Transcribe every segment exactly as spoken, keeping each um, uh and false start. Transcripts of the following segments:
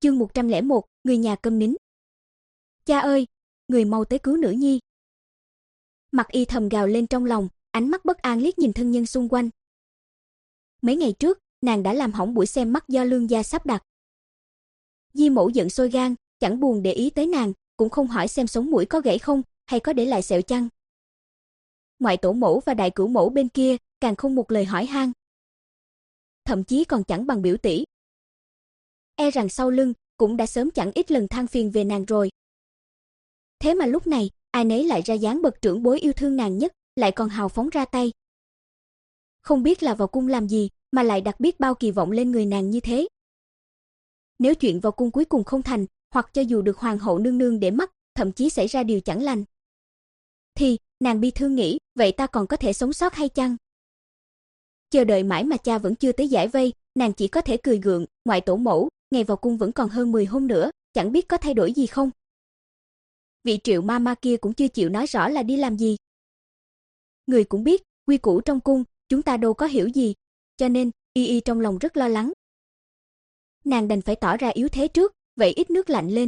Chương một trăm lẻ một, người nhà câm nín. Cha ơi, người mau tới cứu nữ nhi. Mặc Y thầm gào lên trong lòng, ánh mắt bất an liếc nhìn thân nhân xung quanh. Mấy ngày trước, nàng đã làm hỏng buổi xem mắt do Lương gia sắp đặt. Di mẫu giận sôi gan, chẳng buồn để ý tới nàng, cũng không hỏi xem sống mũi có gãy không, hay có để lại sẹo chăng. Ngoại tổ mẫu và đại cửu mẫu bên kia, càng không một lời hỏi han. Thậm chí còn chẳng bằng biểu tỷ. E rằng sau lưng, cũng đã sớm chẳng ít lần than phiền về nàng rồi. Thế mà lúc này, ai nấy lại ra dáng bậc trưởng bối yêu thương nàng nhất, lại còn hào phóng ra tay. Không biết là vào cung làm gì, mà lại đặt biết bao kỳ vọng lên người nàng như thế. Nếu chuyện vào cung cuối cùng không thành, hoặc cho dù được hoàng hậu nương nương để mắt, thậm chí xảy ra điều chẳng lành, thì, nàng bi thương nghĩ, vậy ta còn có thể sống sót hay chăng? Chờ đợi mãi mà cha vẫn chưa tới giải vây, nàng chỉ có thể cười gượng, ngoại tổ mẫu, ngày vào cung vẫn còn hơn mười hôm nữa, chẳng biết có thay đổi gì không? Vị Triệu mama kia cũng chưa chịu nói rõ là đi làm gì. Người cũng biết, quy củ trong cung, chúng ta đâu có hiểu gì, cho nên, y y trong lòng rất lo lắng. Nàng đành phải tỏ ra yếu thế trước, vậy ít nước lạnh lên.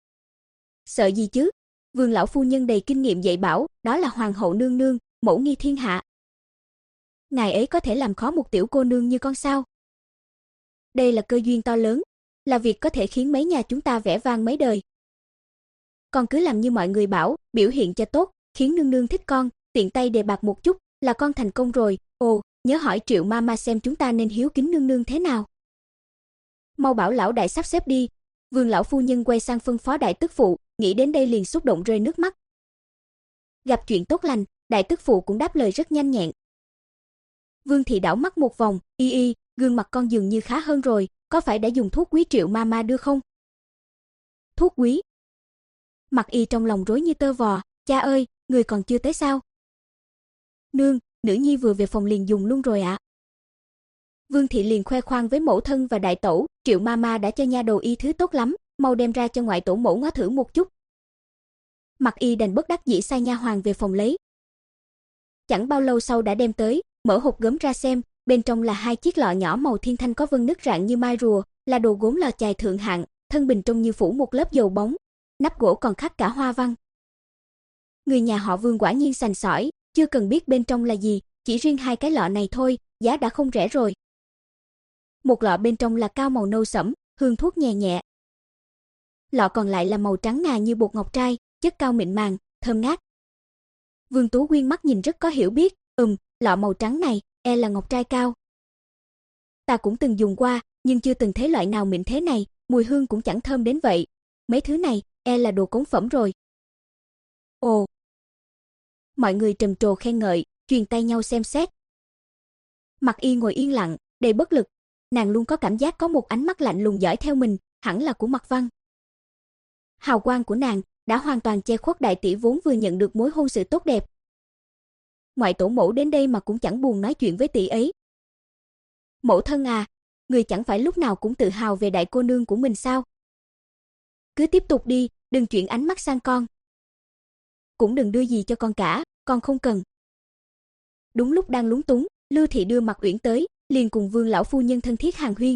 Sợ gì chứ? Vương lão phu nhân đầy kinh nghiệm dạy bảo, đó là hoàng hậu nương nương, mẫu nghi thiên hạ. Ngài ấy có thể làm khó một tiểu cô nương như con sao? Đây là cơ duyên to lớn, là việc có thể khiến mấy nhà chúng ta vẻ vang mấy đời. Con cứ làm như mọi người bảo, biểu hiện cho tốt, khiến nương nương thích con, tiện tay đề bạc một chút, là con thành công rồi. Ồ, nhớ hỏi Triệu mama xem chúng ta nên hiếu kính nương nương thế nào. Mau bảo lão đại sắp xếp đi. Vương lão phu nhân quay sang phân phó đại tức phụ, nghĩ đến đây liền xúc động rơi nước mắt. Gặp chuyện tốt lành, đại tức phụ cũng đáp lời rất nhanh nhẹn. Vương thị đảo mắt một vòng, y y, gương mặt con dường như khá hơn rồi, có phải đã dùng thuốc quý Triệu mama đưa không? Thuốc quý? Mặc Y trong lòng rối như tơ vò, cha ơi, người còn chưa tới sao? Nương, nữ nhi vừa về phòng liền dùng luôn rồi ạ. À. Vương thị liền khoe khoang với mẫu thân và đại tẩu, Triệu mama đã cho nha đầu y thứ tốt lắm, mau đem ra cho ngoại tổ mẫu ngó thử một chút. Mặc Y đành bất đắc dĩ sai nha hoàn về phòng lấy. Chẳng bao lâu sau đã đem tới, mở hộp gấm ra xem, bên trong là hai chiếc lọ nhỏ màu thiên thanh có vân nứt rạn như mai rùa, là đồ gốm lò chài thượng hạng, thân bình trông như phủ một lớp dầu bóng, nắp gỗ còn khắc cả hoa văn. Người nhà họ Vương quả nhiên sành sỏi, chưa cần biết bên trong là gì, chỉ riêng hai cái lọ này thôi, giá đã không rẻ rồi. Một lọ bên trong là cao màu nâu sẫm, hương thuốc nhẹ nhẹ. Lọ còn lại là màu trắng ngà như bột ngọc trai, chất cao mịn màng, thơm ngát. Vương Tú Quyên mắt nhìn rất có hiểu biết, ừm, lọ màu trắng này, e là ngọc trai cao. Ta cũng từng dùng qua, nhưng chưa từng thấy loại nào mịn thế này, mùi hương cũng chẳng thơm đến vậy. Mấy thứ này, e là đồ cống phẩm rồi. Ồ! Mọi người trầm trồ khen ngợi, truyền tay nhau xem xét. Mặc Y ngồi yên lặng, đầy bất lực. Nàng luôn có cảm giác có một ánh mắt lạnh lùng dõi theo mình, hẳn là của Mặc Văn. Hào quang của nàng đã hoàn toàn che khuất đại tỷ vốn vừa nhận được mối hôn sự tốt đẹp. Ngoại tổ mẫu đến đây mà cũng chẳng buồn nói chuyện với tỷ ấy. Mẫu thân à, người chẳng phải lúc nào cũng tự hào về đại cô nương của mình sao? Cứ tiếp tục đi, đừng chuyển ánh mắt sang con. Cũng đừng đưa gì cho con cả, con không cần. Đúng lúc đang lúng túng, Lưu thị đưa Mặc Uyển tới, liền cùng Vương lão phu nhân thân thiết hàn huyên.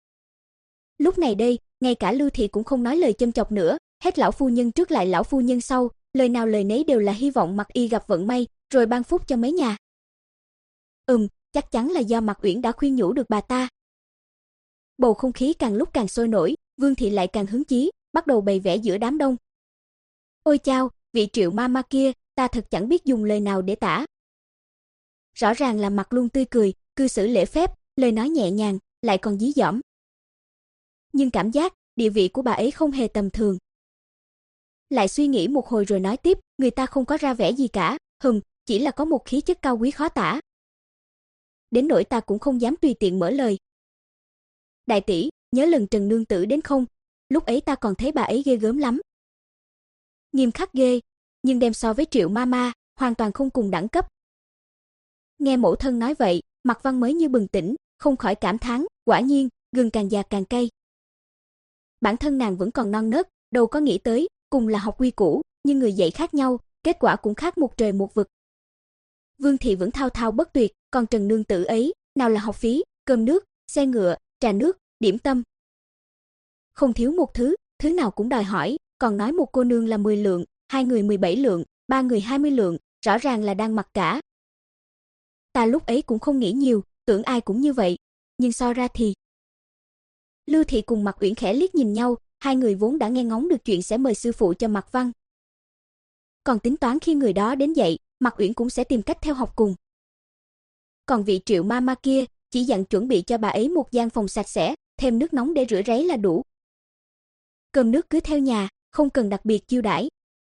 Lúc này đây, ngay cả Lưu thị cũng không nói lời châm chọc nữa, hết lão phu nhân trước lại lão phu nhân sau, lời nào lời nấy đều là hy vọng Mặc Y gặp vận may, rồi ban phúc cho mấy nhà. Ừm, chắc chắn là do Mặc Uyển đã khuyên nhủ được bà ta. Bầu không khí càng lúc càng sôi nổi, Vương thị lại càng hứng chí, bắt đầu bày vẽ giữa đám đông. Ôi chao, vị Triệu mama kia, ta thật chẳng biết dùng lời nào để tả. Rõ ràng là mặt luôn tươi cười, cư xử lễ phép, lời nói nhẹ nhàng, lại còn dí dỏm. Nhưng cảm giác, địa vị của bà ấy không hề tầm thường. Lại suy nghĩ một hồi rồi nói tiếp, người ta không có ra vẻ gì cả, hừm, chỉ là có một khí chất cao quý khó tả. Đến nỗi ta cũng không dám tùy tiện mở lời. Đại tỷ, nhớ lần Trần nương tử đến không? Lúc ấy ta còn thấy bà ấy ghê gớm lắm. Nghiêm khắc ghê, nhưng đem so với Triệu mama, hoàn toàn không cùng đẳng cấp. Nghe mẫu thân nói vậy, Mặc Văn mới như bừng tỉnh, không khỏi cảm thán, quả nhiên, gừng càng già càng cay. Bản thân nàng vẫn còn non nớt, đâu có nghĩ tới, cùng là học quy củ, nhưng người dạy khác nhau, kết quả cũng khác một trời một vực. Vương thị vẫn thao thao bất tuyệt, còn Trần nương tử ấy, nào là học phí, cơm nước, xe ngựa, trà nước, điểm tâm. không thiếu một thứ, thứ nào cũng đòi hỏi, còn nói một cô nương là mười lượng, hai người mười bảy lượng, ba người hai mươi lượng, rõ ràng là đang mặc cả. Ta lúc ấy cũng không nghĩ nhiều, tưởng ai cũng như vậy, nhưng so ra thì... Lưu Thị cùng Mạc Uyển khẽ liếc nhìn nhau, hai người vốn đã nghe ngóng được chuyện sẽ mời sư phụ cho Mạc Văn. Còn tính toán khi người đó đến dậy, Mạc Uyển cũng sẽ tìm cách theo học cùng. Còn vị Triệu ma ma kia, chỉ dặn chuẩn bị cho bà ấy một gian phòng sạch sẽ, thêm nước nóng để rửa ráy là đủ. Cơm nước cứ theo nhà, không cần đặc biệt chiêu đãi.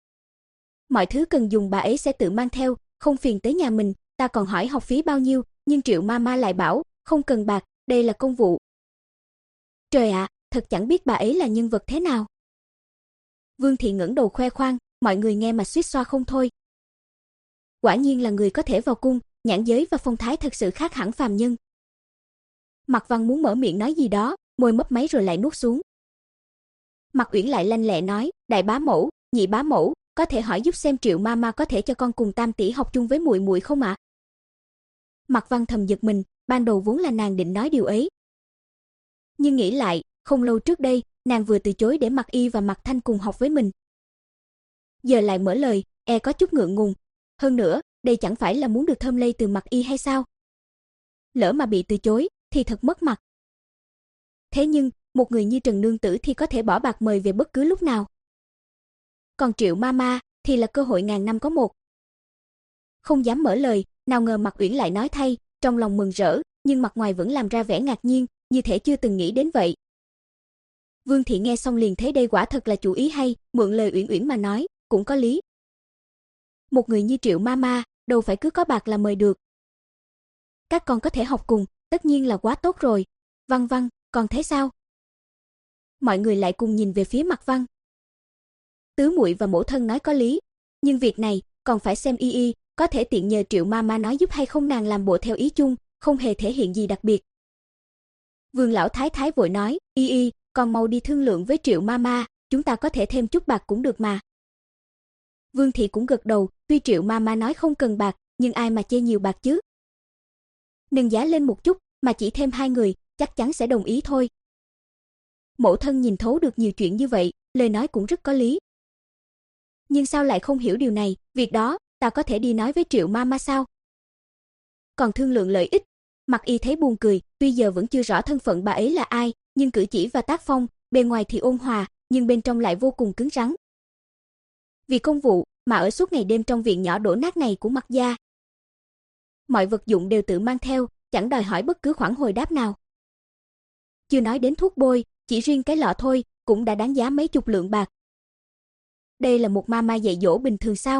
Mọi thứ cần dùng bà ấy sẽ tự mang theo, không phiền tới nhà mình, ta còn hỏi học phí bao nhiêu, nhưng Triệu ma ma lại bảo, không cần bạc, đây là công vụ. Trời ạ, à, thật chẳng biết bà ấy là nhân vật thế nào. Vương Thị ngẩng đầu khoe khoang, mọi người nghe mà suýt xoa không thôi. Quả nhiên là người có thể vào cung, nhãn giới và phong thái thật sự khác hẳn phàm nhân. Mạc Văn muốn mở miệng nói gì đó, môi mấp máy rồi lại nuốt xuống. Mạc Uyển lại lanh lẹ nói, đại bá mẫu, nhị bá mẫu, có thể hỏi giúp xem Triệu ma ma có thể cho con cùng Tam tỷ học chung với muội muội không ạ? À? Mạc Văn thầm giật mình, ban đầu vốn là nàng định nói điều ấy. Nhưng nghĩ lại, không lâu trước đây, nàng vừa từ chối để Mạc Y và Mạc Thanh cùng học với mình. Giờ lại mở lời, e có chút ngượng ngùng. Hơn nữa, đây chẳng phải là muốn được thơm lây từ Mạc Y hay sao? Lỡ mà bị từ chối, thì thật mất mặt. Thế nhưng, một người như Trần Nương Tử thì có thể bỏ bạc mời về bất cứ lúc nào. Còn Triệu ma ma, thì là cơ hội ngàn năm có một. Không dám mở lời, nào ngờ Mạc Uyển lại nói thay, trong lòng mừng rỡ, nhưng mặt ngoài vẫn làm ra vẻ ngạc nhiên, như thể chưa từng nghĩ đến vậy. Vương Thị nghe xong liền thấy đây quả thật là chủ ý hay, mượn lời Uyển Uyển mà nói, cũng có lý. Một người như Triệu ma ma, đâu phải cứ có bạc là mời được. Các con có thể học cùng, tất nhiên là quá tốt rồi. Văn Văn, con thấy sao? Mọi người lại cùng nhìn về phía Mạc Văn. Tứ muội và mẫu thân nói có lý, nhưng việc này còn phải xem y y, có thể tiện nhờ Triệu ma ma nói giúp hay không. Nàng làm bộ theo ý chung, không hề thể hiện gì đặc biệt. Vương lão thái thái vội nói, y y, con mau đi thương lượng với Triệu ma ma, chúng ta có thể thêm chút bạc cũng được mà. Vương Thị cũng gật đầu, tuy Triệu ma ma nói không cần bạc, nhưng ai mà chê nhiều bạc chứ. Nâng giá lên một chút, mà chỉ thêm hai người, chắc chắn sẽ đồng ý thôi. Mẫu thân nhìn thấu được nhiều chuyện như vậy, lời nói cũng rất có lý. Nhưng sao lại không hiểu điều này, việc đó, ta có thể đi nói với Triệu ma ma sao? Còn thương lượng lợi ích, Mạc Y thấy buồn cười, tuy giờ vẫn chưa rõ thân phận bà ấy là ai, nhưng cử chỉ và tác phong, bề ngoài thì ôn hòa, nhưng bên trong lại vô cùng cứng rắn. Vì công vụ, mà ở suốt ngày đêm trong viện nhỏ đổ nát này của Mạc gia. Mọi vật dụng đều tự mang theo, chẳng đòi hỏi bất cứ khoản hồi đáp nào. Chưa nói đến thuốc bôi, chỉ riêng cái lọ thôi, cũng đã đáng giá mấy chục lượng bạc. Đây là một ma ma dạy dỗ bình thường sao?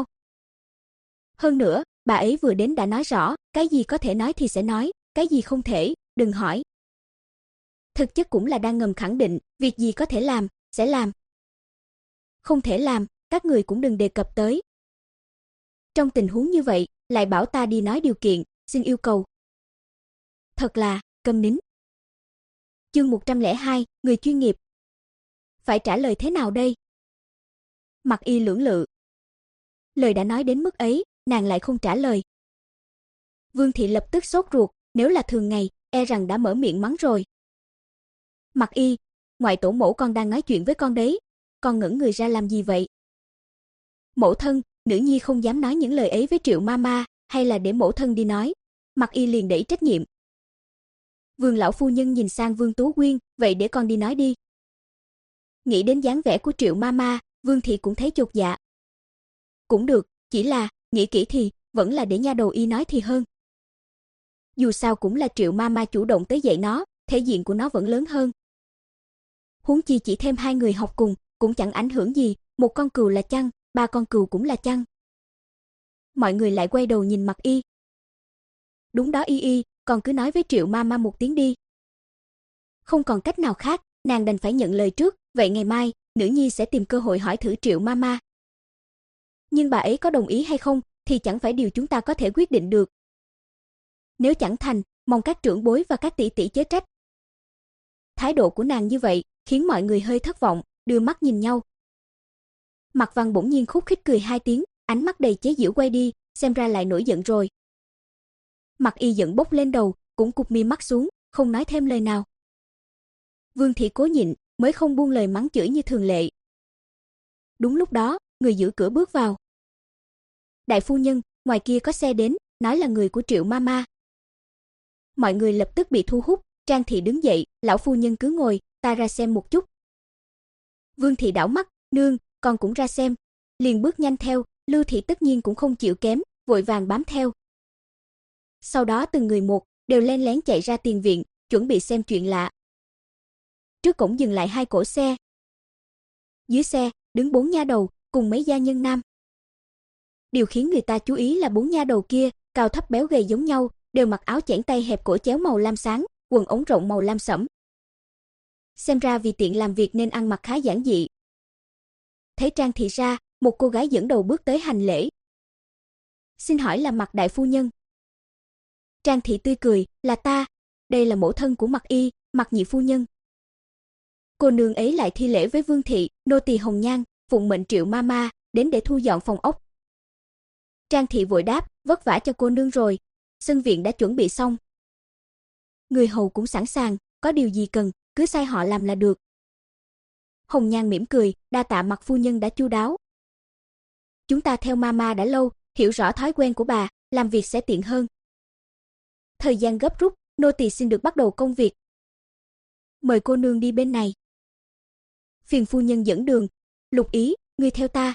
Hơn nữa, bà ấy vừa đến đã nói rõ, cái gì có thể nói thì sẽ nói, cái gì không thể, đừng hỏi. Thực chất cũng là đang ngầm khẳng định, việc gì có thể làm, sẽ làm. Không thể làm, các người cũng đừng đề cập tới. Trong tình huống như vậy, lại bảo ta đi nói điều kiện, xin yêu cầu. Thật là, câm nín. Chương một trăm lẻ hai, người chuyên nghiệp. Phải trả lời thế nào đây? Mạc Y lưỡng lự. Lời đã nói đến mức ấy, nàng lại không trả lời. Vương Thị lập tức sốt ruột, nếu là thường ngày, e rằng đã mở miệng mắng rồi. Mạc Y, ngoại tổ mẫu con đang nói chuyện với con đấy, con ngẩn người ra làm gì vậy? Mẫu thân, nữ nhi không dám nói những lời ấy với Triệu ma ma, hay là để mẫu thân đi nói. Mạc Y liền đẩy trách nhiệm. Vương lão phu nhân nhìn sang Vương Tú Quyên, vậy để con đi nói đi. Nghĩ đến dáng vẻ của Triệu ma ma, Vương Thị cũng thấy chột dạ. Cũng được, chỉ là, nghĩ kỹ thì, vẫn là để nha đầu y nói thì hơn. Dù sao cũng là Triệu ma ma chủ động tới dạy nó, thể diện của nó vẫn lớn hơn. Huống chi chỉ thêm hai người học cùng, cũng chẳng ảnh hưởng gì, một con cừu là chăng, ba con cừu cũng là chăng. Mọi người lại quay đầu nhìn Mạc Y. Đúng đó y y, còn cứ nói với Triệu ma ma một tiếng đi. Không còn cách nào khác, nàng đành phải nhận lời trước, vậy ngày mai, nữ nhi sẽ tìm cơ hội hỏi thử Triệu ma ma. Nhưng bà ấy có đồng ý hay không, thì chẳng phải điều chúng ta có thể quyết định được. Nếu chẳng thành, mong các trưởng bối và các tỷ tỷ chớ trách. Thái độ của nàng như vậy, khiến mọi người hơi thất vọng, đưa mắt nhìn nhau. Mạc Văn bỗng nhiên khúc khích cười hai tiếng, ánh mắt đầy chế giễu quay đi, xem ra lại nổi giận rồi. Mạc Y giận bốc lên đầu, cũng cụp mi mắt xuống, không nói thêm lời nào. Vương Thị cố nhịn, mới không buông lời mắng chửi như thường lệ. Đúng lúc đó, người giữ cửa bước vào. Đại phu nhân, ngoài kia có xe đến, nói là người của Triệu Mama. Mọi người lập tức bị thu hút, Trang thị đứng dậy, lão phu nhân cứ ngồi, ta ra xem một chút. Vương thị đảo mắt, nương, con cũng ra xem, liền bước nhanh theo, Lưu thị tất nhiên cũng không chịu kém, vội vàng bám theo. Sau đó từng người một đều len lén chạy ra tiền viện, chuẩn bị xem chuyện lạ. Trước cổng dừng lại hai cỗ xe. Dưới xe đứng bốn nha đầu cùng mấy gia nhân nam. Điều khiến người ta chú ý là bốn nha đầu kia, cao thấp béo gầy giống nhau, đều mặc áo chẽn tay hẹp cổ chéo màu lam sáng, quần ống rộng màu lam sẫm. Xem ra vì tiện làm việc nên ăn mặc khá giản dị. Thấy Trang thị ra, một cô gái dẫn đầu bước tới hành lễ. Xin hỏi là Mạc đại phu nhân? Trang thị tươi cười, là ta, đây là mẫu thân của Mạc y, Mạc nhị phu nhân. Cô nương ấy lại thi lễ với Vương thị, nô tỳ Hồng Nhan, phụng mệnh Triệu Mama, đến để thu dọn phòng ốc. Trang thị vội đáp, vất vả cho cô nương rồi, sân viện đã chuẩn bị xong. Người hầu cũng sẵn sàng, có điều gì cần, cứ sai họ làm là được. Hồng Nhan mỉm cười, đa tạ Mạc phu nhân đã chu đáo. Chúng ta theo Mama đã lâu, hiểu rõ thói quen của bà, làm việc sẽ tiện hơn. Thời gian gấp rút, nô tỳ xin được bắt đầu công việc. Mời cô nương đi bên này. Phiền phu nhân dẫn đường, Lục Ý, ngươi theo ta.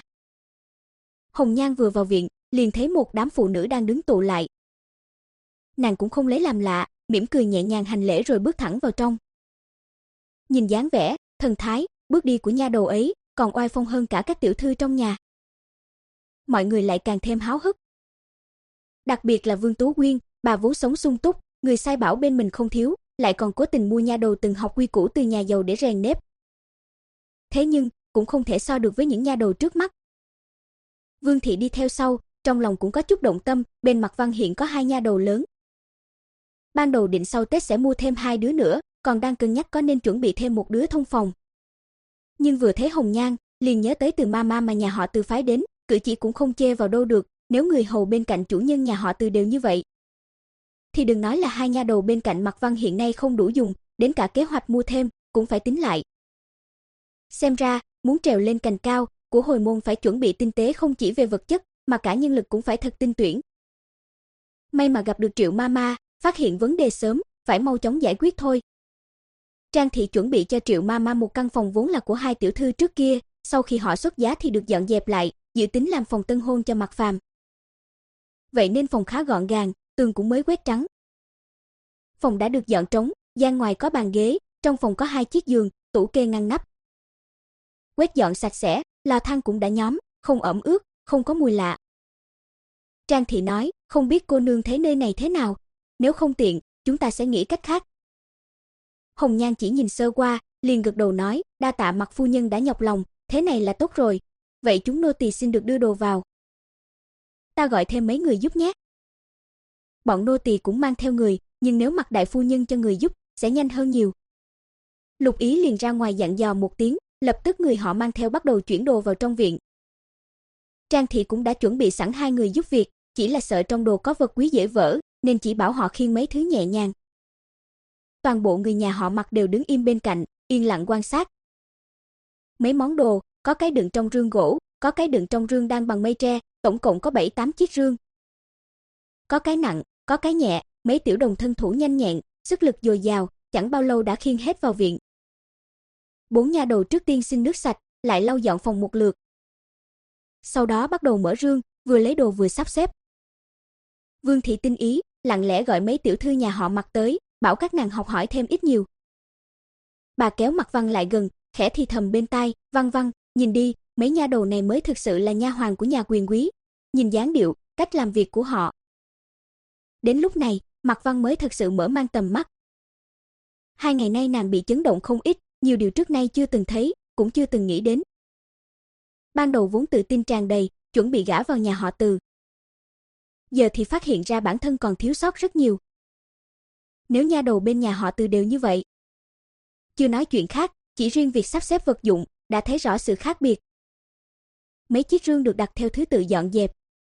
Hồng Nhan vừa vào viện, liền thấy một đám phụ nữ đang đứng tụ lại. Nàng cũng không lấy làm lạ, mỉm cười nhẹ nhàng hành lễ rồi bước thẳng vào trong. Nhìn dáng vẻ, thần thái, bước đi của nha đầu ấy, còn oai phong hơn cả các tiểu thư trong nhà. Mọi người lại càng thêm háo hức. Đặc biệt là Vương Tú Quyên, bà vốn sống sung túc, người sai bảo bên mình không thiếu, lại còn cố tình mua nha đầu từng học quy củ từ nhà giàu để rèn nếp. Thế nhưng, cũng không thể so được với những nha đầu trước mắt. Vương thị đi theo sau, trong lòng cũng có chút động tâm, bên Mạc Văn hiện có hai nha đầu lớn. Ban đầu định sau Tết sẽ mua thêm hai đứa nữa, còn đang cân nhắc có nên chuẩn bị thêm một đứa thông phòng. Nhưng vừa thấy Hồng Nhan, liền nhớ tới Từ Mama mà nhà họ Từ phái đến, cử chỉ cũng không chê vào đâu được, nếu người hầu bên cạnh chủ nhân nhà họ Từ đều như vậy. Thì đừng nói là hai nha đầu bên cạnh Mạc Văn hiện nay không đủ dùng, đến cả kế hoạch mua thêm, cũng phải tính lại. Xem ra, muốn trèo lên cành cao, của hồi môn phải chuẩn bị tinh tế không chỉ về vật chất, mà cả nhân lực cũng phải thật tinh tuyển. May mà gặp được Triệu Mama, phát hiện vấn đề sớm, phải mau chóng giải quyết thôi. Trang thị chuẩn bị cho Triệu Mama một căn phòng vốn là của hai tiểu thư trước kia, sau khi họ xuất giá thì được dọn dẹp lại, dự tính làm phòng tân hôn cho Mạc Phàm. Vậy nên phòng khá gọn gàng, tường cũng mới quét trắng. Phòng đã được dọn trống, gian ngoài có bàn ghế, trong phòng có hai chiếc giường, tủ kê ngăn nắp. Quét dọn sạch sẽ, lò than cũng đã nhóm, không ẩm ướt, không có mùi lạ. Trang thị nói, không biết cô nương thấy nơi này thế nào, nếu không tiện, chúng ta sẽ nghĩ cách khác. Hồng Nhan chỉ nhìn sơ qua, liền gật đầu nói, đa tạ Mạc phu nhân đã nhọc lòng, thế này là tốt rồi, vậy chúng nô tỳ xin được đưa đồ vào. Ta gọi thêm mấy người giúp nhé. Bọn nô tỳ cũng mang theo người, nhưng nếu Mạc đại phu nhân cho người giúp, sẽ nhanh hơn nhiều. Lục Ý liền ra ngoài dặn dò một tiếng, lập tức người họ mang theo bắt đầu chuyển đồ vào trong viện. Trang thị cũng đã chuẩn bị sẵn hai người giúp việc, chỉ là sợ trong đồ có vật quý dễ vỡ, nên chỉ bảo họ khiêng mấy thứ nhẹ nhàng. Toàn bộ người nhà họ Mạc đều đứng im bên cạnh, yên lặng quan sát. Mấy món đồ, có cái đựng trong rương gỗ, có cái đựng trong rương đan bằng mây tre, tổng cộng có bảy tám chiếc rương. Có cái nặng, có cái nhẹ, mấy tiểu đồng thân thủ nhanh nhẹn, sức lực dồi dào, chẳng bao lâu đã khiêng hết vào viện. Bốn nha đầu trước tiên xin nước sạch, lại lau dọn phòng một lượt. Sau đó bắt đầu mở rương, vừa lấy đồ vừa sắp xếp. Vương thị tinh ý, lặng lẽ gọi mấy tiểu thư nhà họ Mạc tới, bảo các nàng học hỏi thêm ít nhiều. Bà kéo Mạc Văn lại gần, khẽ thì thầm bên tai, "Văn Văn, nhìn đi, mấy nha đầu này mới thực sự là nha hoàn của nhà quyền quý, nhìn dáng điệu, cách làm việc của họ." Đến lúc này, Mạc Văn mới thực sự mở mang tầm mắt. Hai ngày nay nàng bị chấn động không ít, nhiều điều trước nay chưa từng thấy, cũng chưa từng nghĩ đến. Ban đầu vốn tự tin tràn đầy, chuẩn bị gả vào nhà họ Từ. Giờ thì phát hiện ra bản thân còn thiếu sót rất nhiều. Nếu nha đầu bên nhà họ Từ đều như vậy, chưa nói chuyện khác, chỉ riêng việc sắp xếp vật dụng đã thấy rõ sự khác biệt. Mấy chiếc rương được đặt theo thứ tự dọn dẹp.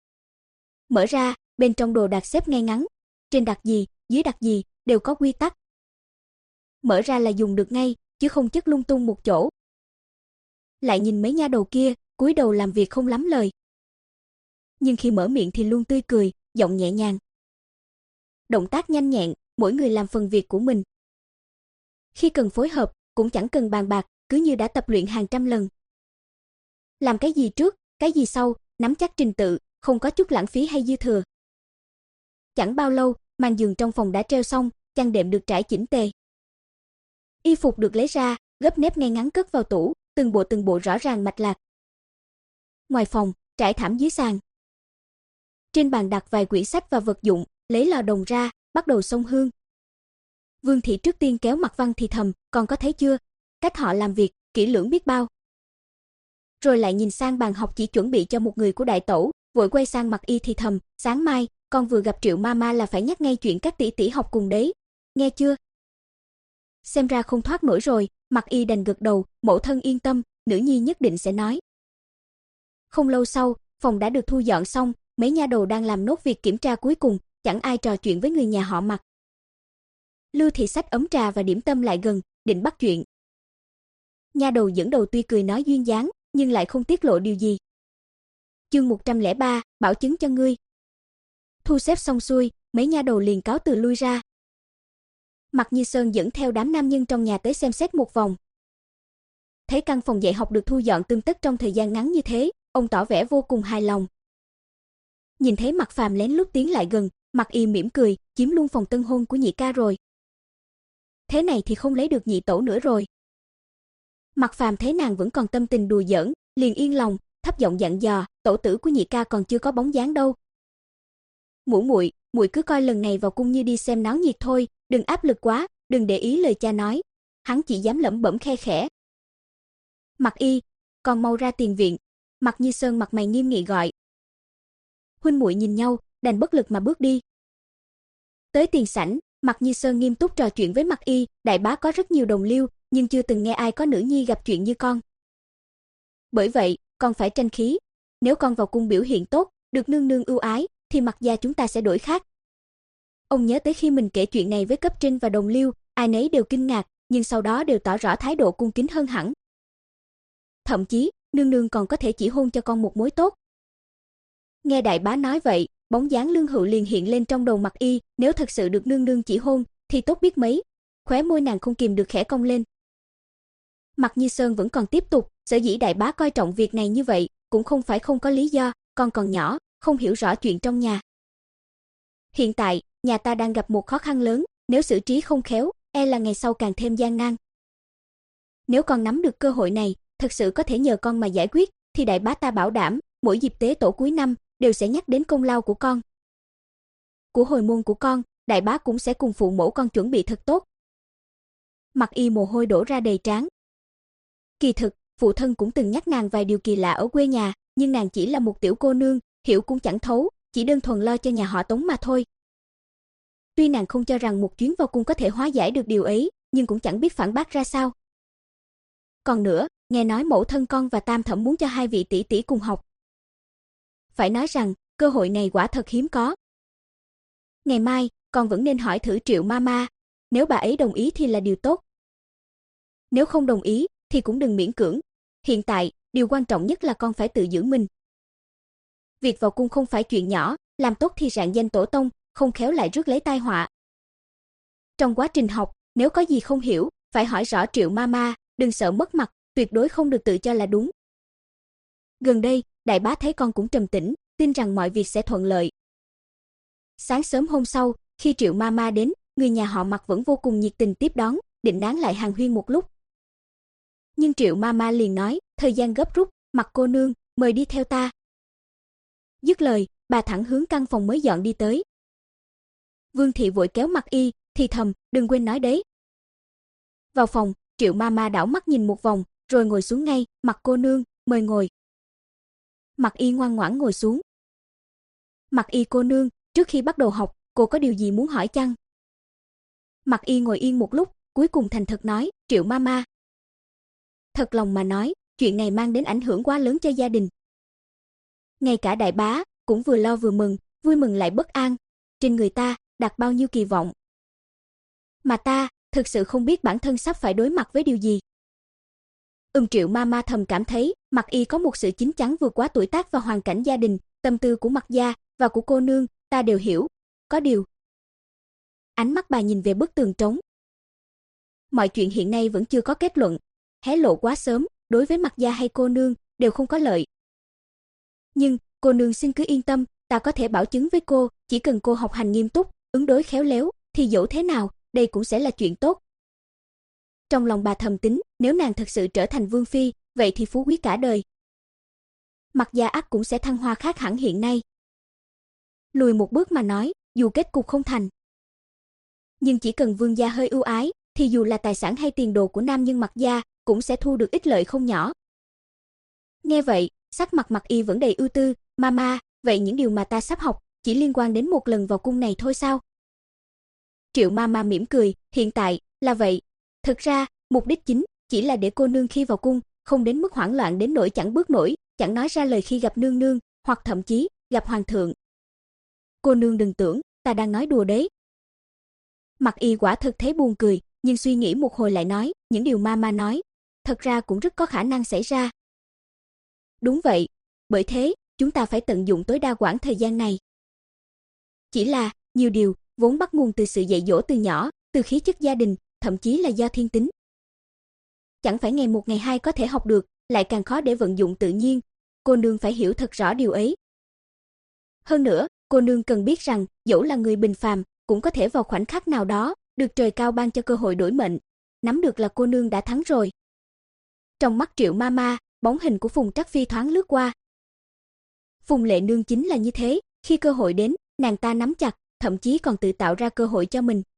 Mở ra, bên trong đồ đạc xếp ngay ngắn, trên đặt gì, dưới đặt gì đều có quy tắc. Mở ra là dùng được ngay, chứ không chất lung tung một chỗ. Lại nhìn mấy nha đầu kia, cúi đầu làm việc không lắm lời. Nhưng khi mở miệng thì luôn tươi cười, giọng nhẹ nhàng. Động tác nhanh nhẹn, mỗi người làm phần việc của mình. Khi cần phối hợp, cũng chẳng cần bàn bạc, cứ như đã tập luyện hàng trăm lần. Làm cái gì trước, cái gì sau, nắm chắc trình tự, không có chút lãng phí hay dư thừa. Chẳng bao lâu, màn giường trong phòng đã treo xong, chăn đệm được trải chỉnh tề. Y phục được lấy ra, gấp nếp ngay ngắn cất vào tủ, từng bộ từng bộ rõ ràng mạch lạc. Ngoài phòng, trải thảm dưới sàn. Trên bàn đặt vài quyển sách và vật dụng, lấy lò đồng ra, bắt đầu xông hương. Vương thị trước tiên kéo Mạc Văn thì thầm, "Con có thấy chưa? Cách họ làm việc, kỹ lưỡng biết bao." Rồi lại nhìn sang bàn học chỉ chuẩn bị cho một người của đại tẩu, vội quay sang Mạc Y thì thầm, "Sáng mai, con vừa gặp Triệu Mama là phải nhắc ngay chuyện các tỷ tỷ học cùng đấy, nghe chưa?" Xem ra không thoát nổi rồi, Mạc Y đành gật đầu, "Mẫu thân yên tâm, nữ nhi nhất định sẽ nói." Không lâu sau, phòng đã được thu dọn xong, mấy nha đầu đang làm nốt việc kiểm tra cuối cùng, chẳng ai trò chuyện với người nhà họ Mạc. Lưu thị xách ấm trà và điểm tâm lại gần, định bắt chuyện. Nha đầu dẫn đầu tuy cười nói duyên dáng, nhưng lại không tiết lộ điều gì. Chương một trăm lẻ ba, bảo chứng cho ngươi. Thu xếp xong xuôi, mấy nha đầu liền cáo từ lui ra. Mạc Như Sơn dẫn theo đám nam nhân trong nhà tới xem xét một vòng. Thấy căn phòng dạy học được thu dọn tươm tất trong thời gian ngắn như thế, ông tỏ vẻ vô cùng hài lòng. Nhìn thấy Mạc Phàm lén lút tiến lại gần, Mạc Y mỉm cười, chiếm luôn phòng tân hôn của nhị ca rồi. Thế này thì không lấy được nhị tẩu nữa rồi. Mạc Phàm thấy nàng vẫn còn tâm tình đùa giỡn, liền yên lòng, thấp giọng dặn dò, "Tẩu tử của nhị ca còn chưa có bóng dáng đâu. Muội muội, muội cứ coi lần này vào cung như đi xem náo nhiệt thôi, đừng áp lực quá, đừng để ý lời cha nói." Hắn chỉ dám lẩm bẩm khe khẽ. "Mạc Y, còn mau ra tiền viện." Mạc Như Sơn mặt mày nghiêm nghị gọi. Huynh muội nhìn nhau, đành bất lực mà bước đi. Tới tiền sảnh, Mạc Như Sơn nghiêm túc trò chuyện với Mạc Y, "Đại bá có rất nhiều đồng liêu, nhưng chưa từng nghe ai có nữ nhi gặp chuyện như con. Bởi vậy, con phải tranh khí, nếu con vào cung biểu hiện tốt, được nương nương ưu ái, thì Mạc gia chúng ta sẽ đổi khác." Ông nhớ tới khi mình kể chuyện này với cấp trên và đồng liêu, ai nấy đều kinh ngạc, nhưng sau đó đều tỏ rõ thái độ cung kính hơn hẳn. Thậm chí, nương nương còn có thể chỉ hôn cho con một mối tốt. Nghe đại bá nói vậy, bóng dáng Lương Hựu liền hiện lên trong đầu Mạc Y, nếu thật sự được nương nương chỉ hôn, thì tốt biết mấy. Khóe môi nàng không kìm được khẽ cong lên. Mạc Như Sơn vẫn còn tiếp tục, "Sở dĩ đại bá coi trọng việc này như vậy, cũng không phải không có lý do, con còn nhỏ, không hiểu rõ chuyện trong nhà. Hiện tại, nhà ta đang gặp một khó khăn lớn, nếu xử trí không khéo, e là ngày sau càng thêm gian nan. Nếu con nắm được cơ hội này, thật sự có thể nhờ con mà giải quyết, thì đại bá ta bảo đảm, mỗi dịp tế tổ cuối năm đều sẽ nhắc đến công lao của con. Của hồi môn của con, đại bá cũng sẽ cùng phụ mẫu con chuẩn bị thật tốt." Mạc Y mồ hôi đổ ra đầy trán. Kỳ thực, phụ thân cũng từng nhắc nàng vài điều kỳ lạ ở quê nhà, nhưng nàng chỉ là một tiểu cô nương, hiểu cũng chẳng thấu, chỉ đơn thuần lo cho nhà họ Tống mà thôi. Tuy nàng không cho rằng một chuyến vào cung có thể hóa giải được điều ấy, nhưng cũng chẳng biết phản bác ra sao. Còn nữa, nghe nói mẫu thân con và tam thẩm muốn cho hai vị tỷ tỷ cùng học. Phải nói rằng, cơ hội này quả thật hiếm có. Ngày mai, con vẫn nên hỏi thử Triệu Mama, nếu bà ấy đồng ý thì là điều tốt. Nếu không đồng ý, thì cũng đừng miễn cưỡng. Hiện tại, điều quan trọng nhất là con phải tự giữ mình. Việc vào cung không phải chuyện nhỏ, làm tốt thì rạng danh tổ tông, không khéo lại rước lấy tai họa. Trong quá trình học, nếu có gì không hiểu, phải hỏi rõ Triệu Mama, đừng sợ mất mặt, tuyệt đối không được tự cho là đúng. Gần đây, đại bá thấy con cũng trầm tĩnh, tin rằng mọi việc sẽ thuận lợi. Sáng sớm hôm sau, khi Triệu Mama đến, người nhà họ Mạc vẫn vô cùng nhiệt tình tiếp đón, định nán lại hàn huyên một lúc. Nhưng Triệu Mama liền nói, thời gian gấp rút, Mạc cô nương, mời đi theo ta. Dứt lời, bà thẳng hướng căn phòng mới dọn đi tới. Vương thị vội kéo Mạc Y, thì thầm, đừng quên nói đấy. Vào phòng, Triệu Mama đảo mắt nhìn một vòng, rồi ngồi xuống ngay, Mạc cô nương, mời ngồi. Mạc Y ngoan ngoãn ngồi xuống. Mạc Y cô nương, trước khi bắt đầu học, cô có điều gì muốn hỏi chăng? Mạc Y ngồi yên một lúc, cuối cùng thành thật nói, Triệu Mama. Thật lòng mà nói, chuyện này mang đến ảnh hưởng quá lớn cho gia đình. Ngay cả đại bá, cũng vừa lo vừa mừng, vui mừng lại bất an. Trên người ta, đặt bao nhiêu kỳ vọng. Mà ta, thực sự không biết bản thân sắp phải đối mặt với điều gì. Ừm Triệu Mama thầm cảm thấy, Mặc Y có một sự chín chắn vượt quá tuổi tác và hoàn cảnh gia đình, tâm tư của Mặc gia và của cô nương, ta đều hiểu. Có điều, ánh mắt bà nhìn về bức tường trống. Mọi chuyện hiện nay vẫn chưa có kết luận, hé lộ quá sớm, đối với Mặc gia hay cô nương đều không có lợi. Nhưng, cô nương xin cứ yên tâm, ta có thể bảo chứng với cô, chỉ cần cô học hành nghiêm túc, ứng đối khéo léo, thì dẫu thế nào, đây cũng sẽ là chuyện tốt. Trong lòng bà thầm tính, nếu nàng thật sự trở thành vương phi, vậy thì phú quý cả đời. Mặc gia ắt cũng sẽ thăng hoa khác hẳn hiện nay. Lùi một bước mà nói, dù kết cục không thành, nhưng chỉ cần vương gia hơi ưu ái, thì dù là tài sản hay tiền đồ của nam nhân Mặc gia, cũng sẽ thu được ích lợi không nhỏ. Nghe vậy, sắc mặt Mặc Y vẫn đầy ưu tư, "Mama, vậy những điều mà ta sắp học chỉ liên quan đến một lần vào cung này thôi sao?" Triệu Mama mỉm cười, "Hiện tại là vậy. Thực ra, mục đích chính chỉ là để cô nương khi vào cung không đến mức hoảng loạn đến nỗi chẳng bước nổi, chẳng nói ra lời khi gặp nương nương, hoặc thậm chí gặp hoàng thượng. Cô nương đừng tưởng ta đang nói đùa đấy." Mặc Y quả thực thấy buồn cười, nhưng suy nghĩ một hồi lại nói, "Những điều Mama nói, thật ra cũng rất có khả năng xảy ra." "Đúng vậy, bởi thế, chúng ta phải tận dụng tối đa quãng thời gian này." Chỉ là, nhiều điều vốn bắt nguồn từ sự dạy dỗ từ nhỏ, từ khí chất gia đình, thậm chí là do thiên tính. Chẳng phải ngày một ngày hai có thể học được, lại càng khó để vận dụng tự nhiên. Cô nương phải hiểu thật rõ điều ấy. Hơn nữa, cô nương cần biết rằng, dẫu là người bình phàm, cũng có thể vào khoảnh khắc nào đó, được trời cao ban cho cơ hội đổi mệnh. Nắm được là cô nương đã thắng rồi. Trong mắt Triệu Mama, bóng hình của Phùng Trắc Phi thoáng lướt qua. Phùng Lệ Nương chính là như thế, khi cơ hội đến, nàng ta nắm chặt, thậm chí còn tự tạo ra cơ hội cho mình.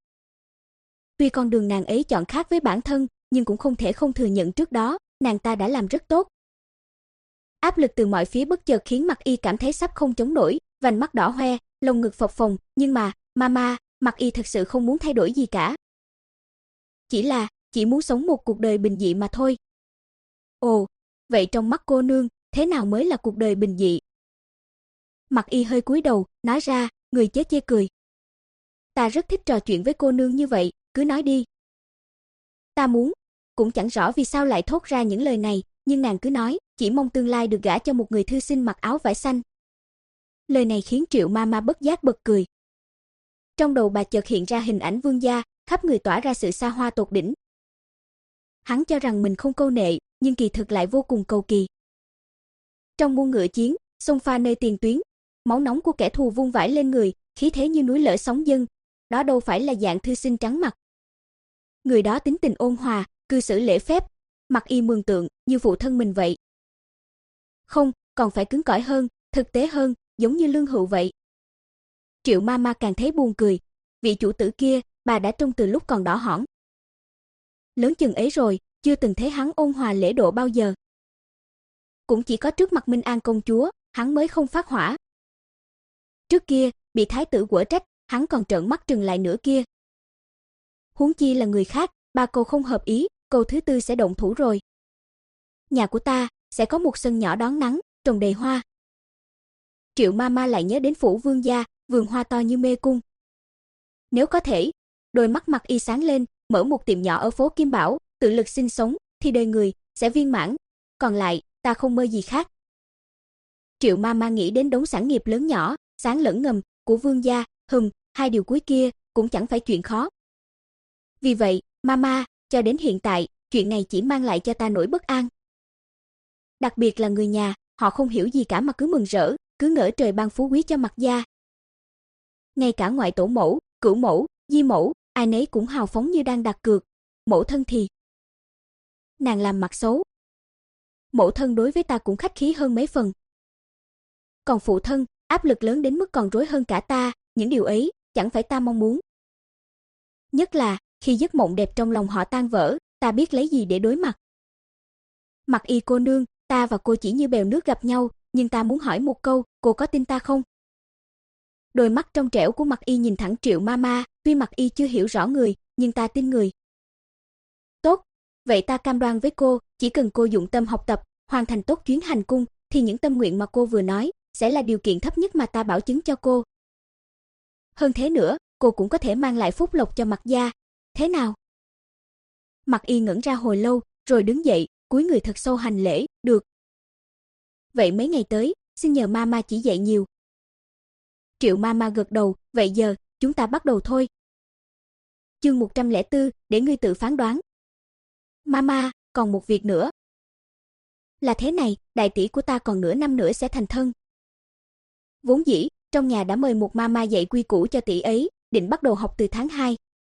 Tuy con đường nàng ấy chọn khác với bản thân, nhưng cũng không thể không thừa nhận trước đó, nàng ta đã làm rất tốt. Áp lực từ mọi phía bất chợt khiến Mặc Y cảm thấy sắp không chống nổi, vành mắt đỏ hoe, lồng ngực phập phồng, nhưng mà, Mama, Mặc Y thật sự không muốn thay đổi gì cả. Chỉ là, chỉ muốn sống một cuộc đời bình dị mà thôi. Ồ, vậy trong mắt cô nương, thế nào mới là cuộc đời bình dị? Mặc Y hơi cúi đầu, nói ra, người chớ chê cười. Ta rất thích trò chuyện với cô nương như vậy, cứ nói đi. Ta muốn, cũng chẳng rõ vì sao lại thốt ra những lời này, nhưng nàng cứ nói, chỉ mong tương lai được gả cho một người thư sinh mặc áo vải xanh. Lời này khiến Triệu Mama bất giác bật cười. Trong đầu bà chợt hiện ra hình ảnh vương gia, khắp người tỏa ra sự xa hoa tột đỉnh. Hắn cho rằng mình không câu nệ, nhưng kỳ thực lại vô cùng cầu kỳ. Trong muôn ngựa chiến, xông pha nơi tiền tuyến, máu nóng của kẻ thù vung vãi lên người, khí thế như núi lở sóng dâng, đó đâu phải là dạng thư sinh trắng mặt. Người đó tính tình ôn hòa, cư xử lễ phép, Mặc Y mường tượng như phụ thân mình vậy. Không, còn phải cứng cỏi hơn, thực tế hơn, giống như Lương Hữu vậy. Triệu Mama càng thấy buồn cười, vị chủ tử kia, bà đã trông từ lúc còn đỏ hỏn. Lớn chừng ấy rồi, chưa từng thấy hắn ôn hòa lễ độ bao giờ. Cũng chỉ có trước mặt Minh An công chúa, hắn mới không phát hỏa. Trước kia, bị thái tử quở trách, hắn còn trợn mắt trừng lại nữa kia. Huống chi là người khác, ba câu không hợp ý, câu thứ tư sẽ động thủ rồi. Nhà của ta sẽ có một sân nhỏ đón nắng, trồng đầy hoa. Triệu Mama lại nhớ đến phủ vương gia, vườn hoa to như mê cung. Nếu có thể, đôi mắt Mặc Y sáng lên, mở một tiệm nhỏ ở phố Kim Bảo, tự lực sinh sống, thì đời người sẽ viên mãn. Còn lại, ta không mơ gì khác. Triệu Mama nghĩ đến đống sản nghiệp lớn nhỏ, sáng lẫn ngầm của vương gia, hừm, hai điều cuối kia cũng chẳng phải chuyện khó. Vì vậy, Mama, cho đến hiện tại, chuyện này chỉ mang lại cho ta nỗi bất an. Đặc biệt là người nhà, họ không hiểu gì cả mà cứ mừng rỡ, cứ ngỡ trời ban phú quý cho Mặc gia. Ngay cả ngoại tổ mẫu, cửu mẫu, di mẫu, ai nấy cũng hào phóng như đang đặt cược. Mẫu thân thì nàng làm mặt xấu. Mẫu thân đối với ta cũng khách khí hơn mấy phần. Còn phụ thân, áp lực lớn đến mức còn rối hơn cả ta, những điều ấy chẳng phải ta mong muốn. Nhất là khi giấc mộng đẹp trong lòng họ tan vỡ, ta biết lấy gì để đối mặt. Mặc Y cô nương, ta và cô chỉ như bèo nước gặp nhau, nhưng ta muốn hỏi một câu, cô có tin ta không? Đôi mắt trong trẻo của Mặc Y nhìn thẳng Triệu Mama, tuy Mặc Y chưa hiểu rõ người, nhưng ta tin người. Tốt, vậy ta cam đoan với cô, chỉ cần cô dụng tâm học tập, hoàn thành tốt chuyến hành cung, thì những tâm nguyện mà cô vừa nói sẽ là điều kiện thấp nhất mà ta bảo chứng cho cô. Hơn thế nữa, cô cũng có thể mang lại phúc lộc cho Mặc gia. Thế nào? Mặc Y ngẩn ra hồi lâu, rồi đứng dậy, cúi người thật sâu hành lễ, được. Vậy mấy ngày tới, xin nhờ Mama chỉ dạy nhiều. Triệu Mama gật đầu, vậy giờ, chúng ta bắt đầu thôi. Chương một trăm lẻ bốn, để ngươi tự phán đoán. Mama, còn một việc nữa. Là thế này, đại tỷ của ta còn nửa năm nữa sẽ thành thân. Vốn dĩ, trong nhà đã mời một Mama dạy quy củ cho tỷ ấy, định bắt đầu học từ tháng hai.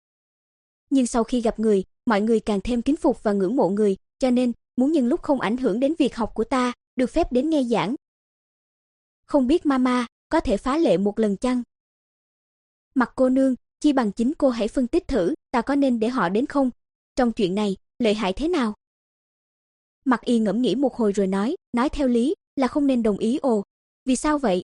Nhưng sau khi gặp người, mọi người càng thêm kính phục và ngưỡng mộ người, cho nên, muốn nhân lúc không ảnh hưởng đến việc học của ta, được phép đến nghe giảng. Không biết Mama, có thể phá lệ một lần chăng? Mặc cô nương, chi bằng chính cô hãy phân tích thử, ta có nên để họ đến không? Trong chuyện này, lợi hại thế nào? Mặc Y ngẫm nghĩ một hồi rồi nói, nói theo lý, là không nên đồng ý ồ. Vì sao vậy?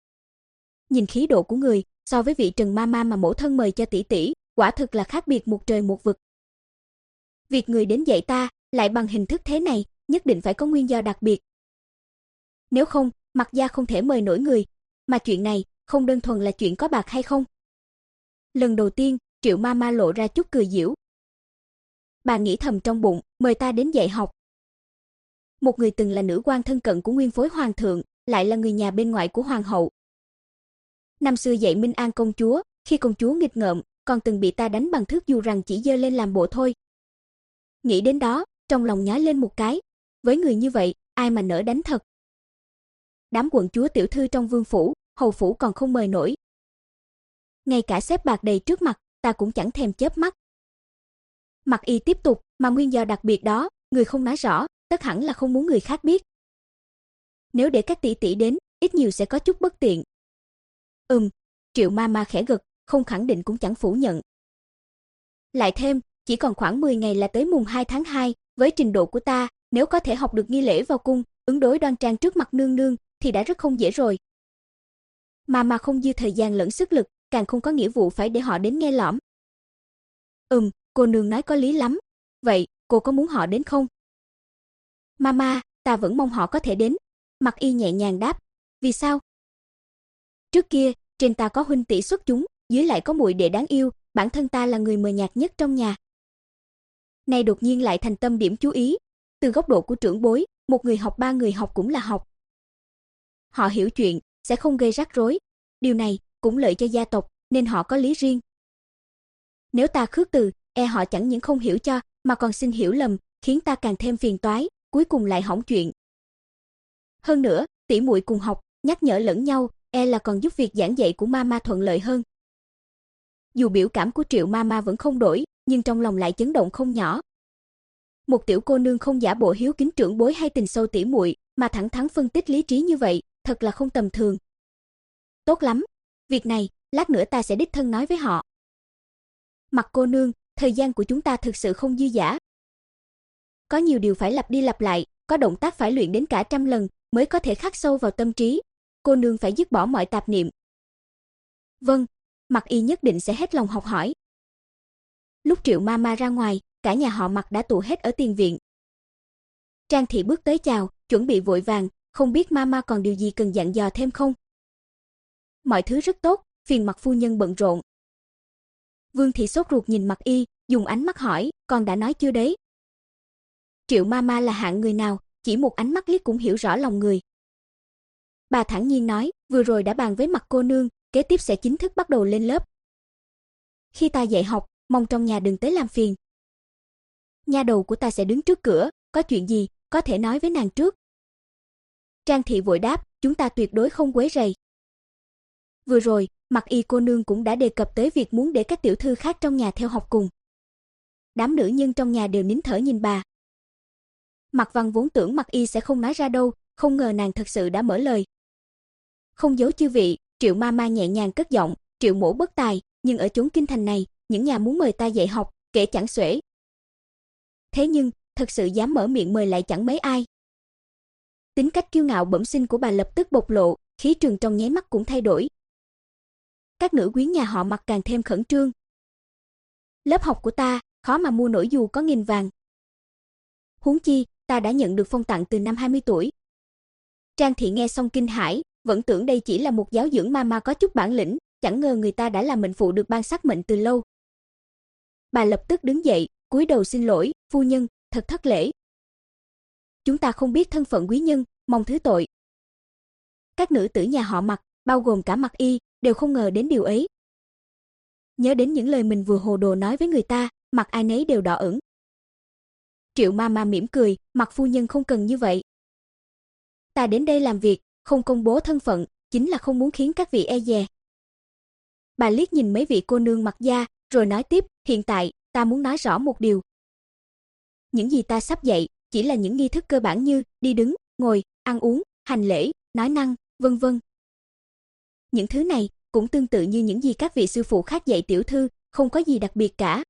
Nhìn khí độ của người, so với vị Trần Mama mà mẫu thân mời cho tỷ tỷ, quả thực là khác biệt một trời một vực. Việc người đến dạy ta, lại bằng hình thức thế này, nhất định phải có nguyên do đặc biệt. Nếu không, Mặc gia không thể mời nổi người, mà chuyện này không đơn thuần là chuyện có bạc hay không. Lần đầu tiên, Triệu Mama lộ ra chút cười giễu. Bà nghĩ thầm trong bụng, mời ta đến dạy học. Một người từng là nữ quan thân cận của nguyên phối hoàng thượng, lại là người nhà bên ngoại của hoàng hậu. Năm xưa dạy Minh An công chúa, khi công chúa nghịch ngợm, còn từng bị ta đánh bằng thước dù rằng chỉ giơ lên làm bộ thôi. Nghĩ đến đó, trong lòng nhói lên một cái, với người như vậy, ai mà nỡ đánh thật. Đám quận chúa tiểu thư trong vương phủ, hầu phủ còn không mời nổi. Ngay cả xếp bạc đầy trước mặt, ta cũng chẳng thèm chớp mắt. Mặc Y tiếp tục, mà nguyên do đặc biệt đó, người không nói rõ, tất hẳn là không muốn người khác biết. Nếu để các tỷ tỷ đến, ít nhiều sẽ có chút bất tiện. Ừm, Triệu Mama khẽ gật, không khẳng định cũng chẳng phủ nhận. Lại thêm, chỉ còn khoảng mười ngày là tới mùng hai tháng hai, với trình độ của ta, nếu có thể học được nghi lễ vào cung, ứng đối đoan trang trước mặt nương nương, thì đã rất không dễ rồi. Mama không dư thời gian lẫn sức lực, càng không có nghĩa vụ phải để họ đến nghe lõm. Ừm, cô nương nói có lý lắm. Vậy, cô có muốn họ đến không? Mama, ta vẫn mong họ có thể đến. Mặc Y nhẹ nhàng đáp. Vì sao? Trước kia, trên ta có huynh tỷ xuất chúng, dưới lại có muội đệ đáng yêu, bản thân ta là người mờ nhạt nhất trong nhà. Nay đột nhiên lại thành tâm điểm chú ý. Từ góc độ của trưởng bối, một người học ba người học cũng là học. Họ hiểu chuyện, sẽ không gây rắc rối. Điều này cũng lợi cho gia tộc, nên họ có lý riêng. Nếu ta khước từ, e họ chẳng những không hiểu cho, mà còn xin hiểu lầm, khiến ta càng thêm phiền toái, cuối cùng lại hỏng chuyện. Hơn nữa, tỷ muội cùng học, nhắc nhở lẫn nhau, e là còn giúp việc giảng dạy của Mama thuận lợi hơn. Dù biểu cảm của Triệu Mama vẫn không đổi, nhưng trong lòng lại chấn động không nhỏ. Một tiểu cô nương không giả bộ hiếu kính trưởng bối hay tình sâu tỷ muội, mà thẳng thắn phân tích lý trí như vậy, thật là không tầm thường. Tốt lắm, việc này, lát nữa ta sẽ đích thân nói với họ. Mặc cô nương, thời gian của chúng ta thực sự không dư dả. Có nhiều điều phải lặp đi lặp lại, có động tác phải luyện đến cả trăm lần, mới có thể khắc sâu vào tâm trí. Cô nương phải dứt bỏ mọi tạp niệm. Vâng, Mặc Y nhất định sẽ hết lòng học hỏi. Lúc Triệu Mama ra ngoài, cả nhà họ Mặc đã tụ hết ở tiền viện. Trang Thị bước tới chào, chuẩn bị vội vàng, không biết Mama còn điều gì cần dặn dò thêm không? Mọi thứ rất tốt, phiền Mặc phu nhân bận rộn. Vương Thị sốt ruột nhìn Mặc Y, dùng ánh mắt hỏi, con đã nói chưa đấy? Triệu Mama là hạng người nào, chỉ một ánh mắt liếc cũng hiểu rõ lòng người. Bà thản nhiên nói, vừa rồi đã bàn với Mặc cô nương, kế tiếp sẽ chính thức bắt đầu lên lớp. Khi ta dạy học, mong trong nhà đừng tới làm phiền. Nha đầu của ta sẽ đứng trước cửa, có chuyện gì, có thể nói với nàng trước. Trang Thị vội đáp, chúng ta tuyệt đối không quấy rầy. Vừa rồi, Mặc Y cô nương cũng đã đề cập tới việc muốn để các tiểu thư khác trong nhà theo học cùng. Đám nữ nhân trong nhà đều nín thở nhìn bà. Mặc Văn vốn tưởng Mặc Y sẽ không nói ra đâu, không ngờ nàng thật sự đã mở lời. Không giấu chư vị, Triệu Mama nhẹ nhàng cất giọng, Triệu mỗ bất tài, nhưng ở chốn kinh thành này, những nhà muốn mời ta dạy học, kể chẳng xuể. Thế nhưng, thật sự dám mở miệng mời lại chẳng mấy ai. Tính cách kiêu ngạo bẩm sinh của bà lập tức bộc lộ, khí trường trong nháy mắt cũng thay đổi. Các nữ quyến nhà họ Mặc càng thêm khẩn trương. Lớp học của ta, khó mà mua nổi dù có nghìn vàng. Huống chi, ta đã nhận được phong tặng từ năm hai mươi tuổi. Trang Thị nghe xong kinh hãi, vẫn tưởng đây chỉ là một giáo dưỡng Mama có chút bản lĩnh, chẳng ngờ người ta đã là mệnh phụ được ban sắc mệnh từ lâu. Bà lập tức đứng dậy, cúi đầu xin lỗi, phu nhân, thật thất lễ. Chúng ta không biết thân phận quý nhân, mong thứ tội. Các nữ tử nhà họ Mạc, bao gồm cả Mạc Y, đều không ngờ đến điều ấy. Nhớ đến những lời mình vừa hồ đồ nói với người ta, mặt ai nấy đều đỏ ửng. Triệu Mama mỉm cười, Mạc phu nhân không cần như vậy. Ta đến đây làm việc, không công bố thân phận, chính là không muốn khiến các vị e dè. Bà liếc nhìn mấy vị cô nương Mạc gia, rồi nói tiếp, hiện tại, ta muốn nói rõ một điều. Những gì ta sắp dạy, chỉ là những nghi thức cơ bản như đi đứng, ngồi, ăn uống, hành lễ, nói năng, vân vân. Những thứ này cũng tương tự như những gì các vị sư phụ khác dạy tiểu thư, không có gì đặc biệt cả.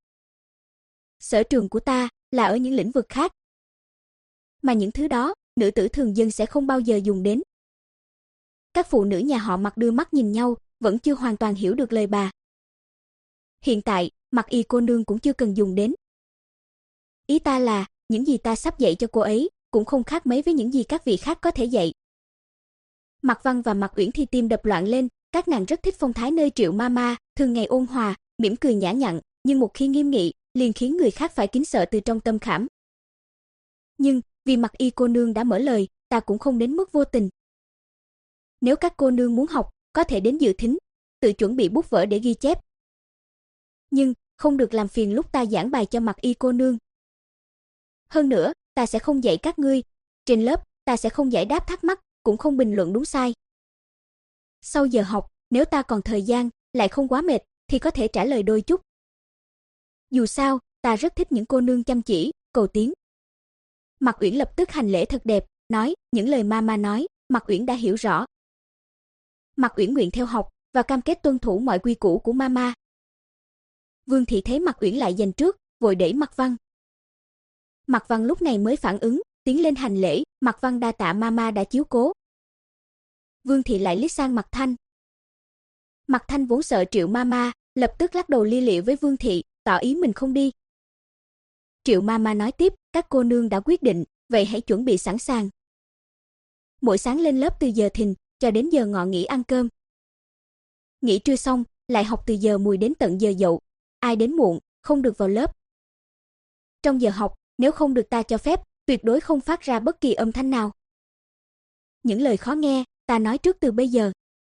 Sở trường của ta là ở những lĩnh vực khác. Mà những thứ đó, nữ tử thường dân sẽ không bao giờ dùng đến. Các phụ nữ nhà họ Mạc đưa mắt nhìn nhau, vẫn chưa hoàn toàn hiểu được lời bà. Hiện tại, Mạc Y cô nương cũng chưa cần dùng đến. Ý ta là, những gì ta sắp dạy cho cô ấy, cũng không khác mấy với những gì các vị khác có thể dạy. Mạc Văn và Mạc Uyển Thi tim đập loạn lên, các nàng rất thích phong thái nơi Triệu Mama, thường ngày ôn hòa, mỉm cười nhã nhặn, nhưng một khi nghiêm nghị, liền khiến người khác phải kính sợ từ trong tâm khảm. Nhưng, vì Mạc Y cô nương đã mở lời, ta cũng không đến mức vô tình. Nếu các cô nương muốn học, có thể đến dự thính, tự chuẩn bị bút vở để ghi chép. Nhưng, không được làm phiền lúc ta giảng bài cho Mạc Y cô nương. Hơn nữa, ta sẽ không dạy các ngươi. Trên lớp, ta sẽ không giải đáp thắc mắc, cũng không bình luận đúng sai. Sau giờ học, nếu ta còn thời gian, lại không quá mệt, thì có thể trả lời đôi chút. Dù sao, ta rất thích những cô nương chăm chỉ, cầu tiến. Mạc Uyển lập tức hành lễ thật đẹp, nói, những lời Mama nói, Mạc Uyển đã hiểu rõ. Mạc Uyển nguyện theo học và cam kết tuân thủ mọi quy củ của Mama. Vương thị thấy Mạc Uyển lại giành trước, vội đẩy Mạc Văn. Mạc Văn lúc này mới phản ứng, tiến lên hành lễ, Mạc Văn đa tạ Mama đã chiếu cố. Vương thị lại liếc sang Mạc Thanh. Mạc Thanh vốn sợ Triệu Mama, lập tức lắc đầu lia lịa với Vương thị, tỏ ý mình không đi. Triệu Mama nói tiếp, các cô nương đã quyết định, vậy hãy chuẩn bị sẵn sàng. Mỗi sáng lên lớp từ giờ thìn cho đến giờ ngọ nghỉ ăn cơm. Nghỉ trưa xong, lại học từ giờ mùi đến tận giờ dậu. Ai đến muộn, không được vào lớp. Trong giờ học, nếu không được ta cho phép, tuyệt đối không phát ra bất kỳ âm thanh nào. Những lời khó nghe, ta nói trước từ bây giờ.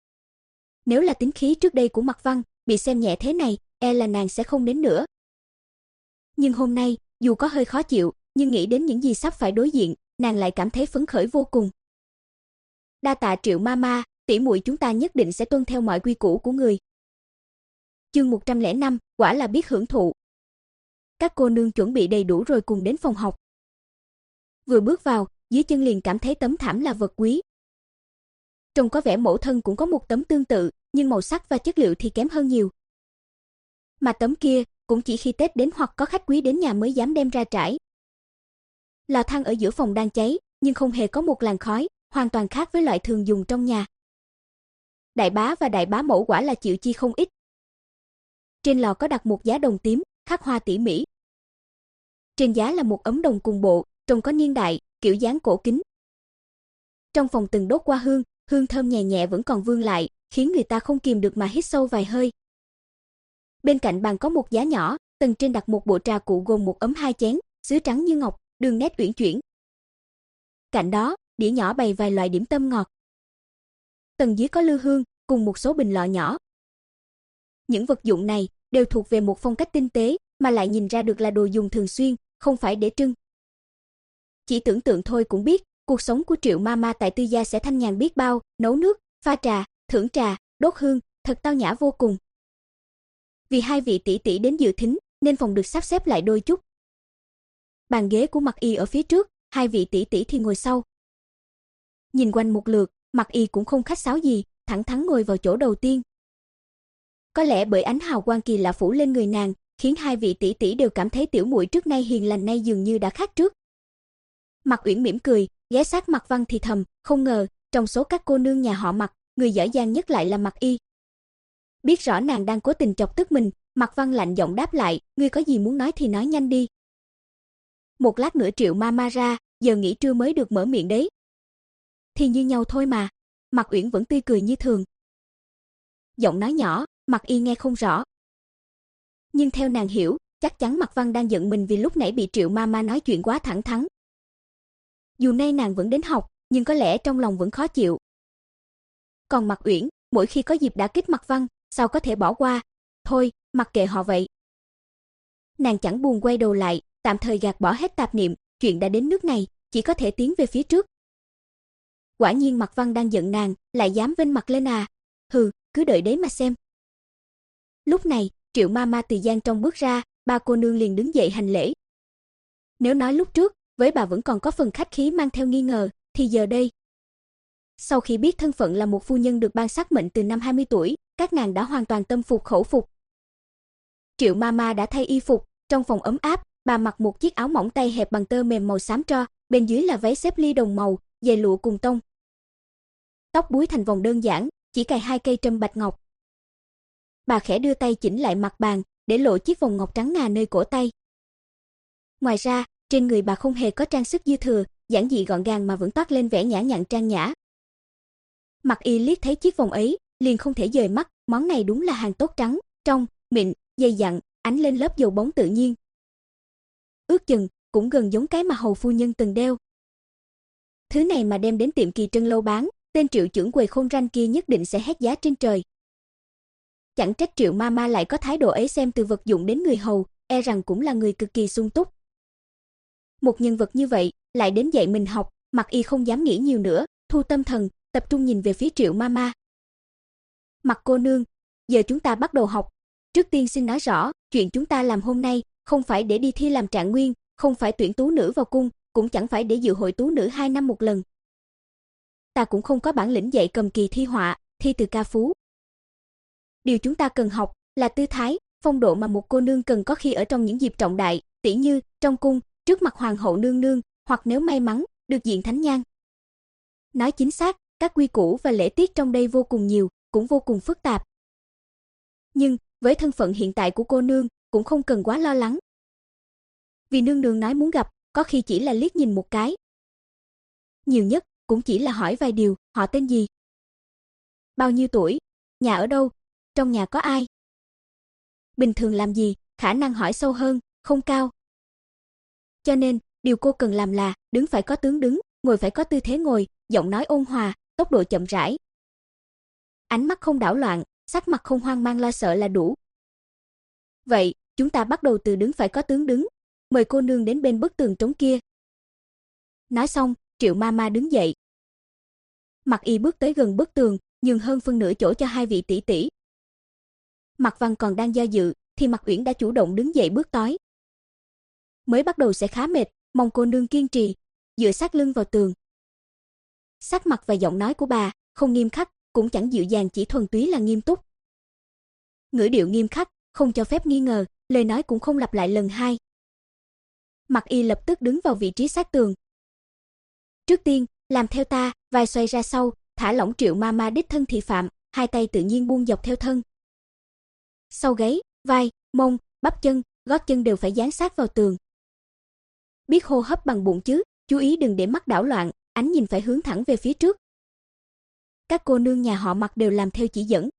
Nếu là tính khí trước đây của Mạc Văn, bị xem nhẹ thế này, e là nàng sẽ không đến nữa. Nhưng hôm nay, dù có hơi khó chịu, nhưng nghĩ đến những gì sắp phải đối diện, nàng lại cảm thấy phấn khởi vô cùng. Đa tạ Triệu Mama, tỷ muội chúng ta nhất định sẽ tuân theo mọi quy củ của người. Chương một trăm lẻ năm, quả là biết hưởng thụ. Các cô nương chuẩn bị đầy đủ rồi cùng đến phòng học. Vừa bước vào, dưới chân liền cảm thấy tấm thảm là vật quý. Trông có vẻ mẫu thân cũng có một tấm tương tự, nhưng màu sắc và chất liệu thì kém hơn nhiều. Mà tấm kia, cũng chỉ khi Tết đến hoặc có khách quý đến nhà mới dám đem ra trải. Lò than ở giữa phòng đang cháy, nhưng không hề có một làn khói, hoàn toàn khác với loại thường dùng trong nhà. Đại bá và đại bá mẫu quả là chịu chi không ít. Trên lò có đặt một giá đồng tím, khắc hoa tỉ mỉ. Trên giá là một ấm đồng cùng bộ, trông có niên đại, kiểu dáng cổ kính. Trong phòng từng đốt qua hương, hương thơm nhẹ nhẹ vẫn còn vương lại, khiến người ta không kìm được mà hít sâu vài hơi. Bên cạnh bàn có một giá nhỏ, tầng trên đặt một bộ trà cụ gồm một ấm hai chén, sứ trắng như ngọc, đường nét uyển chuyển. Cạnh đó, đĩa nhỏ bày vài loại điểm tâm ngọt. Tầng dưới có lư hương, cùng một số bình lọ nhỏ. Những vật dụng này đều thuộc về một phong cách tinh tế, mà lại nhìn ra được là đồ dùng thường xuyên, không phải để trưng. Chỉ tưởng tượng thôi cũng biết, cuộc sống của Triệu Mama tại Tư gia sẽ thanh nhàn biết bao, nấu nước, pha trà, thưởng trà, đốt hương, thật tao nhã vô cùng. Vì hai vị tỷ tỷ đến dự thính, nên phòng được sắp xếp lại đôi chút. Bàn ghế của Mạc Y ở phía trước, hai vị tỷ tỷ thì ngồi sau. Nhìn quanh một lượt, Mạc Y cũng không khách sáo gì, thẳng thắn ngồi vào chỗ đầu tiên. Có lẽ bởi ánh hào quang kỳ lạ phủ lên người nàng, khiến hai vị tỷ tỷ đều cảm thấy tiểu muội trước nay hiền lành nay dường như đã khác trước. Mạc Uyển mỉm cười, ghé sát Mạc Văn thì thầm, không ngờ, trong số các cô nương nhà họ Mạc, người giỏi giang nhất lại là Mạc Y. Biết rõ nàng đang cố tình chọc tức mình, Mạc Văn lạnh giọng đáp lại, ngươi có gì muốn nói thì nói nhanh đi. Một lát nữa Triệu Mama ra, giờ nghỉ trưa mới được mở miệng đấy. Thì như nhau thôi mà, Mạc Uyển vẫn tươi cười như thường. Giọng nói nhỏ, Mạc Y nghe không rõ. Nhưng theo nàng hiểu, chắc chắn Mạc Văn đang giận mình vì lúc nãy bị Triệu Mama nói chuyện quá thẳng thắn. Dù nay nàng vẫn đến học, nhưng có lẽ trong lòng vẫn khó chịu. Còn Mạc Uyển, mỗi khi có dịp đả kích Mạc Văn, sao có thể bỏ qua? Thôi, mặc kệ họ vậy. Nàng chẳng buồn quay đầu lại, tạm thời gạt bỏ hết tạp niệm, chuyện đã đến nước này, chỉ có thể tiến về phía trước. Quả nhiên Mạc Văn đang giận nàng, lại dám vênh mặt lên à? Hừ, cứ đợi đấy mà xem. Lúc này, Triệu Mama từ gian trong bước ra, ba cô nương liền đứng dậy hành lễ. Nếu nói lúc trước, với bà vẫn còn có phần khách khí mang theo nghi ngờ, thì giờ đây. Sau khi biết thân phận là một phu nhân được ban sắc mệnh từ năm hai mươi tuổi, các nàng đã hoàn toàn tâm phục khẩu phục. Triệu Mama đã thay y phục, trong phòng ấm áp, bà mặc một chiếc áo mỏng tay hẹp bằng tơ mềm màu xám tro, bên dưới là váy xếp ly đồng màu, dày lụa cùng tông. Tóc búi thành vòng đơn giản, chỉ cài hai cây trâm bạch ngọc. Bà khẽ đưa tay chỉnh lại mặt bàn, để lộ chiếc vòng ngọc trắng ngà nơi cổ tay. Ngoài ra, trên người bà không hề có trang sức dư thừa, giản dị gọn gàng mà vẫn toát lên vẻ nhã nhặn trang nhã. Mặc Y liếc thấy chiếc vòng ấy, liền không thể dời mắt, món này đúng là hàng tốt, trắng, trong, mịn, dày dặn, ánh lên lớp dầu bóng tự nhiên. Ước chừng cũng gần giống cái mà hầu phu nhân từng đeo. Thứ này mà đem đến tiệm Kỳ Trân lâu bán, tên Triệu trưởng quầy khôn ranh kia nhất định sẽ hét giá trên trời. Chẳng trách Triệu Mama lại có thái độ ấy, xem từ vật dụng đến người hầu, e rằng cũng là người cực kỳ sung túc. Một nhân vật như vậy, lại đến dạy mình học, Mặc Y không dám nghĩ nhiều nữa, thu tâm thần, tập trung nhìn về phía Triệu Mama. Mặc cô nương, giờ chúng ta bắt đầu học. Trước tiên xin nói rõ, chuyện chúng ta làm hôm nay, không phải để đi thi làm trạng nguyên, không phải tuyển tú nữ vào cung, cũng chẳng phải để dự hội tú nữ hai năm một lần. Ta cũng không có bản lĩnh dạy cầm kỳ thi họa, thi từ ca phú. Điều chúng ta cần học là tư thái, phong độ mà một cô nương cần có khi ở trong những dịp trọng đại, tỉ như trong cung, trước mặt hoàng hậu nương nương, hoặc nếu may mắn được diện thánh nhan. Nói chính xác, các quy củ và lễ tiết trong đây vô cùng nhiều, cũng vô cùng phức tạp. Nhưng với thân phận hiện tại của cô nương, cũng không cần quá lo lắng. Vì nương nương nói muốn gặp, có khi chỉ là liếc nhìn một cái. Nhiều nhất cũng chỉ là hỏi vài điều, họ tên gì, bao nhiêu tuổi, nhà ở đâu, trong nhà có ai. Bình thường làm gì, khả năng hỏi sâu hơn, không cao. Cho nên, điều cô cần làm là đứng phải có tướng đứng, ngồi phải có tư thế ngồi, giọng nói ôn hòa, tốc độ chậm rãi. Ánh mắt không đảo loạn, sắc mặt không hoang mang lo sợ là đủ. Vậy, chúng ta bắt đầu từ đứng phải có tướng đứng. Mời cô nương đến bên bức tường trống kia. Nói xong, Triệu Mama đứng dậy. Mặc Y bước tới gần bức tường, nhường hơn phân nửa chỗ cho hai vị tỷ tỷ. Mạc Văn còn đang do dự, thì Mạc Uyển đã chủ động đứng dậy bước tới. Mới bắt đầu sẽ khá mệt, mong cô nương kiên trì, dựa sát lưng vào tường. Sắc mặt và giọng nói của bà không nghiêm khắc, cũng chẳng dịu dàng, chỉ thuần túy là nghiêm túc. Ngữ điệu nghiêm khắc, không cho phép nghi ngờ, lời nói cũng không lặp lại lần hai. Mạc Y lập tức đứng vào vị trí sát tường. Trước tiên, làm theo ta, vai xoay ra sau, thả lỏng Triệu Mama đích thân thị phạm, hai tay tự nhiên buông dọc theo thân. Sau gáy, vai, mông, bắp chân, gót chân đều phải dán sát vào tường. Biết hô hấp bằng bụng chứ, chú ý đừng để mắt đảo loạn, ánh nhìn phải hướng thẳng về phía trước. Các cô nương nhà họ Mạc đều làm theo chỉ dẫn.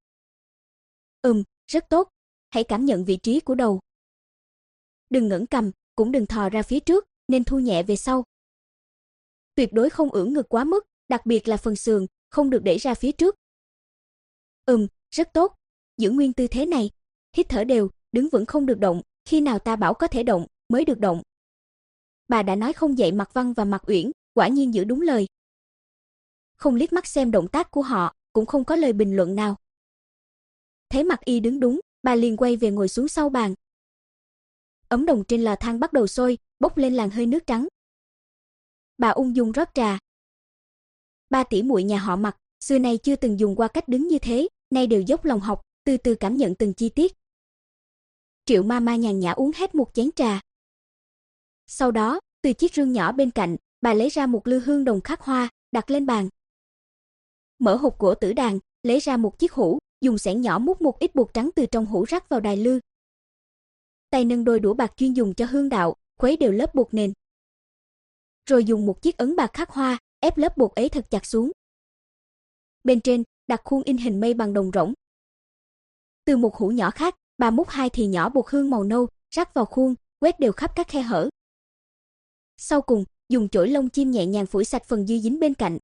Ừm, rất tốt, hãy cảm nhận vị trí của đầu. Đừng ngẩng cằm, cũng đừng thò ra phía trước, nên thu nhẹ về sau. Tuyệt đối không ưỡn ngực quá mức, đặc biệt là phần sườn, không được đẩy ra phía trước. Ừm, rất tốt, giữ nguyên tư thế này, hít thở đều, đứng vững không được động, khi nào ta bảo có thể động, mới được động. Bà đã nói không dạy Mạc Văn và Mạc Uyển, quả nhiên giữ đúng lời. Không liếc mắt xem động tác của họ, cũng không có lời bình luận nào. Thấy Mạc Y đứng đúng, bà liền quay về ngồi xuống sau bàn. Ấm đồng trên lò than bắt đầu sôi, bốc lên làn hơi nước trắng. Bà ung dung rót trà. Ba tỷ muội nhà họ Mạc, xưa nay chưa từng dùng qua cách đứng như thế, nay đều dốc lòng học, từ từ cảm nhận từng chi tiết. Triệu Mama nhàn nhã uống hết một chén trà. Sau đó, từ chiếc rương nhỏ bên cạnh, bà lấy ra một lư hương đồng khắc hoa, đặt lên bàn. Mở hộp gỗ tử đàn, lấy ra một chiếc hũ, dùng xẻng nhỏ múc một ít bột trắng từ trong hũ rắc vào đài lư. Tay nâng đôi đũa bạc chuyên dùng cho hương đạo, khuấy đều lớp bột nền. Rồi dùng một chiếc ấn bạc khắc hoa, ép lớp bột ấy thật chặt xuống. Bên trên, đặt khuôn in hình mây bằng đồng rỗng. Từ một hũ nhỏ khác, bà múc hai thìa nhỏ bột hương màu nâu, rắc vào khuôn, quét đều khắp các khe hở. Sau cùng, dùng chổi lông chim nhẹ nhàng phủi sạch phần dư dính bên cạnh.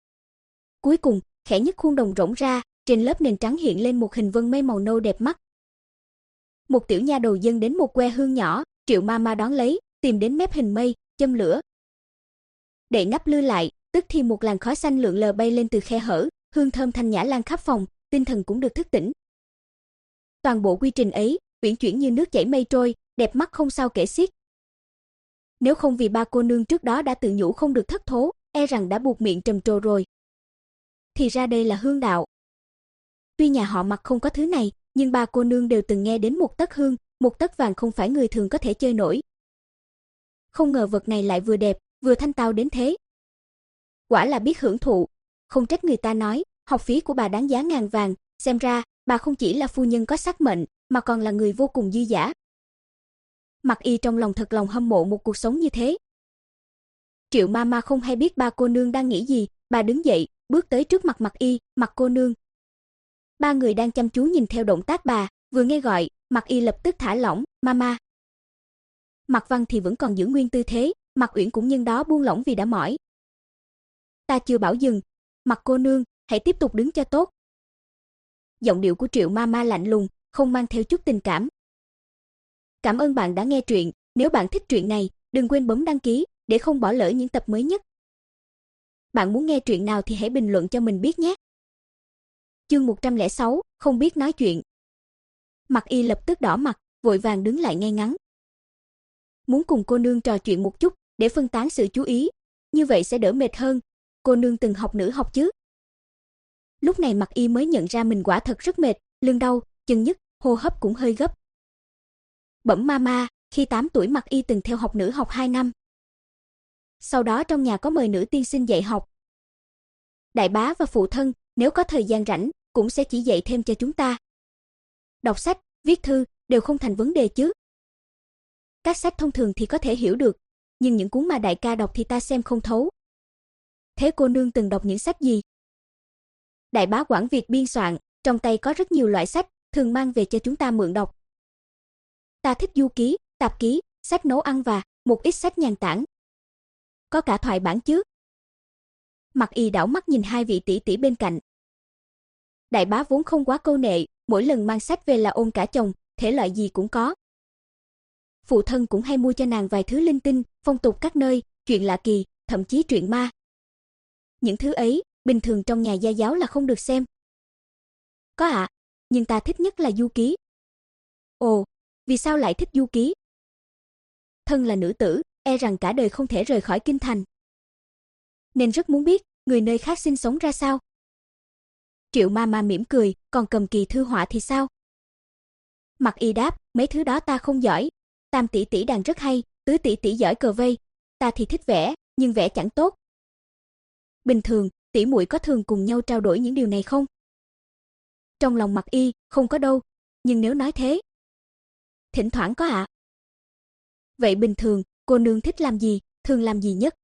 Cuối cùng, khẽ nhấc khuôn đồng rỗng ra, trên lớp nền trắng hiện lên một hình vân mây màu nâu đẹp mắt. Một tiểu nha đầu dâng đến một que hương nhỏ, Triệu Mama đón lấy, tìm đến mép hình mây, châm lửa. Đậy nắp lư lại, tức thì một làn khói xanh lượn lờ bay lên từ khe hở, hương thơm thanh nhã lan khắp phòng, tinh thần cũng được thức tỉnh. Toàn bộ quy trình ấy, uyển chuyển như nước chảy mây trôi, đẹp mắt không sao kể xiết. Nếu không vì ba cô nương trước đó đã tự nhủ không được thất thố, e rằng đã buộc miệng trầm trồ rồi. Thì ra đây là hương đạo. Tuy nhà họ Mặc không có thứ này, nhưng ba cô nương đều từng nghe đến một tấc hương, một tấc vàng không phải người thường có thể chơi nổi. Không ngờ vật này lại vừa đẹp, vừa thanh tao đến thế. Quả là biết hưởng thụ, không trách người ta nói, học phí của bà đáng giá ngàn vàng, xem ra, bà không chỉ là phu nhân có sắc mệnh, mà còn là người vô cùng dư dả. Mặc Y trong lòng thật lòng hâm mộ một cuộc sống như thế. Triệu Mama không hay biết ba cô nương đang nghĩ gì, bà đứng dậy, bước tới trước mặt Mặc Y, Mặc cô nương. Ba người đang chăm chú nhìn theo động tác bà, vừa nghe gọi, Mặc Y lập tức thả lỏng, Mama. Mặc Văn thì vẫn còn giữ nguyên tư thế, Mặc Uyển cũng nhân đó buông lỏng vì đã mỏi. Ta chưa bảo dừng, Mặc cô nương, hãy tiếp tục đứng cho tốt. Giọng điệu của Triệu Mama lạnh lùng, không mang theo chút tình cảm. Cảm ơn bạn đã nghe truyện, nếu bạn thích truyện này, đừng quên bấm đăng ký để không bỏ lỡ những tập mới nhất. Bạn muốn nghe truyện nào thì hãy bình luận cho mình biết nhé. Chương một trăm lẻ sáu, không biết nói chuyện. Mặc Y lập tức đỏ mặt, vội vàng đứng lại ngay ngắn. Muốn cùng cô nương trò chuyện một chút, để phân tán sự chú ý, như vậy sẽ đỡ mệt hơn. Cô nương từng học nữ học chứ? Lúc này Mặc Y mới nhận ra mình quả thật rất mệt, lưng đau, chân nhức, hô hấp cũng hơi gấp. Bẩm Mama, khi tám tuổi Mặc Y từng theo học nữ học hai năm. Sau đó trong nhà có mời nữ tiên sinh dạy học. Đại bá và phụ thân, nếu có thời gian rảnh, cũng sẽ chỉ dạy thêm cho chúng ta. Đọc sách, viết thư, đều không thành vấn đề chứ. Các sách thông thường thì có thể hiểu được, nhưng những cuốn mà đại ca đọc thì ta xem không thấu. Thế cô nương từng đọc những sách gì? Đại bá Quảng Việt biên soạn, trong tay có rất nhiều loại sách, thường mang về cho chúng ta mượn đọc. Ta thích du ký, tạp ký, sách nấu ăn và một ít sách nhàn tản. Có cả thoại bản chứ. Mặc Y đảo mắt nhìn hai vị tỷ tỷ bên cạnh. Đại bá vốn không quá câu nệ, mỗi lần mang sách về là ôm cả chồng, thể loại gì cũng có. Phụ thân cũng hay mua cho nàng vài thứ linh tinh, phong tục các nơi, chuyện lạ kỳ, thậm chí truyện ma. Những thứ ấy, bình thường trong nhà gia giáo là không được xem. Có ạ, à, nhưng ta thích nhất là du ký. Ồ, vì sao lại thích du ký? Thân là nữ tử, e rằng cả đời không thể rời khỏi kinh thành. Nên rất muốn biết, người nơi khác sinh sống ra sao. Triệu Mama mỉm cười, còn cầm kỳ thư họa thì sao? Mặc Y đáp, mấy thứ đó ta không giỏi. Tam tỷ tỷ đàn rất hay, tứ tỷ tỷ giỏi cờ vây, ta thì thích vẽ, nhưng vẽ chẳng tốt. Bình thường, tỷ muội có thường cùng nhau trao đổi những điều này không? Trong lòng Mặc Y, không có đâu, nhưng nếu nói thế, thỉnh thoảng có ạ. À. Vậy bình thường, cô nương thích làm gì, thường làm gì nhất?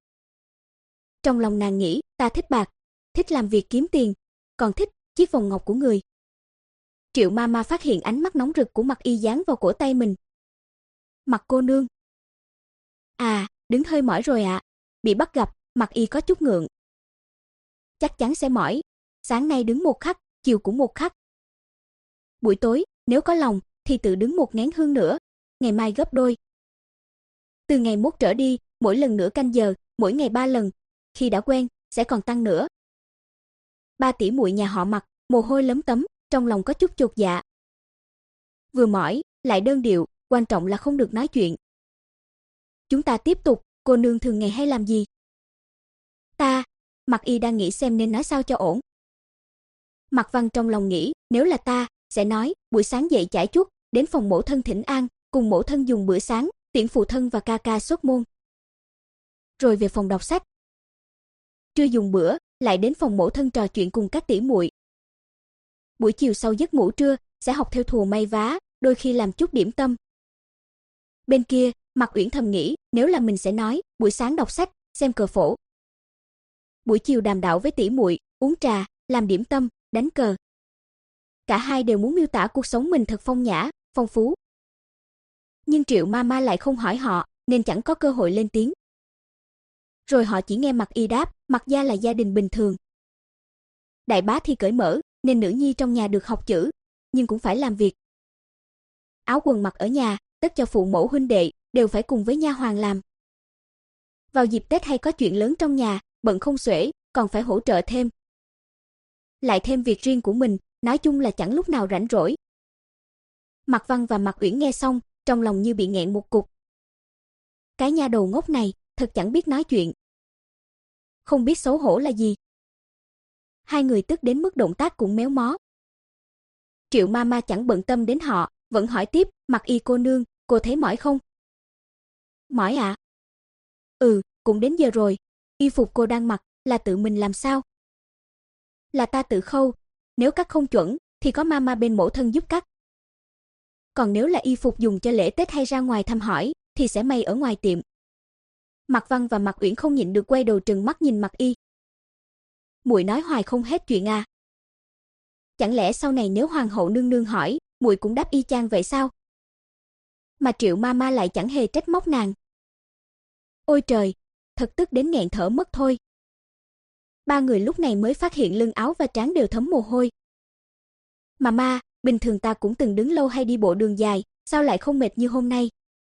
Trong lòng nàng nghĩ, ta thích bạc, thích làm việc kiếm tiền, còn thích chiếc vòng ngọc của người. Triệu Mama phát hiện ánh mắt nóng rực của Mặc Y dán vào cổ tay mình. Mặc cô nương. À, đứng hơi mỏi rồi ạ. À. Bị bắt gặp, Mặc Y có chút ngượng. Chắc chắn sẽ mỏi. Sáng nay đứng một khắc, chiều cũng một khắc. Buổi tối, nếu có lòng, thì tự đứng một nén hương nữa. Ngày mai gấp đôi. Từ ngày mốt trở đi, mỗi lần nửa canh giờ, mỗi ngày ba lần. Khi đã quen, sẽ còn tăng nữa. Ba tỷ muội nhà họ Mặc, mồ hôi lấm tấm, trong lòng có chút chột dạ. Vừa mỏi, lại đơn điệu, quan trọng là không được nói chuyện. Chúng ta tiếp tục, cô nương thường ngày hay làm gì? Ta, Mặc Y đang nghĩ xem nên nói sao cho ổn. Mặc Văn trong lòng nghĩ, nếu là ta, sẽ nói, buổi sáng dậy chải chuốt, đến phòng mẫu thân thỉnh an, cùng mẫu thân dùng bữa sáng, tiễn phụ thân và ca ca xuất môn. Rồi về phòng đọc sách. Trưa dùng bữa, lại đến phòng mẫu thân trò chuyện cùng các tỷ muội. Buổi chiều sau giấc ngủ trưa, sẽ học theo thùa may vá, đôi khi làm chút điểm tâm. Bên kia, Mặc Uyển thầm nghĩ, nếu là mình sẽ nói, buổi sáng đọc sách, xem cờ phổ. Buổi chiều đàm đạo với tỷ muội, uống trà, làm điểm tâm, đánh cờ. Cả hai đều muốn miêu tả cuộc sống mình thật phong nhã, phong phú. Nhưng Triệu Mama lại không hỏi họ, nên chẳng có cơ hội lên tiếng. Rồi họ chỉ nghe Mạc Y đáp, Mạc gia là gia đình bình thường. Đại bá thì cởi mở, nên nữ nhi trong nhà được học chữ, nhưng cũng phải làm việc. Áo quần mặc ở nhà, tất cho phụ mẫu huynh đệ, đều phải cùng với nha hoàn làm. Vào dịp Tết hay có chuyện lớn trong nhà, bận không xuể, còn phải hỗ trợ thêm. Lại thêm việc riêng của mình, nói chung là chẳng lúc nào rảnh rỗi. Mạc Văn và Mạc Uyển nghe xong, trong lòng như bị nghẹn một cục. Cái nha đầu ngốc này, thật chẳng biết nói chuyện. Không biết xấu hổ là gì. Hai người tức đến mức động tác cũng méo mó. Triệu Mama chẳng bận tâm đến họ, vẫn hỏi tiếp, Mạc Y cô nương, cô thấy mỏi không? Mỏi ạ? À? Ừ, cũng đến giờ rồi. Y phục cô đang mặc, là tự mình làm sao? Là ta tự khâu, nếu cắt không chuẩn, thì có Mama bên mẫu thân giúp cắt. Còn nếu là y phục dùng cho lễ Tết hay ra ngoài thăm hỏi, thì sẽ may ở ngoài tiệm. Mạc Văn và Mạc Uyển không nhịn được quay đầu trừng mắt nhìn Mạc Y. Muội nói hoài không hết chuyện à? Chẳng lẽ sau này nếu hoàng hậu nương nương hỏi, muội cũng đáp y chang vậy sao? Mà Triệu Mama lại chẳng hề trách móc nàng. Ôi trời, thật tức đến nghẹn thở mất thôi. Ba người lúc này mới phát hiện lưng áo và trán đều thấm mồ hôi. Mama, bình thường ta cũng từng đứng lâu hay đi bộ đường dài, sao lại không mệt như hôm nay?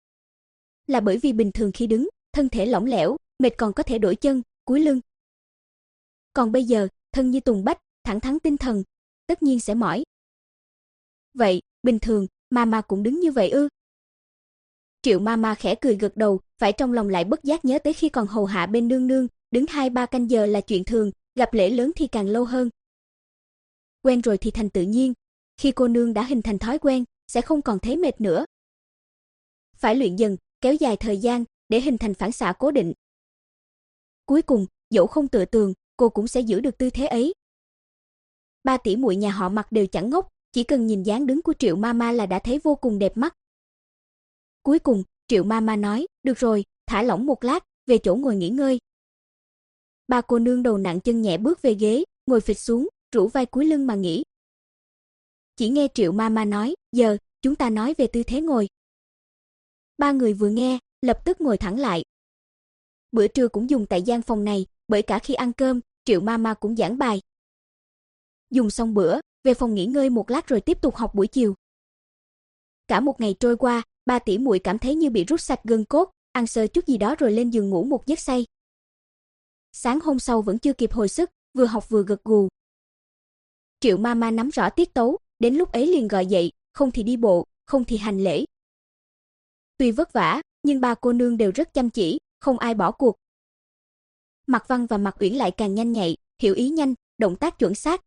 Là bởi vì bình thường khi đứng, thân thể lỏng lẻo, mệt còn có thể đổi chân, cúi lưng. Còn bây giờ, thân như tùng bách, thẳng thắn tinh thần, tất nhiên sẽ mỏi. Vậy, bình thường, Mama cũng đứng như vậy ư? Triệu Mama khẽ cười gật đầu, phải trong lòng lại bất giác nhớ tới khi còn hầu hạ bên nương nương, đứng hai ba canh giờ là chuyện thường, gặp lễ lớn thì càng lâu hơn. Quen rồi thì thành tự nhiên, khi cô nương đã hình thành thói quen, sẽ không còn thấy mệt nữa. Phải luyện dần, kéo dài thời gian, để hình thành phản xạ cố định. Cuối cùng, dẫu không tựa tường, cô cũng sẽ giữ được tư thế ấy. Ba tỷ muội nhà họ Mạc đều chẳng ngốc, chỉ cần nhìn dáng đứng của Triệu Mama là đã thấy vô cùng đẹp mắt. Cuối cùng, Triệu Mama nói, được rồi, thả lỏng một lát, về chỗ ngồi nghỉ ngơi. Ba cô nương đầu nặng chân nhẹ bước về ghế, ngồi phịch xuống, rũ vai cúi lưng mà nghỉ. Chỉ nghe Triệu Mama nói, giờ, chúng ta nói về tư thế ngồi. Ba người vừa nghe, lập tức ngồi thẳng lại. Bữa trưa cũng dùng tại gian phòng này, bởi cả khi ăn cơm, Triệu Mama cũng giảng bài. Dùng xong bữa, về phòng nghỉ ngơi một lát rồi tiếp tục học buổi chiều. Cả một ngày trôi qua, ba tỷ muội cảm thấy như bị rút sạch gân cốt, ăn sơ chút gì đó rồi lên giường ngủ một giấc say. Sáng hôm sau vẫn chưa kịp hồi sức, vừa học vừa gật gù. Triệu Mama nắm rõ tiết tấu, đến lúc ấy liền gọi dậy, không thì đi bộ, không thì hành lễ. Tuy vất vả, nhưng ba cô nương đều rất chăm chỉ, không ai bỏ cuộc. Mạc Văn và Mạc Uyển lại càng nhanh nhạy, hiểu ý nhanh, động tác chuẩn xác.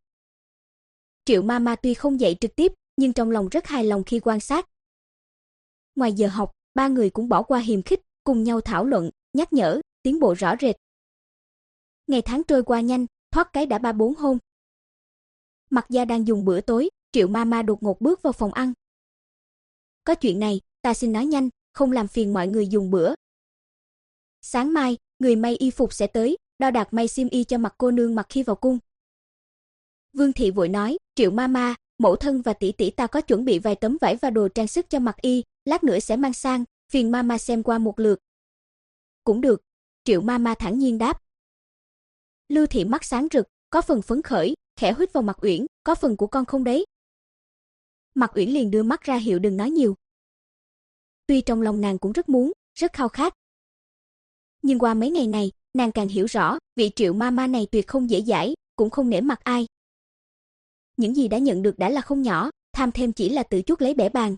Triệu Mama tuy không dạy trực tiếp, nhưng trong lòng rất hài lòng khi quan sát. Ngoài giờ học, ba người cũng bỏ qua hiềm khích, cùng nhau thảo luận, nhắc nhở, tiến bộ rõ rệt. Ngày tháng trôi qua nhanh, thoát cái đã ba bốn hôm. Mạc gia đang dùng bữa tối, Triệu Mama đột ngột bước vào phòng ăn. Có chuyện này, ta xin nói nhanh, không làm phiền mọi người dùng bữa. Sáng mai, người may y phục sẽ tới, đo đạc may xiêm y cho Mạc cô nương mặc khi vào cung. Vương thị vội nói, Triệu Mama, mẫu thân và tỷ tỷ ta có chuẩn bị vài tấm vải và đồ trang sức cho Mạc y, lát nữa sẽ mang sang, phiền Mama xem qua một lượt. Cũng được, Triệu Mama thản nhiên đáp. Lưu thị mắt sáng rực, có phần phấn khởi, khẽ huýt vào Mạc Uyển, có phần của con không đấy? Mạc Uyển liền đưa mắt ra hiệu đừng nói nhiều. Tuy trong lòng nàng cũng rất muốn, rất khao khát. Nhưng qua mấy ngày này, nàng càng hiểu rõ, vị Triệu Mama này tuyệt không dễ dãi, cũng không nể mặt ai. Những gì đã nhận được đã là không nhỏ, tham thêm chỉ là tự chuốc lấy bẻ bàng.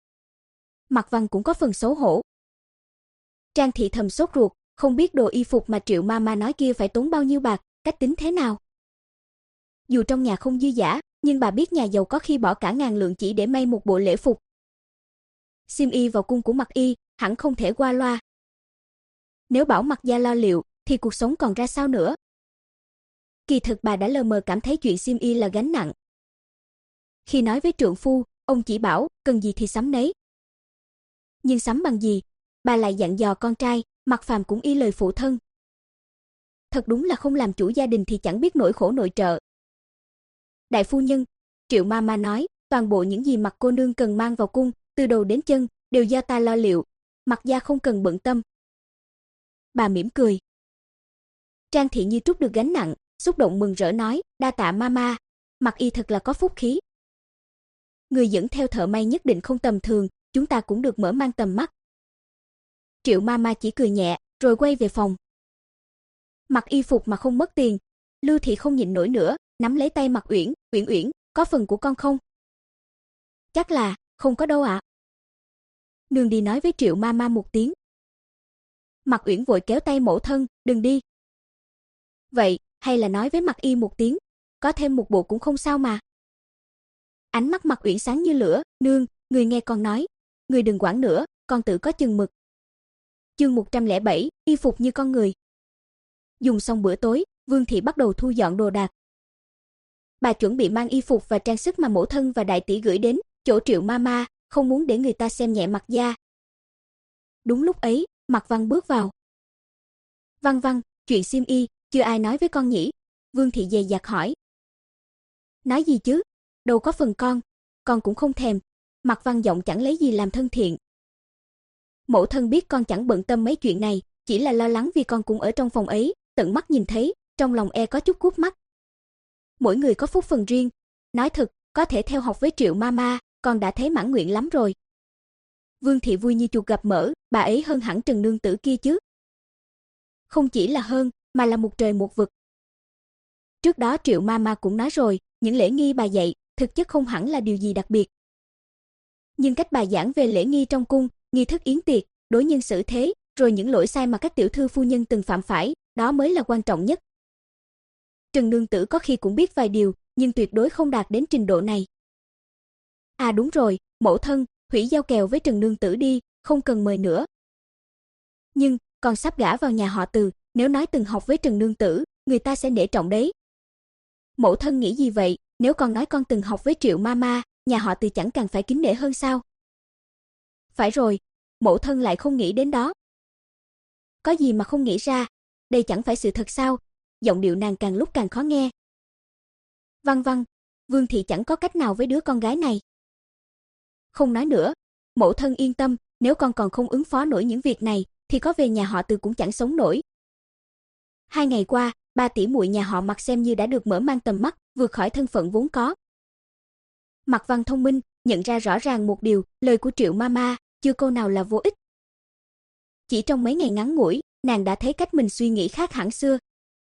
Mạc Văn cũng có phần xấu hổ. Trang thị thầm sốt ruột, không biết đồ y phục mà Triệu Mama nói kia phải tốn bao nhiêu bạc, cách tính thế nào. Dù trong nhà không dư dả, nhưng bà biết nhà giàu có khi bỏ cả ngàn lượng chỉ để may một bộ lễ phục. Xiêm y vào cung của Mạc y, hẳn không thể qua loa. Nếu bảo Mạc gia lo liệu, thì cuộc sống còn ra sao nữa. Kỳ thực bà đã lờ mờ cảm thấy chuyện xiêm y là gánh nặng. Khi nói với trượng phu, ông chỉ bảo, cần gì thì sắm nấy. Nhưng sắm bằng gì, bà lại dặn dò con trai, Mạc Phàm cũng y lời phụ thân. Thật đúng là không làm chủ gia đình thì chẳng biết nỗi khổ nội trợ. Đại phu nhân, Triệu Mama nói, toàn bộ những gì Mạc cô nương cần mang vào cung, từ đầu đến chân, đều do ta lo liệu, Mặc gia không cần bận tâm. Bà mỉm cười. Trang Thị Nhi trút được gánh nặng, xúc động mừng rỡ nói, đa tạ mama, Mặc y thật là có phúc khí. Người dẫn theo thợ may nhất định không tầm thường, chúng ta cũng được mở mang tầm mắt. Triệu mama chỉ cười nhẹ, rồi quay về phòng. Mặc y phục mà không mất tiền, Lưu Thị không nhịn nổi nữa, nắm lấy tay Mặc Uyển, "Uyển Uyển, có phần của con không?" "Chắc là không có đâu ạ." Nương đi nói với Triệu mama một tiếng. Mặc Uyển vội kéo tay mẫu thân, "Đừng đi." "Vậy, hay là nói với Mặc y một tiếng, có thêm một bộ cũng không sao mà." Ánh mắt Mặc Uyển sáng như lửa, "Nương, người nghe con nói, người đừng quản nữa, con tự có chừng mực." Chương một trăm lẻ bảy, y phục như con người. Dùng xong bữa tối, Vương thị bắt đầu thu dọn đồ đạc. Bà chuẩn bị mang y phục và trang sức mà mẫu thân và đại tỷ gửi đến chỗ Triệu mama, không muốn để người ta xem nhẹ Mặc gia. Đúng lúc ấy, Mặc Văn bước vào. "Văn Văn, chuyện xiêm y, chưa ai nói với con nhỉ?" Vương thị dè dặt hỏi. "Nói gì chứ, đâu có phần con, con cũng không thèm." Mặc Văn giọng chẳng lấy gì làm thân thiện. "Mẫu thân biết con chẳng bận tâm mấy chuyện này, chỉ là lo lắng vì con cũng ở trong phòng ấy, tận mắt nhìn thấy, trong lòng e có chút cút mắt. Mỗi người có phúc phần riêng, nói thật, có thể theo học với Triệu mama, con đã thấy mãn nguyện lắm rồi." Vương thị vui như chuột gặp mỡ, bà ấy hơn hẳn Trần nương tử kia chứ. Không chỉ là hơn, mà là một trời một vực. Trước đó Triệu mama cũng nói rồi, những lễ nghi bà dạy, thực chất không hẳn là điều gì đặc biệt. Nhưng cách bà giảng về lễ nghi trong cung, nghi thức yến tiệc, đối nhân xử thế, rồi những lỗi sai mà các tiểu thư phu nhân từng phạm phải, đó mới là quan trọng nhất. Trần nương tử có khi cũng biết vài điều, nhưng tuyệt đối không đạt đến trình độ này. À đúng rồi, mẫu thân, hủy giao kèo với Trần nương tử đi, không cần mời nữa. Nhưng, con sắp gả vào nhà họ Từ, nếu nói từng học với Trần nương tử, người ta sẽ nể trọng đấy. Mẫu thân nghĩ gì vậy, nếu con nói con từng học với Triệu mama, nhà họ Từ chẳng càng phải kính nể hơn sao? Phải rồi, mẫu thân lại không nghĩ đến đó. Có gì mà không nghĩ ra, đây chẳng phải sự thật sao? Giọng điệu nàng càng lúc càng khó nghe. Văn Văn, Vương thị chẳng có cách nào với đứa con gái này. Không nói nữa, mẫu thân yên tâm, nếu con còn không ứng phó nổi những việc này, thì có về nhà họ Từ cũng chẳng sống nổi. Hai ngày qua, ba tỷ muội nhà họ Mặc xem như đã được mở mang tầm mắt, vượt khỏi thân phận vốn có. Mặc Văn thông minh, nhận ra rõ ràng một điều, lời của Triệu mama, chưa câu nào là vô ích. Chỉ trong mấy ngày ngắn ngủi, nàng đã thấy cách mình suy nghĩ khác hẳn xưa.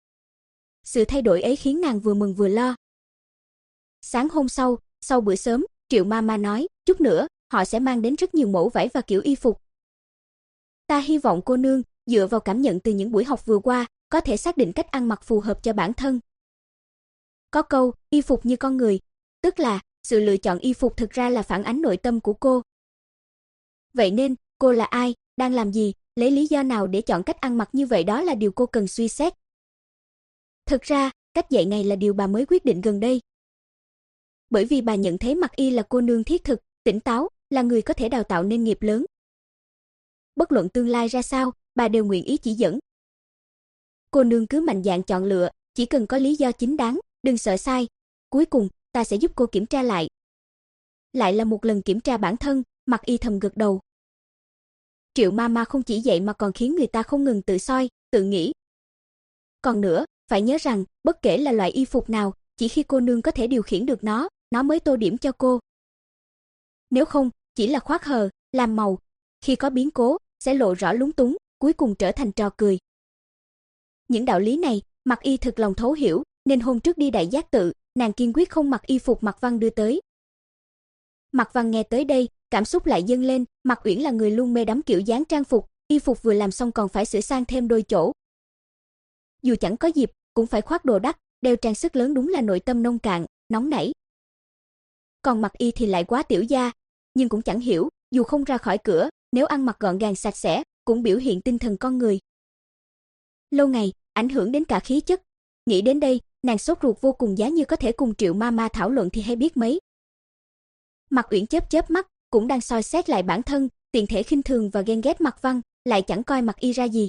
Sự thay đổi ấy khiến nàng vừa mừng vừa lo. Sáng hôm sau, sau bữa sớm, Triệu mama nói, chút nữa, họ sẽ mang đến rất nhiều mẫu vải và kiểu y phục. Ta hy vọng cô nương, dựa vào cảm nhận từ những buổi học vừa qua, có thể xác định cách ăn mặc phù hợp cho bản thân. Có câu, y phục như con người, tức là, sự lựa chọn y phục thực ra là phản ánh nội tâm của cô. Vậy nên, cô là ai, đang làm gì, lấy lý do nào để chọn cách ăn mặc như vậy, đó là điều cô cần suy xét. Thực ra, cách dạy này là điều bà mới quyết định gần đây. Bởi vì bà nhận thấy Mặc Y là cô nương thiết thực, tỉnh táo, là người có thể đào tạo nên nghiệp lớn. Bất luận tương lai ra sao, bà đều nguyện ý chỉ dẫn. Cô nương cứ mạnh dạn chọn lựa, chỉ cần có lý do chính đáng, đừng sợ sai. Cuối cùng, ta sẽ giúp cô kiểm tra lại. Lại là một lần kiểm tra bản thân, Mặc Y thầm gật đầu. Triệu mama không chỉ dạy mà còn khiến người ta không ngừng tự soi, tự nghĩ. Còn nữa, phải nhớ rằng, bất kể là loại y phục nào, chỉ khi cô nương có thể điều khiển được nó, nó mới tô điểm cho cô. Nếu không, chỉ là khoác hờ, làm màu, khi có biến cố, sẽ lộ rõ lúng túng, cuối cùng trở thành trò cười. Những đạo lý này, Mặc Y thực lòng thấu hiểu, nên hôm trước đi Đại Giác Tự, nàng kiên quyết không mặc y phục Mặc Văn đưa tới. Mặc Văn nghe tới đây, cảm xúc lại dâng lên, Mặc Uyển là người luôn mê đắm kiểu dáng trang phục, y phục vừa làm xong còn phải sửa sang thêm đôi chỗ. Dù chẳng có dịp, cũng phải khoác đồ đắt, đeo trang sức lớn, đúng là nội tâm nông cạn, nóng nảy. Còn Mặc Y thì lại quá tiểu gia, nhưng cũng chẳng hiểu, dù không ra khỏi cửa, nếu ăn mặc gọn gàng sạch sẽ, cũng biểu hiện tinh thần con người. Lâu ngày, ảnh hưởng đến cả khí chất. Nghĩ đến đây, nàng sốt ruột vô cùng, giá như có thể cùng Triệu mama thảo luận thì hay biết mấy. Mặc Uyển chớp chớp mắt, cũng đang soi xét lại bản thân, tiện thể khinh thường và ghen ghét Mặc Văn, lại chẳng coi Mặc Y ra gì.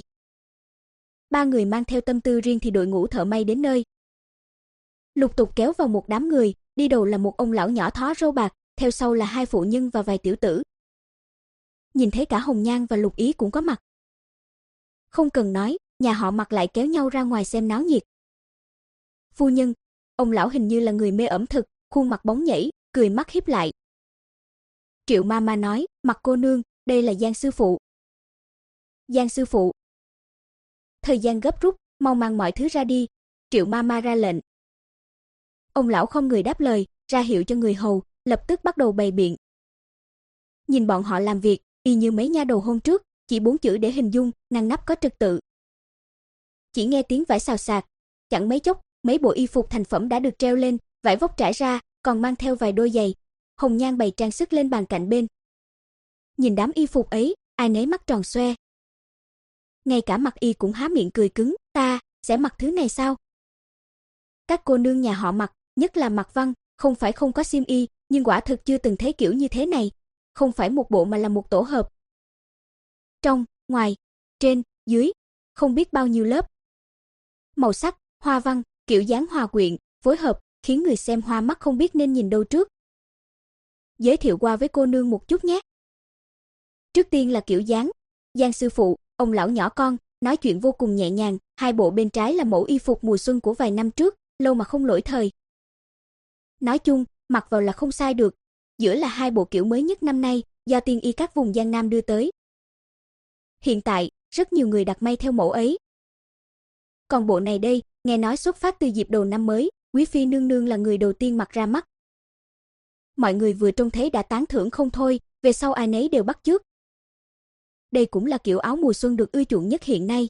Ba người mang theo tâm tư riêng thì đội ngũ thợ may đến nơi. Lục tục kéo vào một đám người, đi đầu là một ông lão nhỏ thó râu bạc, theo sau là hai phụ nhân và vài tiểu tử. Nhìn thấy cả Hồng Nhan và Lục Ý cũng có mặt. Không cần nói, nhà họ Mặc lại kéo nhau ra ngoài xem náo nhiệt. Phu nhân, ông lão hình như là người mê ẩm thực, khuôn mặt bóng nhảy, cười mắt híp lại. Triệu Mama nói, Mặc cô nương, đây là Giang sư phụ. Giang sư phụ. Thời gian gấp rút, mau mang mọi thứ ra đi, Triệu Mama ra lệnh. Ông lão không người đáp lời, ra hiệu cho người hầu, lập tức bắt đầu bày biện. Nhìn bọn họ làm việc, y như mấy nha đầu hôm trước, chỉ bốn chữ để hình dung, ngăn nắp có trật tự. Chỉ nghe tiếng vải xào xạc, chẳng mấy chốc, mấy bộ y phục thành phẩm đã được treo lên, vải vóc trải ra, còn mang theo vài đôi giày. Hồng Nhan bày trang sức lên bàn cạnh bên. Nhìn đám y phục ấy, ai nấy mắt tròn xoe. Ngay cả Mặc Y cũng há miệng cười cứng, ta sẽ mặc thứ này sao? Các cô nương nhà họ Mặc, nhất là Mặc Văn, không phải không có xiêm y, nhưng quả thực chưa từng thấy kiểu như thế này, không phải một bộ mà là một tổ hợp. Trong, ngoài, trên, dưới, không biết bao nhiêu lớp. Màu sắc, hoa văn, kiểu dáng hòa quyện, phối hợp, khiến người xem hoa mắt không biết nên nhìn đâu trước. Giới thiệu qua với cô nương một chút nhé. Trước tiên là kiểu dáng, Giang sư phụ, ông lão nhỏ con, nói chuyện vô cùng nhẹ nhàng, hai bộ bên trái là mẫu y phục mùa xuân của vài năm trước, lâu mà không lỗi thời. Nói chung, mặc vào là không sai được, giữa là hai bộ kiểu mới nhất năm nay, do tiên y các vùng Giang Nam đưa tới. Hiện tại, rất nhiều người đặt may theo mẫu ấy. Còn bộ này đây, nghe nói xuất phát từ dịp đầu năm mới, quý phi nương nương là người đầu tiên mặc ra mắt. Mọi người vừa trông thấy đã tán thưởng không thôi, về sau ai nấy đều bắt chước. Đây cũng là kiểu áo mùa xuân được ưa chuộng nhất hiện nay.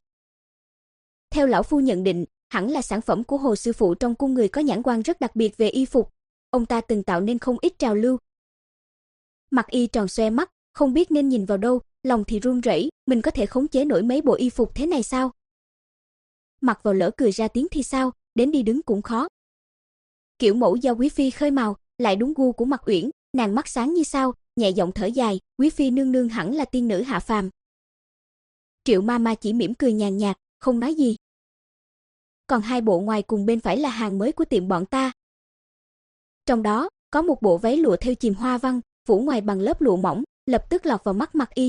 Theo lão phu nhận định, hẳn là sản phẩm của Hồ sư phụ trong cung người có nhãn quan rất đặc biệt về y phục, ông ta từng tạo nên không ít trào lưu. Mặc Y tròn xoe mắt, không biết nên nhìn vào đâu, lòng thì run rẩy, mình có thể khống chế nổi mấy bộ y phục thế này sao? Mặc vào lỡ cười ra tiếng thì sao, đến đi đứng cũng khó. Kiểu mẫu do quý phi khơi mào, lại đúng gu của Mặc Uyển, nàng mắt sáng như sao, nhẹ giọng thở dài, quý phi nương nương hẳn là tiên nữ hạ phàm. Triệu Mama chỉ mỉm cười nhàn nhạt, không nói gì. Còn hai bộ ngoài cùng bên phải là hàng mới của tiệm bọn ta. Trong đó, có một bộ váy lụa theo chìm hoa văn, phủ ngoài bằng lớp lụa mỏng, lập tức lọt vào mắt Mặc Y.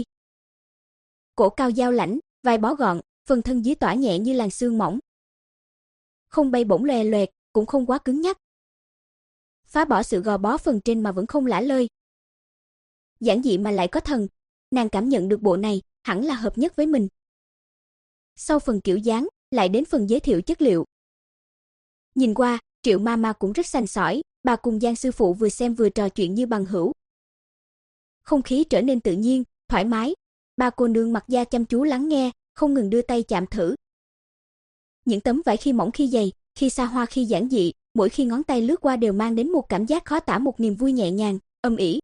Cổ cao dao lãnh, vai bó gọn, phần thân dưới tỏa nhẹ như làn sương mỏng. Không bay bổng lòe loẹt, cũng không quá cứng nhắc. Phá bỏ sự gò bó phần trên mà vẫn không lả lơi. Giản dị mà lại có thần, nàng cảm nhận được bộ này hẳn là hợp nhất với mình. Sau phần kiểu dáng, lại đến phần giới thiệu chất liệu. Nhìn qua, Triệu Mama cũng rất sành sỏi, bà cùng Giang sư phụ vừa xem vừa trò chuyện như bằng hữu. Không khí trở nên tự nhiên, thoải mái. Ba cô nương Mặc gia chăm chú lắng nghe, không ngừng đưa tay chạm thử. Những tấm vải khi mỏng khi dày, khi xa hoa khi giản dị, mỗi khi ngón tay lướt qua đều mang đến một cảm giác khó tả, một niềm vui nhẹ nhàng, âm ỉ.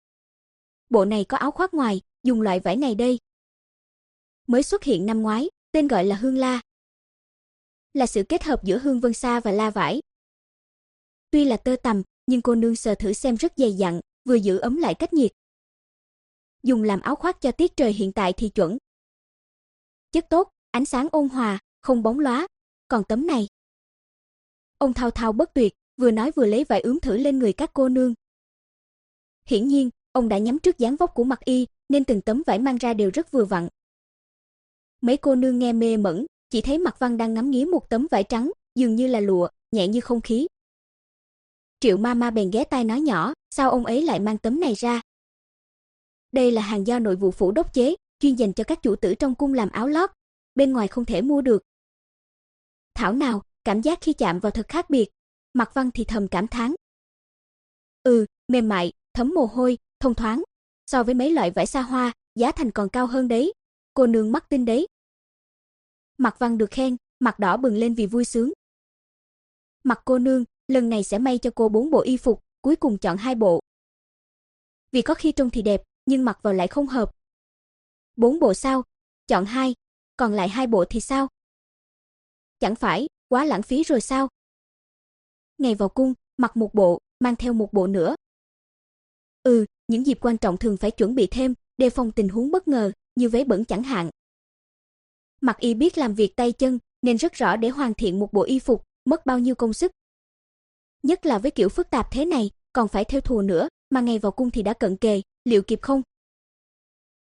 Bộ này có áo khoác ngoài, dùng loại vải này đây. Mới xuất hiện năm ngoái, tên gọi là Hương La. Là sự kết hợp giữa hương vân sa và la vải. Tuy là tơ tằm, nhưng cô nương sờ thử xem rất dày dặn, vừa giữ ấm lại cách nhiệt. Dùng làm áo khoác cho tiết trời hiện tại thì chuẩn. Chất tốt, ánh sáng ôn hòa, không bóng lóa. Còn tấm này. Ông thao thao bất tuyệt, vừa nói vừa lấy vải ướm thử lên người các cô nương. Hiển nhiên, ông đã nhắm trước dáng vóc của Mặc Y, nên từng tấm vải mang ra đều rất vừa vặn. Mấy cô nương nghe mê mẩn, chỉ thấy Mặc Văn đang ngắm nghía một tấm vải trắng, dường như là lụa, nhẹ như không khí. Triệu Mama bèn ghé tai nói nhỏ, sao ông ấy lại mang tấm này ra? Đây là hàng do nội vụ phủ đốc chế, chuyên dành cho các chủ tử trong cung làm áo lót, bên ngoài không thể mua được. Thảo nào, cảm giác khi chạm vào thật khác biệt. Mặc Văn thì thầm cảm thán. Ừ, mềm mại, thấm mồ hôi, thông thoáng. So với mấy loại vải xa hoa, giá thành còn cao hơn đấy. Cô nương mắt tin đấy. Mặc Văn được khen, mặt đỏ bừng lên vì vui sướng. Mặc cô nương, lần này sẽ may cho cô bốn bộ y phục, cuối cùng chọn hai bộ. Vì có khi trông thì đẹp, nhưng mặc vào lại không hợp. Bốn bộ sao? Chọn hai, còn lại hai bộ thì sao? Chẳng phải quá lãng phí rồi sao? Ngày vào cung, mặc một bộ, mang theo một bộ nữa. Ừ, những dịp quan trọng thường phải chuẩn bị thêm, đề phòng tình huống bất ngờ, như váy bẩn chẳng hạn. Mặc Y biết làm việc tay chân, nên rất rõ để hoàn thiện một bộ y phục, mất bao nhiêu công sức. Nhất là với kiểu phức tạp thế này, còn phải theo thùa nữa, mà ngày vào cung thì đã cận kề, liệu kịp không?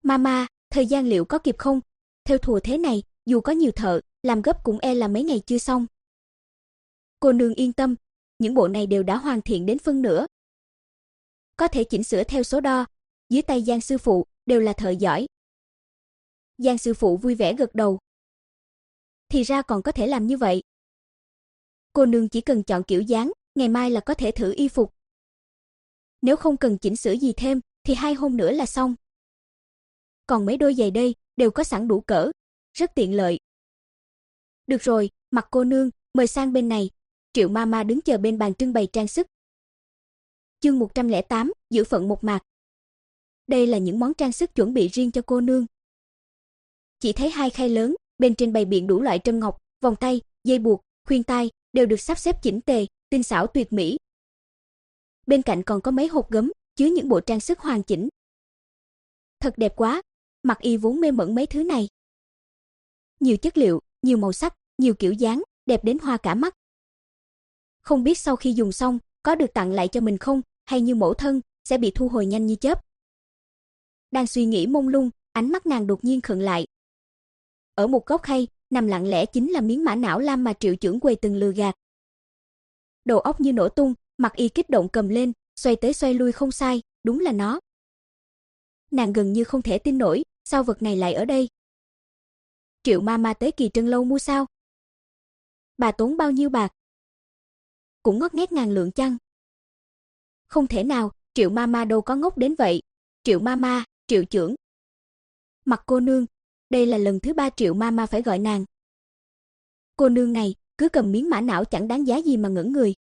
Mama, thời gian liệu có kịp không? Theo thùa thế này, dù có nhiều thợ, làm gấp cũng e là mấy ngày chưa xong. Cô nương yên tâm, những bộ này đều đã hoàn thiện đến phân nửa. Có thể chỉnh sửa theo số đo, dưới tay Giang sư phụ đều là thợ giỏi. Giang sư phụ vui vẻ gật đầu. Thì ra còn có thể làm như vậy. Cô nương chỉ cần chọn kiểu dáng, ngày mai là có thể thử y phục. Nếu không cần chỉnh sửa gì thêm, thì hai hôm nữa là xong. Còn mấy đôi giày đây, đều có sẵn đủ cỡ, rất tiện lợi. Được rồi, Mặc cô nương, mời sang bên này. Triệu Mama đứng chờ bên bàn trưng bày trang sức. Chương một trăm lẻ tám, giữ phận một mạc. Đây là những món trang sức chuẩn bị riêng cho cô nương. Chỉ thấy hai khay lớn, bên trên bày biện đủ loại trân ngọc, vòng tay, dây buộc, khuyên tai, đều được sắp xếp chỉnh tề, tinh xảo tuyệt mỹ. Bên cạnh còn có mấy hộp gấm, chứa những bộ trang sức hoàn chỉnh. Thật đẹp quá, Mặc Y vốn mê mẩn mấy thứ này. Nhiều chất liệu, nhiều màu sắc, nhiều kiểu dáng, đẹp đến hoa cả mắt. Không biết sau khi dùng xong, có được tặng lại cho mình không, hay như mẫu thân, sẽ bị thu hồi nhanh như chớp. Đang suy nghĩ mông lung, ánh mắt nàng đột nhiên khựng lại. Ở một góc khay, nằm lặng lẽ chính là miếng mã não lam mà Triệu trưởng quầy từng lừa gạt. Đầu óc như nổ tung, Mặc Y kích động cầm lên, xoay tới xoay lui không sai, đúng là nó. Nàng gần như không thể tin nổi, sao vật này lại ở đây? Triệu Mama tới Kỳ Trân lâu mua sao? Bà tốn bao nhiêu bạc? Cũng ngót nghét ngàn lượng chăng? Không thể nào, Triệu Mama đâu có ngốc đến vậy. Triệu Mama, Triệu trưởng. Mặc cô nương, đây là lần thứ ba Triệu Mama phải gọi nàng. Cô nương này, cứ cầm miếng mã não chẳng đáng giá gì mà ngẩn người.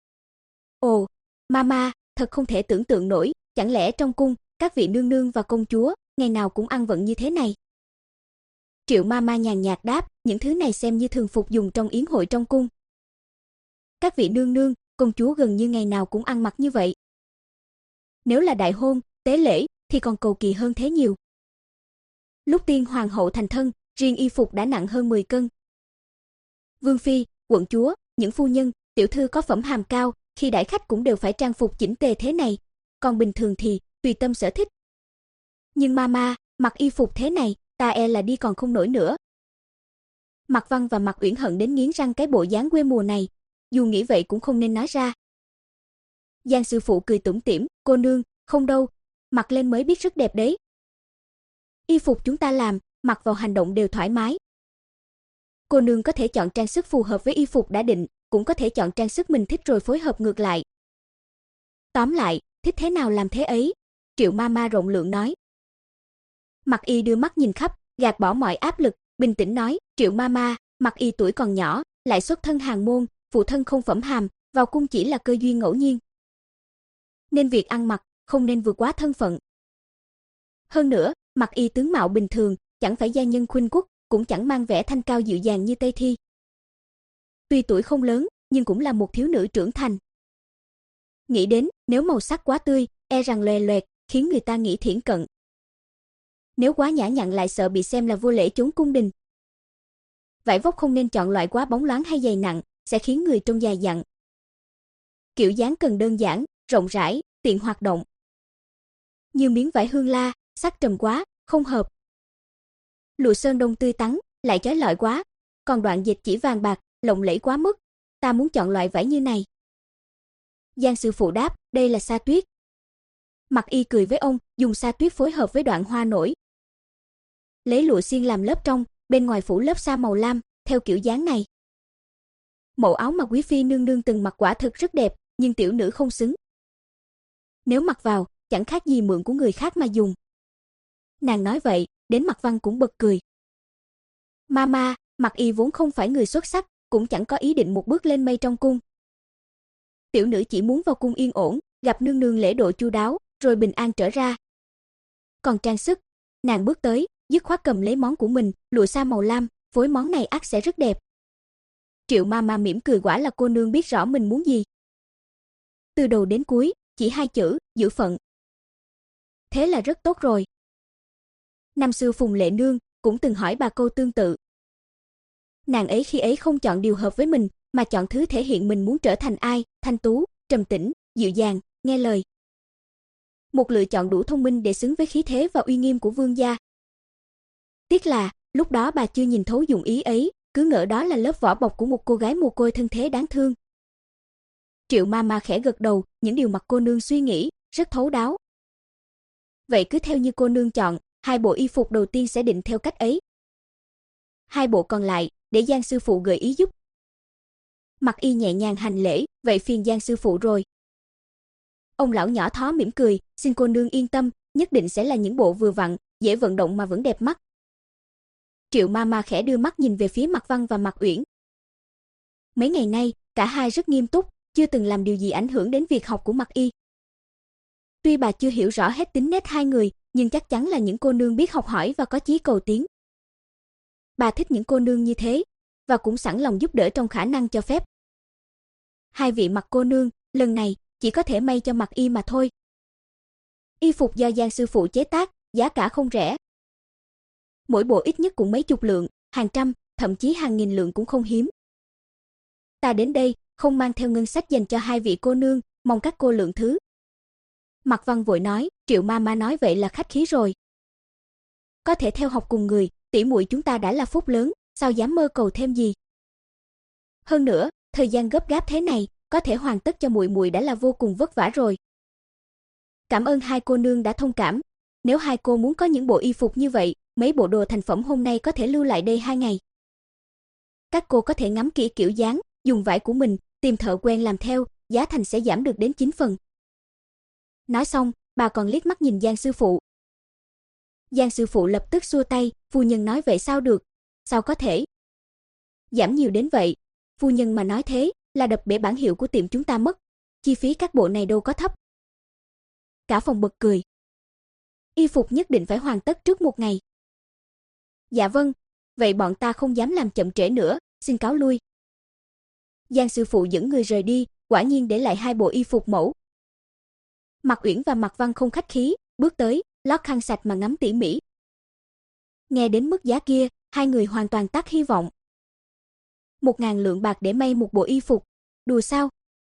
Ồ, Mama, thật không thể tưởng tượng nổi, chẳng lẽ trong cung, các vị nương nương và công chúa, ngày nào cũng ăn vận như thế này? Triệu Mama nhàn nhạt đáp, những thứ này xem như thường phục dùng trong yến hội trong cung. Các vị nương nương, công chúa gần như ngày nào cũng ăn mặc như vậy. Nếu là đại hôn, tế lễ, thì còn cầu kỳ hơn thế nhiều. Lúc tiên hoàng hậu thành thân, riêng y phục đã nặng hơn mười cân. Vương phi, quận chúa, những phu nhân, tiểu thư có phẩm hàm cao, khi đãi khách cũng đều phải trang phục chỉnh tề thế này, còn bình thường thì tùy tâm sở thích. Nhưng Mama, mặc y phục thế này, ta e là đi còn không nổi nữa. Mạc Văn và Mạc Uyển hận đến nghiến răng cái bộ dáng quê mùa này, dù nghĩ vậy cũng không nên nói ra. Giang sư phụ cười tủm tỉm, cô nương, không đâu, mặc lên mới biết rất đẹp đấy. Y phục chúng ta làm, mặc vào hành động đều thoải mái. Cô nương có thể chọn trang sức phù hợp với y phục đã định, cũng có thể chọn trang sức mình thích rồi phối hợp ngược lại. Tóm lại, thích thế nào làm thế ấy, Triệu Mama rộng lượng nói. Mặc Y đưa mắt nhìn khắp, gạt bỏ mọi áp lực, bình tĩnh nói, Triệu Mama, Mặc Y tuổi còn nhỏ, lại xuất thân hàn môn, phụ thân không phẩm hàm, vào cung chỉ là cơ duyên ngẫu nhiên. Nên việc ăn mặc, không nên vượt quá thân phận. Hơn nữa, Mặc Y tướng mạo bình thường, chẳng phải gia nhân khuynh quốc, cũng chẳng mang vẻ thanh cao dịu dàng như Tây Thi. Tuy tuổi không lớn, nhưng cũng là một thiếu nữ trưởng thành. Nghĩ đến, nếu màu sắc quá tươi, e rằng lòe loẹt, khiến người ta nghĩ thiển cận. Nếu quá nhã nhặn lại sợ bị xem là vô lễ chốn cung đình. Vải vóc không nên chọn loại quá bóng loáng hay dày nặng, sẽ khiến người trông già dặn. Kiểu dáng cần đơn giản, rộng rãi, tiện hoạt động. Như miếng vải hương la, sắc trầm quá, không hợp. Lụa sơn đông tươi tắn, lại chói lọi quá, còn đoạn dịch chỉ vàng bạc, lộng lẫy quá mức, ta muốn chọn loại vải như này. Giang sư phụ đáp, đây là sa tuyết. Mặc Y cười với ông, dùng sa tuyết phối hợp với đoạn hoa nổi. Lấy lụa xiên làm lớp trong, bên ngoài phủ lớp sa màu lam, theo kiểu dáng này. Mẫu áo mà quý phi nương nương từng mặc quả thực rất đẹp, nhưng tiểu nữ không xứng. Nếu mặc vào, chẳng khác gì mượn của người khác mà dùng. Nàng nói vậy, đến Mạc Văn cũng bật cười. Mama, Mặc Y vốn không phải người xuất sắc, cũng chẳng có ý định một bước lên mây trong cung. Tiểu nữ chỉ muốn vào cung yên ổn, gặp nương nương lễ độ chu đáo, rồi bình an trở ra. Còn trang sức, nàng bước tới, dứt khoát cầm lấy món của mình, lụa sa màu lam, phối món này ắt sẽ rất đẹp. Triệu Mama mỉm cười, quả là cô nương biết rõ mình muốn gì. Từ đầu đến cuối, chỉ hai chữ, giữ phận. Thế là rất tốt rồi. Năm xưa Phùng Lệ Nương cũng từng hỏi bà câu tương tự. Nàng ấy khi ấy không chọn điều hợp với mình, mà chọn thứ thể hiện mình muốn trở thành ai, thanh tú, trầm tĩnh, dịu dàng, nghe lời. một lựa chọn đủ thông minh để xứng với khí thế và uy nghiêm của vương gia. Tiếc là, lúc đó bà chưa nhìn thấu dụng ý ấy, cứ ngỡ đó là lớp vỏ bọc của một cô gái mồ côi thân thế đáng thương. Triệu Mama khẽ gật đầu, những điều Mặc cô nương suy nghĩ, rất thấu đáo. Vậy cứ theo như cô nương chọn, hai bộ y phục đầu tiên sẽ định theo cách ấy. Hai bộ còn lại, để Giang sư phụ gợi ý giúp. Mặc Y nhẹ nhàng hành lễ, vậy phiền Giang sư phụ rồi. Ông lão nhỏ thó mỉm cười, xin cô nương yên tâm, nhất định sẽ là những bộ vừa vặn, dễ vận động mà vẫn đẹp mắt. Triệu Mama khẽ đưa mắt nhìn về phía Mạc Văn và Mạc Uyển. Mấy ngày nay, cả hai rất nghiêm túc, chưa từng làm điều gì ảnh hưởng đến việc học của Mạc Y. Tuy bà chưa hiểu rõ hết tính nết hai người, nhưng chắc chắn là những cô nương biết học hỏi và có chí cầu tiến. Bà thích những cô nương như thế, và cũng sẵn lòng giúp đỡ trong khả năng cho phép. Hai vị Mạc cô nương, lần này chỉ có thể may cho Mạc Y mà thôi. Y phục do Giang sư phụ chế tác, giá cả không rẻ. Mỗi bộ ít nhất cũng mấy chục lượng, hàng trăm, thậm chí hàng nghìn lượng cũng không hiếm. Ta đến đây, không mang theo ngân sách dành cho hai vị cô nương, mong các cô lượng thứ. Mạc Văn vội nói, Triệu Mama nói vậy là khách khí rồi. Có thể theo học cùng người, tỷ muội chúng ta đã là phúc lớn, sao dám mơ cầu thêm gì. Hơn nữa, thời gian gấp gáp thế này, có thể hoàn tất cho muội muội đã là vô cùng vất vả rồi. Cảm ơn hai cô nương đã thông cảm. Nếu hai cô muốn có những bộ y phục như vậy, mấy bộ đồ thành phẩm hôm nay có thể lưu lại đây hai ngày. Các cô có thể ngắm kỹ kiểu dáng, dùng vải của mình, tìm thợ quen làm theo, giá thành sẽ giảm được đến chín phần. Nói xong, bà còn liếc mắt nhìn Giang sư phụ. Giang sư phụ lập tức xua tay, phu nhân nói vậy sao được, sao có thể. Giảm nhiều đến vậy, phu nhân mà nói thế, là đập bể bản hiệu của tiệm chúng ta mất, chi phí các bộ này đâu có thấp. Cả phòng bật cười. Y phục nhất định phải hoàn tất trước một ngày. Dạ vâng, vậy bọn ta không dám làm chậm trễ nữa, xin cáo lui. Giang sư phụ dẫn người rời đi, quả nhiên để lại hai bộ y phục mẫu. Mạc Uyển và Mạc Văn không khách khí, bước tới, lót khăn sạch mà ngắm tỉ mỉ. Nghe đến mức giá kia, hai người hoàn toàn tắt hy vọng. Một ngàn lượng bạc để may một bộ y phục, đùa sao?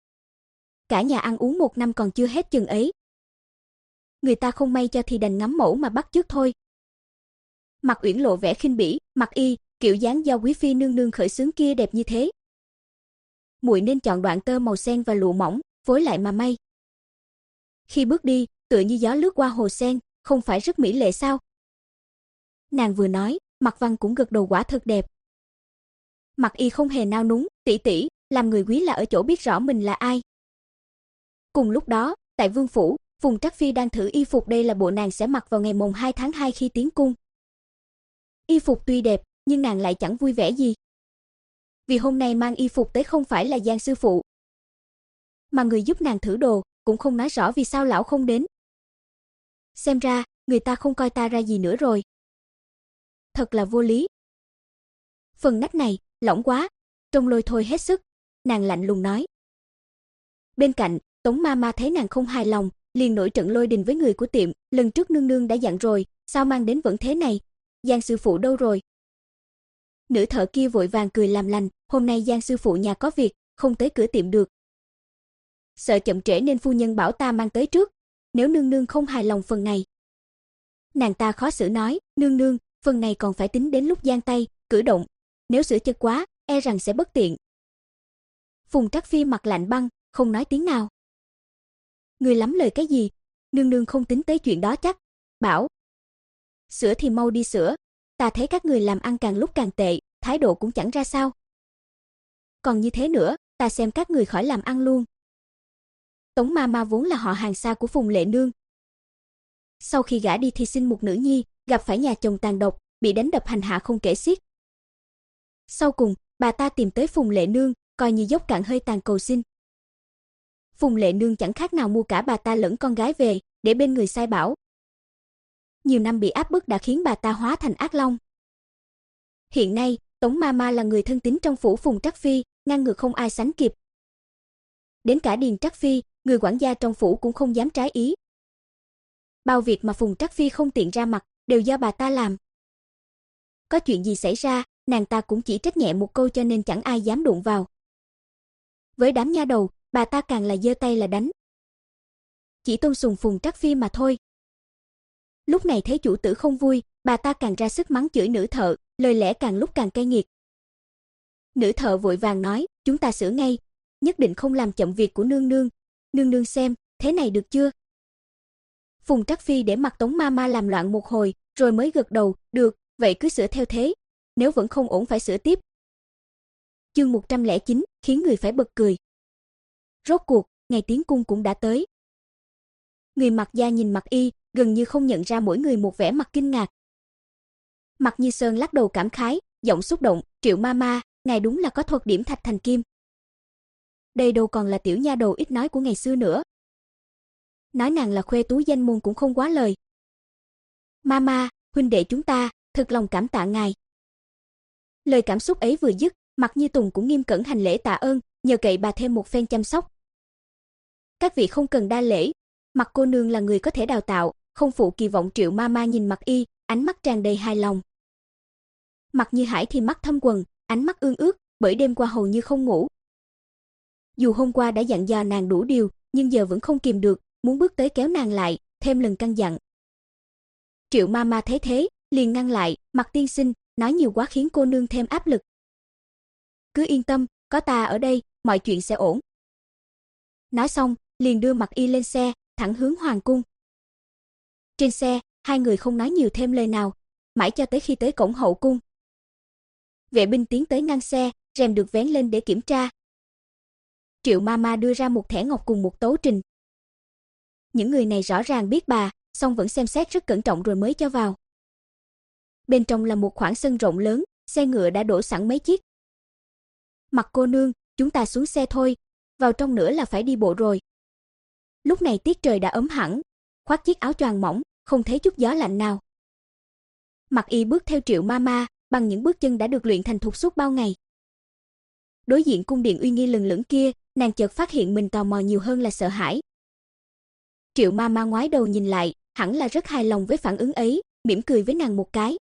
Cả nhà ăn uống một năm còn chưa hết chừng ấy. Người ta không may cho thì đành ngắm mẫu mà bắt chước thôi. Mạc Uyển lộ vẻ khinh bỉ, Mạc Y, kiểu dáng do quý phi nương nương khởi xướng kia đẹp như thế. Muội nên chọn đoạn tơ màu sen và lụa mỏng, phối lại mà may. Khi bước đi, tựa như gió lướt qua hồ sen, không phải rất mỹ lệ sao? Nàng vừa nói, Mạc Văn cũng gật đầu quả thật đẹp. Mạc Y không hề nao núng, tỷ tỷ, làm người quý là ở chỗ biết rõ mình là ai. Cùng lúc đó, tại vương phủ, Phùng Trắc Phi đang thử y phục, đây là bộ nàng sẽ mặc vào ngày mồng hai tháng hai khi tiến cung. Y phục tuy đẹp, nhưng nàng lại chẳng vui vẻ gì. Vì hôm nay mang y phục tới không phải là Giang sư phụ, mà người giúp nàng thử đồ, cũng không nói rõ vì sao lão không đến. Xem ra, người ta không coi ta ra gì nữa rồi. Thật là vô lý. Phần nách này, lỏng quá, trông lôi thôi hết sức, nàng lạnh lùng nói. Bên cạnh, Tống Mama thấy nàng không hài lòng, liền nổi trận lôi đình với người của tiệm, lần trước nương nương đã dặn rồi, sao mang đến vẫn thế này, Giang sư phụ đâu rồi? Nữ thợ kia vội vàng cười làm lành, hôm nay Giang sư phụ nhà có việc, không tới cửa tiệm được. Sợ chậm trễ nên phu nhân bảo ta mang tới trước, nếu nương nương không hài lòng phần này. Nàng ta khó xử nói, nương nương, phần này còn phải tính đến lúc giang tay, cử động, nếu sửa chật quá, e rằng sẽ bất tiện. Phùng Trắc Phi mặt lạnh băng, không nói tiếng nào. Người lắm lời cái gì, nương nương không tính tới chuyện đó chắc, bảo. Sửa thì mau đi sửa, ta thấy các người làm ăn càng lúc càng tệ, thái độ cũng chẳng ra sao. Còn như thế nữa, ta xem các người khỏi làm ăn luôn. Tống Mama vốn là họ hàng xa của Phùng Lệ Nương. Sau khi gả đi thì sinh một nữ nhi, gặp phải nhà chồng tàn độc, bị đánh đập hành hạ không kể xiết. Sau cùng, bà ta tìm tới Phùng Lệ Nương, coi như dốc cạn hơi tàn cầu xin. Phùng Lệ Nương chẳng khác nào mua cả bà ta lẫn con gái về, để bên người sai bảo. Nhiều năm bị áp bức đã khiến bà ta hóa thành ác long. Hiện nay, Tống Mama là người thân tín trong phủ Phùng Trắc Phi, ngang ngược không ai sánh kịp. Đến cả Điền Trắc Phi, người quản gia trong phủ cũng không dám trái ý. Bao việc mà Phùng Trắc Phi không tiện ra mặt, đều do bà ta làm. Có chuyện gì xảy ra, nàng ta cũng chỉ trách nhẹ một câu cho nên chẳng ai dám đụng vào. Với đám nha đầu, bà ta càng là giơ tay là đánh. chỉ tôn sùng Phùng Trắc Phi mà thôi. Lúc này thấy chủ tử không vui, bà ta càng ra sức mắng chửi nữ thợ, lời lẽ càng lúc càng cay nghiệt. Nữ thợ vội vàng nói, chúng ta sửa ngay, nhất định không làm chậm việc của nương nương. Nương nương xem, thế này được chưa? Phùng Trắc Phi để mặc Tống Mama làm loạn một hồi, rồi mới gật đầu, được, vậy cứ sửa theo thế, nếu vẫn không ổn phải sửa tiếp. Chương một trăm lẻ chín, khiến người phải bật cười. Rốt cuộc, ngày tiến cung cũng đã tới. Người Mạc gia nhìn Mạc Y, gần như không nhận ra mỗi người một vẻ mặt kinh ngạc. Mạc Như Sơn lắc đầu cảm khái, giọng xúc động, Triệu Mama, ngài đúng là có thuật điểm thạch thành kim. Đây đâu còn là tiểu nha đầu ít nói của ngày xưa nữa. Nói nàng là khuê tú danh môn cũng không quá lời. Mama, huynh đệ chúng ta, thực lòng cảm tạ ngài. Lời cảm xúc ấy vừa dứt, Mạc Như Tùng cũng nghiêm cẩn hành lễ tạ ơn, nhờ cậy bà thêm một phen chăm sóc. Các vị không cần đa lễ, Mạc cô nương là người có thể đào tạo, không phụ kỳ vọng. Triệu Mama nhìn Mạc Y, ánh mắt tràn đầy hài lòng. Mạc Như Hải thì mắt thâm quầng, ánh mắt ương ước, bởi đêm qua hầu như không ngủ. Dù hôm qua đã dặn dò nàng đủ điều, nhưng giờ vẫn không kìm được, muốn bước tới kéo nàng lại, thêm lần căn dặn. Triệu Mama thấy thế, liền ngăn lại, Mạc tiên sinh, nói nhiều quá khiến cô nương thêm áp lực. Cứ yên tâm, có ta ở đây, mọi chuyện sẽ ổn. Nói xong, liền đưa Mạc Y lên xe, thẳng hướng hoàng cung. Trên xe, hai người không nói nhiều thêm lời nào, mãi cho tới khi tới cổng hậu cung. Vệ binh tiến tới ngăn xe, rèm được vén lên để kiểm tra. Triệu Mama đưa ra một thẻ ngọc cùng một tấu trình. Những người này rõ ràng biết bà, song vẫn xem xét rất cẩn trọng rồi mới cho vào. Bên trong là một khoảng sân rộng lớn, xe ngựa đã đổ sẵn mấy chiếc. Mạc cô nương, chúng ta xuống xe thôi, vào trong nữa là phải đi bộ rồi. Lúc này tiết trời đã ấm hẳn, khoác chiếc áo choàng mỏng, không thấy chút gió lạnh nào. Mạc Y bước theo Triệu Mama, bằng những bước chân đã được luyện thành thục suốt bao ngày. Đối diện cung điện uy nghi lừng lững kia, nàng chợt phát hiện mình tò mò nhiều hơn là sợ hãi. Triệu Mama ngoái đầu nhìn lại, hẳn là rất hài lòng với phản ứng ấy, mỉm cười với nàng một cái.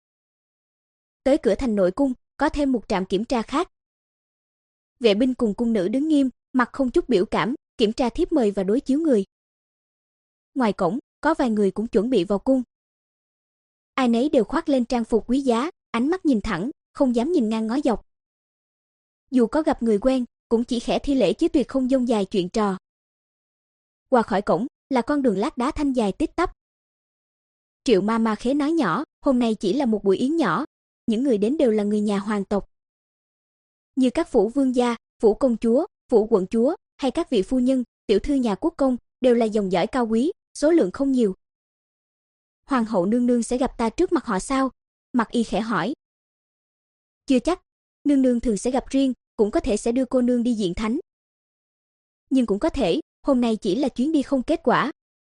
Tới cửa thành nội cung, có thêm một trạm kiểm tra khác. Vệ binh cùng cung nữ đứng nghiêm, mặt không chút biểu cảm, kiểm tra thiếp mời và đối chiếu người. Ngoài cổng, có vài người cũng chuẩn bị vào cung. Ai nấy đều khoác lên trang phục quý giá, ánh mắt nhìn thẳng, không dám nhìn ngang ngó dọc. Dù có gặp người quen, cũng chỉ khẽ thi lễ chứ tuyệt không dông dài chuyện trò. Qua khỏi cổng, là con đường lát đá thanh dài tít tắp. Triệu Mama khẽ nói nhỏ, hôm nay chỉ là một buổi yến nhỏ, những người đến đều là người nhà hoàng tộc. Như các phủ vương gia, phủ công chúa, phủ quận chúa, hay các vị phu nhân, tiểu thư nhà quốc công, đều là dòng dõi cao quý, số lượng không nhiều. Hoàng hậu nương nương sẽ gặp ta trước mặt họ sao? Mạc Y khẽ hỏi. Chưa chắc, nương nương thường sẽ gặp riêng, cũng có thể sẽ đưa cô nương đi diện thánh. Nhưng cũng có thể, hôm nay chỉ là chuyến đi không kết quả.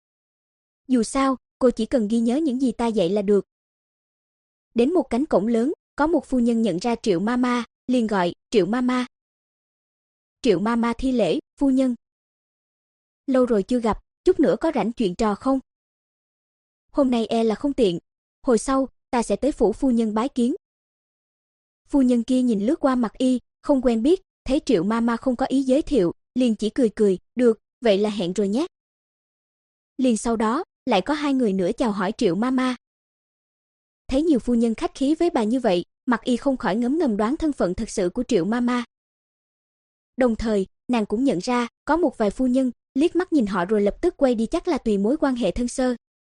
Dù sao, cô chỉ cần ghi nhớ những gì ta dạy là được. Đến một cánh cổng lớn, có một phu nhân nhận ra Triệu Mama, liền gọi, Triệu Mama. Triệu Mama thi lễ, phu nhân. Lâu rồi chưa gặp, chút nữa có rảnh chuyện trò không? Hôm nay e là không tiện, hồi sau, ta sẽ tới phủ phu nhân bái kiến. Phu nhân kia nhìn lướt qua Mạc Y, không quen biết, thấy Triệu Mama không có ý giới thiệu, liền chỉ cười cười, được, vậy là hẹn rồi nhé. Liền sau đó, lại có hai người nữa chào hỏi Triệu Mama. Thấy nhiều phu nhân khách khí với bà như vậy, Mạc Y không khỏi ngấm ngầm đoán thân phận thật sự của Triệu Mama. Đồng thời, nàng cũng nhận ra, có một vài phu nhân, liếc mắt nhìn họ rồi lập tức quay đi chắc là tùy mối quan hệ thân sơ.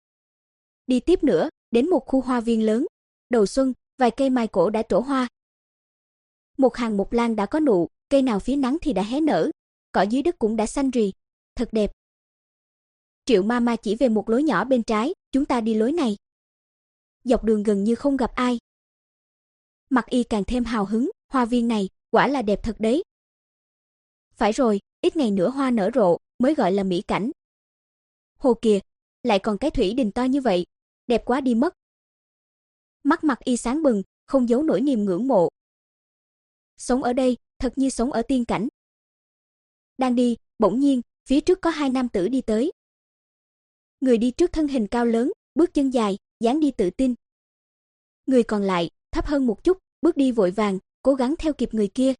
Đi tiếp nữa, đến một khu hoa viên lớn, đầu xuân, vài cây mai cổ đã trổ hoa. Một hàng mộc lan đã có nụ, cây nào phía nắng thì đã hé nở, cỏ dưới đất cũng đã xanh rì, thật đẹp. Triệu Mama chỉ về một lối nhỏ bên trái, chúng ta đi lối này. Dọc đường gần như không gặp ai. Mạc Y càng thêm hào hứng, hoa viên này, quả là đẹp thật đấy. Phải rồi, ít ngày nữa hoa nở rộ, mới gọi là mỹ cảnh. Hồ kìa, lại còn cái thủy đình to như vậy, đẹp quá đi mất. Mắt Mạc Y sáng bừng, không giấu nổi niềm ngưỡng mộ. Sống ở đây, thật như sống ở tiên cảnh. Đang đi, bỗng nhiên, phía trước có hai nam tử đi tới. Người đi trước thân hình cao lớn, bước chân dài, dáng đi tự tin. Người còn lại, thấp hơn một chút, bước đi vội vàng, cố gắng theo kịp người kia.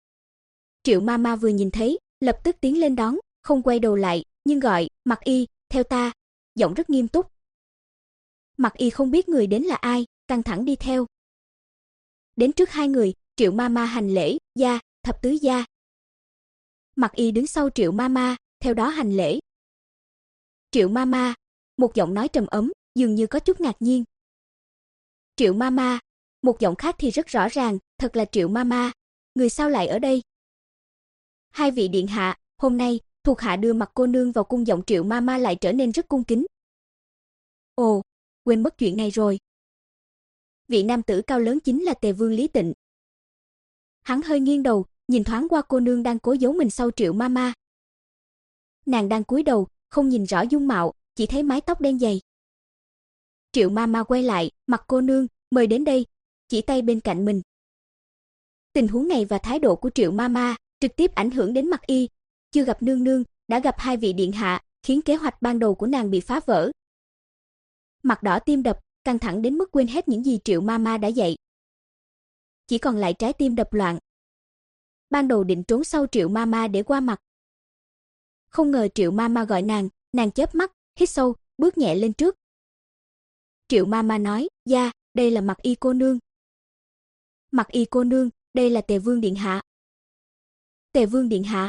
Triệu Mama vừa nhìn thấy, lập tức tiến lên đón, không quay đầu lại, nhưng gọi, Mạc Y, theo ta, giọng rất nghiêm túc. Mặc Y không biết người đến là ai, căng thẳng đi theo. Đến trước hai người, Triệu Mama hành lễ, gia, thập tứ gia. Mặc Y đứng sau Triệu Mama, theo đó hành lễ. Triệu Mama, một giọng nói trầm ấm, dường như có chút ngạc nhiên. Triệu Mama, một giọng khác thì rất rõ ràng, thật là Triệu Mama, người sao lại ở đây? Hai vị điện hạ, hôm nay, thuộc hạ đưa Mặc cô nương vào cung, giọng Triệu Mama lại trở nên rất cung kính. Ồ, quên mất chuyện này rồi. Vị nam tử cao lớn chính là Tề Vương Lý Tịnh. Hắn hơi nghiêng đầu, nhìn thoáng qua cô nương đang cố giấu mình sau Triệu Mama. Nàng đang cúi đầu, không nhìn rõ dung mạo, chỉ thấy mái tóc đen dày. Triệu Mama quay lại, Mặc cô nương, mời đến đây, chỉ tay bên cạnh mình. Tình huống này và thái độ của Triệu Mama trực tiếp ảnh hưởng đến Mặc Y, chưa gặp nương nương, đã gặp hai vị điện hạ, khiến kế hoạch ban đầu của nàng bị phá vỡ. Mặt đỏ tim đập, căng thẳng đến mức quên hết những gì Triệu Mama đã dạy. Chỉ còn lại trái tim đập loạn. Ban đầu định trốn sau Triệu Mama để qua mặt. Không ngờ Triệu Mama gọi nàng, nàng chớp mắt, hít sâu, bước nhẹ lên trước. Triệu Mama nói, "Gia, đây là Mặc Y cô nương." "Mặc Y cô nương, đây là Tề Vương điện hạ." "Tề Vương điện hạ?"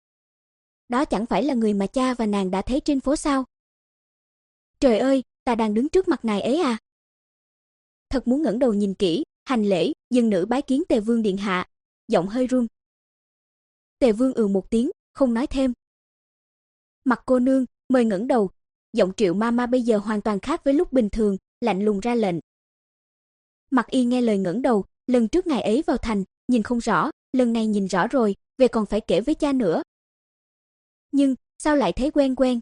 Đó chẳng phải là người mà cha và nàng đã thấy trên phố sao? Trời ơi, ta đang đứng trước mặt ngài ấy à? Thật muốn ngẩng đầu nhìn kỹ, hành lễ, dân nữ bái kiến Tề Vương điện hạ, giọng hơi run. Tề Vương ừ một tiếng, không nói thêm. Mặc cô nương, mời ngẩng đầu, giọng Triệu Mama bây giờ hoàn toàn khác với lúc bình thường, lạnh lùng ra lệnh. Mặc Y nghe lời ngẩng đầu, lần trước ngài ấy vào thành, nhìn không rõ, lần này nhìn rõ rồi, về còn phải kể với cha nữa. Nhưng, sao lại thấy quen quen?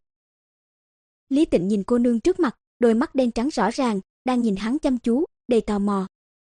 Lý Tịnh nhìn cô nương trước mặt, đôi mắt đen trắng rõ ràng, đang nhìn hắn chăm chú, đầy tò mò.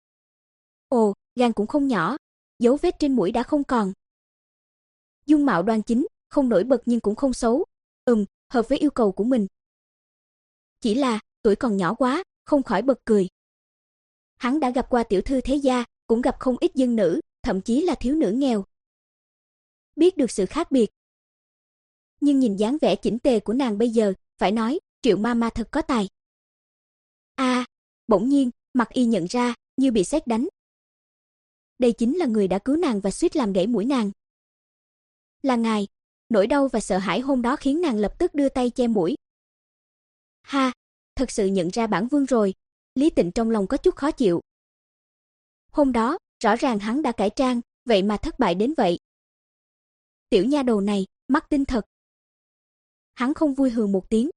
Ồ, gan cũng không nhỏ, dấu vết trên mũi đã không còn. Dung mạo đoan chính, không nổi bật nhưng cũng không xấu, ừm, hợp với yêu cầu của mình. Chỉ là, tuổi còn nhỏ quá, không khỏi bật cười. Hắn đã gặp qua tiểu thư thế gia, cũng gặp không ít dân nữ, thậm chí là thiếu nữ nghèo. Biết được sự khác biệt. Nhưng nhìn dáng vẻ chỉnh tề của nàng bây giờ, phải nói, Triệu Mama thật có tài. A, à, bỗng nhiên, Mặc Y nhận ra, như bị sét đánh. Đây chính là người đã cứu nàng và suýt làm gãy mũi nàng. Là ngài. Nỗi đau và sợ hãi hôm đó khiến nàng lập tức đưa tay che mũi. Ha, thật sự nhận ra bản vương rồi. Lý Tịnh trong lòng có chút khó chịu. Hôm đó, rõ ràng hắn đã cải trang, vậy mà thất bại đến vậy. Tiểu nha đầu này, mắc tinh thật. Hắn không vui hừ một tiếng.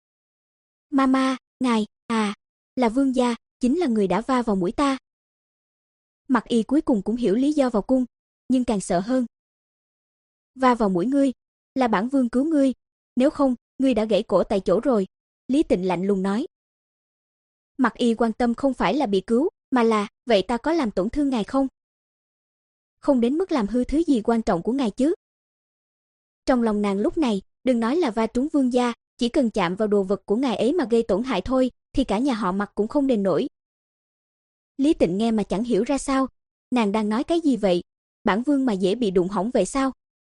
Mama, ngài, à, là vương gia, chính là người đã va vào mũi ta. Mặc Y cuối cùng cũng hiểu lý do vào cung, nhưng càng sợ hơn. Va vào mũi ngươi, là bản vương cứu ngươi, nếu không, ngươi đã gãy cổ tại chỗ rồi, Lý Tịnh lạnh lùng nói. Mặc Y quan tâm không phải là bị cứu, mà là, vậy ta có làm tổn thương ngài không? Không đến mức làm hư thứ gì quan trọng của ngài chứ. Trong lòng nàng lúc này, đừng nói là va trúng vương gia, chỉ cần chạm vào đồ vật của ngài ấy mà gây tổn hại thôi, thì cả nhà họ Mặc cũng không đền nổi. Lý Tịnh nghe mà chẳng hiểu ra sao, nàng đang nói cái gì vậy, bản vương mà dễ bị đụng hỏng vậy sao?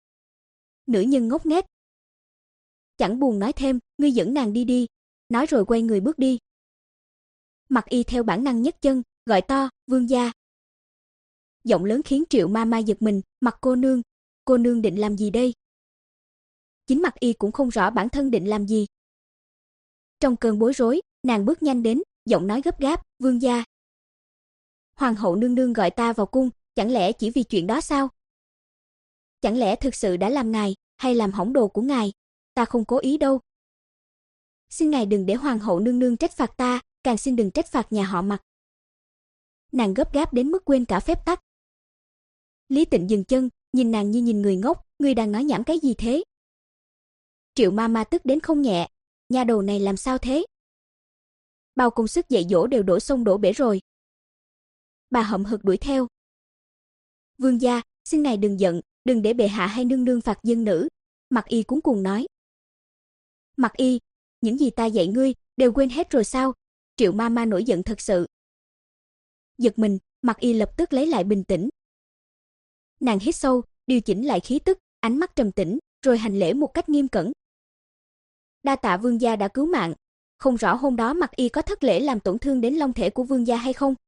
Nữ nhân ngốc nghếch. Chẳng buồn nói thêm, ngươi dẫn nàng đi đi, nói rồi quay người bước đi. Mặc Y theo bản năng nhấc chân, gọi to, vương gia. Giọng lớn khiến Triệu Mama giật mình, Mặc cô nương, cô nương định làm gì đây? Chính Mặc Y cũng không rõ bản thân định làm gì. Trong cơn bối rối, nàng bước nhanh đến, giọng nói gấp gáp, vương gia. Hoàng hậu nương nương gọi ta vào cung, chẳng lẽ chỉ vì chuyện đó sao? Chẳng lẽ thực sự đã làm ngài, hay làm hỏng đồ của ngài? Ta không cố ý đâu. Xin ngài đừng để hoàng hậu nương nương trách phạt ta, càng xin đừng trách phạt nhà họ Mặc. Nàng gấp gáp đến mức quên cả phép tắc. Lý Tịnh dừng chân, nhìn nàng như nhìn người ngốc, ngươi đang nói nhảm cái gì thế? Triệu Mama tức đến không nhẹ, nha đầu này làm sao thế? Bao công sức dạy dỗ đều đổ sông đổ bể rồi. Bà hậm hực đuổi theo. Vương gia, xin ngài đừng giận, đừng để bệ hạ hay nương nương phạt dân nữ. Mặc Y cuống cuồng nói. Mặc Y, những gì ta dạy ngươi, đều quên hết rồi sao? Triệu Mama nổi giận thật sự. Giật mình, Mặc Y lập tức lấy lại bình tĩnh. Nàng hít sâu, điều chỉnh lại khí tức, ánh mắt trầm tĩnh, rồi hành lễ một cách nghiêm cẩn. đa tạ vương gia đã cứu mạng. Không rõ hôm đó Mặc Y có thất lễ làm tổn thương đến long thể của vương gia hay không?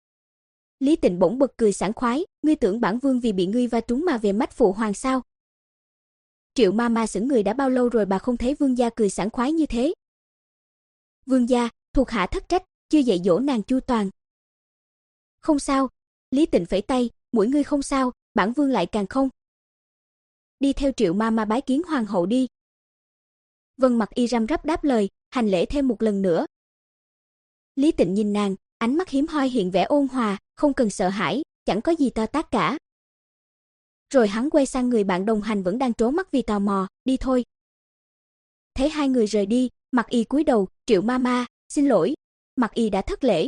Lý Tịnh bỗng bật cười sảng khoái, ngươi tưởng bản vương vì bị ngươi va trúng mà về mách phụ hoàng sao? Triệu ma ma sững người đã bao lâu rồi bà không thấy vương gia cười sảng khoái như thế? Vương gia, thuộc hạ thất trách, chưa dạy dỗ nàng chu toàn. Không sao, Lý Tịnh phẩy tay, mỗi ngươi không sao, bản vương lại càng không. Đi theo Triệu ma ma bái kiến hoàng hậu đi. Vân Mặc Y răm rắp đáp lời, hành lễ thêm một lần nữa. Lý Tịnh nhìn nàng, ánh mắt hiếm hoi hiện vẻ ôn hòa, không cần sợ hãi, chẳng có gì to tát cả. Rồi hắn quay sang người bạn đồng hành vẫn đang trố mắt vì tò mò, đi thôi. Thấy hai người rời đi, Mặc Y cúi đầu, Triệu ma ma, xin lỗi, Mặc Y đã thất lễ.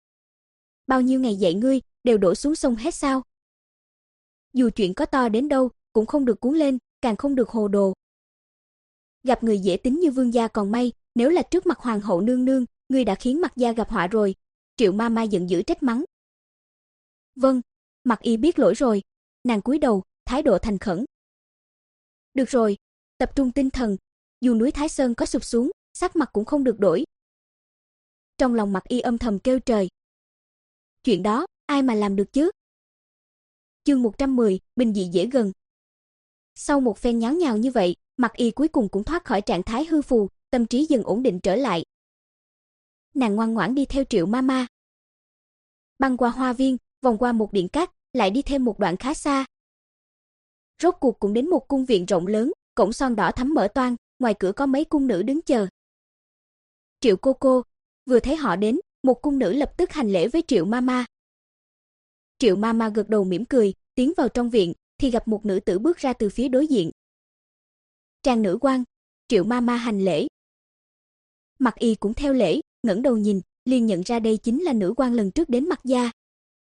Bao nhiêu ngày dạy ngươi, đều đổ xuống sông hết sao? Dù chuyện có to đến đâu, cũng không được cuốn lên, càng không được hồ đồ. Gặp người dễ tính như vương gia còn may, nếu là trước mặt hoàng hậu nương nương, ngươi đã khiến Mặc gia gặp họa rồi. Triệu ma ma giận dữ trách mắng. Vâng, Mặc Y biết lỗi rồi. Nàng cúi đầu, thái độ thành khẩn. Được rồi, tập trung tinh thần, dù núi Thái Sơn có sụp xuống, sắc mặt cũng không được đổi. Trong lòng Mặc Y âm thầm kêu trời. Chuyện đó, ai mà làm được chứ? Chương một trăm mười, bình dị dễ gần. Sau một phen nháo nhào như vậy, Mặc Y cuối cùng cũng thoát khỏi trạng thái hư phù, tâm trí dần ổn định trở lại. Nàng ngoan ngoãn đi theo Triệu ma ma. Băng qua hoa viên, vòng qua một điện cát, lại đi thêm một đoạn khá xa. Rốt cuộc cũng đến một cung viện rộng lớn, cổng son đỏ thắm mở toang, ngoài cửa có mấy cung nữ đứng chờ. Triệu cô cô, vừa thấy họ đến, một cung nữ lập tức hành lễ với Triệu ma ma. Triệu ma ma gật đầu mỉm cười, tiến vào trong viện, thì gặp một nữ tử bước ra từ phía đối diện. Trang nữ quan, Triệu ma ma hành lễ. Mặc Y cũng theo lễ, ngẩng đầu nhìn, liền nhận ra đây chính là nữ quan lần trước đến Mặc gia.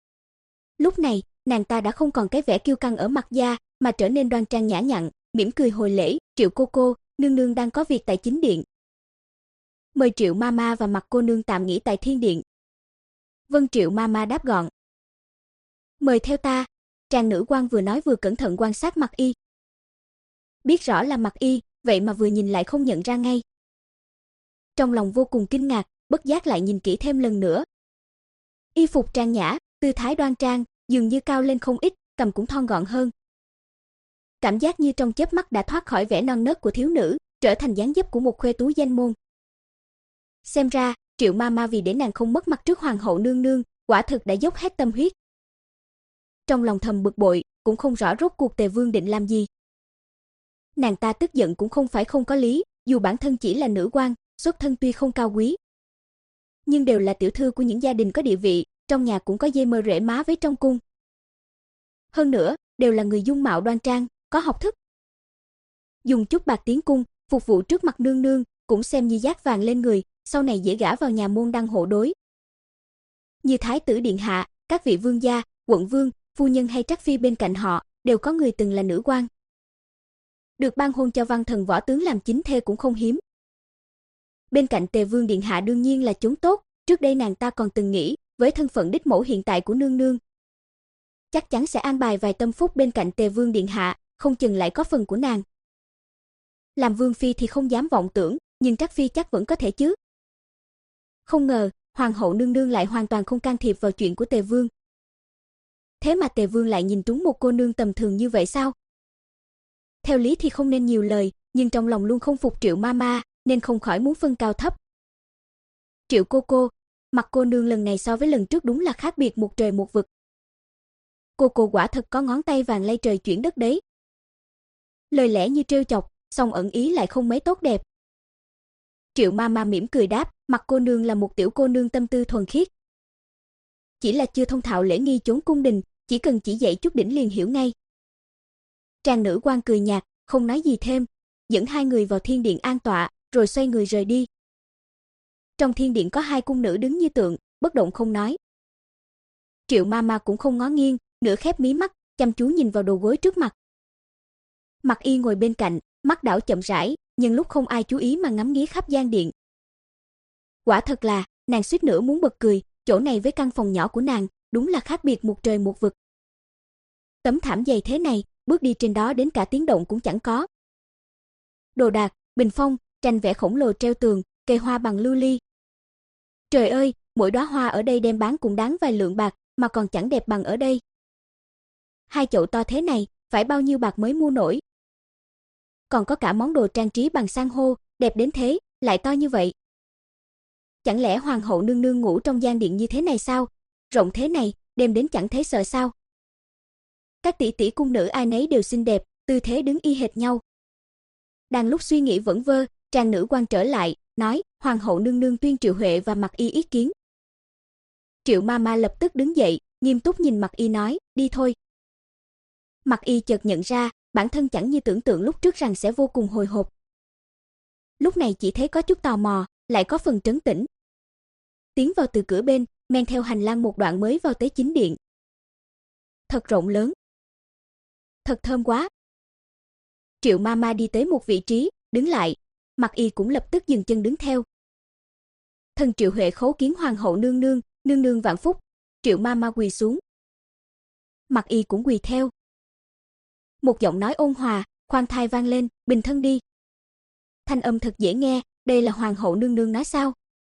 Lúc này, nàng ta đã không còn cái vẻ kiêu căng ở Mặc gia, mà trở nên đoan trang nhã nhặn, mỉm cười hồi lễ, Triệu cô cô, nương nương đang có việc tại chính điện. Mời Triệu ma ma và Mặc cô nương tạm nghỉ tại thiên điện. Vâng, Triệu ma ma đáp gọn. Mời theo ta. Trang nữ quan vừa nói vừa cẩn thận quan sát Mặc Y. Biết rõ là Mặc Y, vậy mà vừa nhìn lại không nhận ra ngay. Trong lòng vô cùng kinh ngạc, bất giác lại nhìn kỹ thêm lần nữa. Y phục trang nhã, tư thái đoan trang, dường như cao lên không ít, cầm cũng thon gọn hơn. Cảm giác như trong chớp mắt đã thoát khỏi vẻ non nớt của thiếu nữ, trở thành dáng dấp của một khuê tú danh môn. Xem ra, Triệu ma ma vì để nàng không mất mặt trước hoàng hậu nương nương, quả thực đã dốc hết tâm huyết. Trong lòng thầm bực bội, cũng không rõ rốt cuộc Tề Vương định làm gì. Nàng ta tức giận cũng không phải không có lý, dù bản thân chỉ là nữ quan, xuất thân tuy không cao quý, nhưng đều là tiểu thư của những gia đình có địa vị, trong nhà cũng có dây mơ rễ má với trong cung. Hơn nữa, đều là người dung mạo đoan trang, có học thức. Dùng chút bạc tiến cung, phục vụ trước mặt nương nương, cũng xem như giác vàng lên người, sau này dễ gả vào nhà môn đăng hộ đối. Như thái tử điện hạ, các vị vương gia, quận vương, phu nhân hay trắc phi bên cạnh họ, đều có người từng là nữ quan. Được ban hôn cho văn thần võ tướng làm chính thê cũng không hiếm. Bên cạnh Tề Vương điện hạ đương nhiên là chốn tốt, trước đây nàng ta còn từng nghĩ, với thân phận đích mẫu hiện tại của nương nương, chắc chắn sẽ an bài vài tâm phúc bên cạnh Tề Vương điện hạ, không chừng lại có phần của nàng. Làm vương phi thì không dám vọng tưởng, nhưng trắc phi chắc vẫn có thể chứ. Không ngờ, hoàng hậu nương nương lại hoàn toàn không can thiệp vào chuyện của Tề Vương. Thế mà Tề Vương lại nhìn trúng một cô nương tầm thường như vậy sao? Theo lý thì không nên nhiều lời, nhưng trong lòng luôn không phục Triệu ma ma, nên không khỏi muốn phân cao thấp. Triệu cô cô, Mặc cô nương lần này so với lần trước đúng là khác biệt một trời một vực. Cô cô quả thật có ngón tay vàng lay trời chuyển đất đấy. Lời lẽ như trêu chọc, song ẩn ý lại không mấy tốt đẹp. Triệu ma ma mỉm cười đáp, Mặc cô nương là một tiểu cô nương tâm tư thuần khiết. Chỉ là chưa thông thạo lễ nghi chốn cung đình, chỉ cần chỉ dạy chút đỉnh liền hiểu ngay. Trang nữ quan cười nhạt, không nói gì thêm, dẫn hai người vào thiên điện an tọa, rồi xoay người rời đi. Trong thiên điện có hai cung nữ đứng như tượng, bất động không nói. Triệu ma ma cũng không ngó nghiêng, nửa khép mí mắt, chăm chú nhìn vào đầu gối trước mặt. Mặc Y ngồi bên cạnh, mắt đảo chậm rãi, nhưng lúc không ai chú ý mà ngắm nghía khắp gian điện. Quả thật là, nàng suýt nữa muốn bật cười, chỗ này với căn phòng nhỏ của nàng, đúng là khác biệt một trời một vực. Tấm thảm dày thế này, bước đi trên đó đến cả tiếng động cũng chẳng có. Đồ đạc, bình phong, tranh vẽ khổng lồ treo tường, cây hoa bằng lưu ly. Trời ơi, mỗi đóa hoa ở đây đem bán cũng đáng vài lượng bạc, mà còn chẳng đẹp bằng ở đây. Hai chậu to thế này, phải bao nhiêu bạc mới mua nổi. Còn có cả món đồ trang trí bằng san hô, đẹp đến thế, lại to như vậy. Chẳng lẽ hoàng hậu nương nương ngủ trong gian điện như thế này sao? Rộng thế này, đêm đến chẳng thấy sợ sao? Các tỷ tỷ cung nữ ai nấy đều xinh đẹp, tư thế đứng y hệt nhau. Đang lúc suy nghĩ vẩn vơ, trang nữ quan trở lại, nói, hoàng hậu nương nương tuyên Triệu Huệ và Mặc Y ý kiến. Triệu Mama lập tức đứng dậy, nghiêm túc nhìn Mặc Y nói, đi thôi. Mặc Y chợt nhận ra, bản thân chẳng như tưởng tượng lúc trước rằng sẽ vô cùng hồi hộp. Lúc này chỉ thấy có chút tò mò, lại có phần trấn tĩnh. Tiến vào từ cửa bên, men theo hành lang một đoạn mới vào tới chính điện. Thật rộng lớn. Thật thơm quá. Triệu Mama đi tới một vị trí, đứng lại, Mặc Y cũng lập tức dừng chân đứng theo. Thần Triệu Huệ khấu kiến hoàng hậu nương nương, nương nương vạn phúc. Triệu Mama quỳ xuống. Mặc Y cũng quỳ theo. Một giọng nói ôn hòa, khoan thai vang lên, bình thân đi. Thanh âm thật dễ nghe, đây là hoàng hậu nương nương nói sao?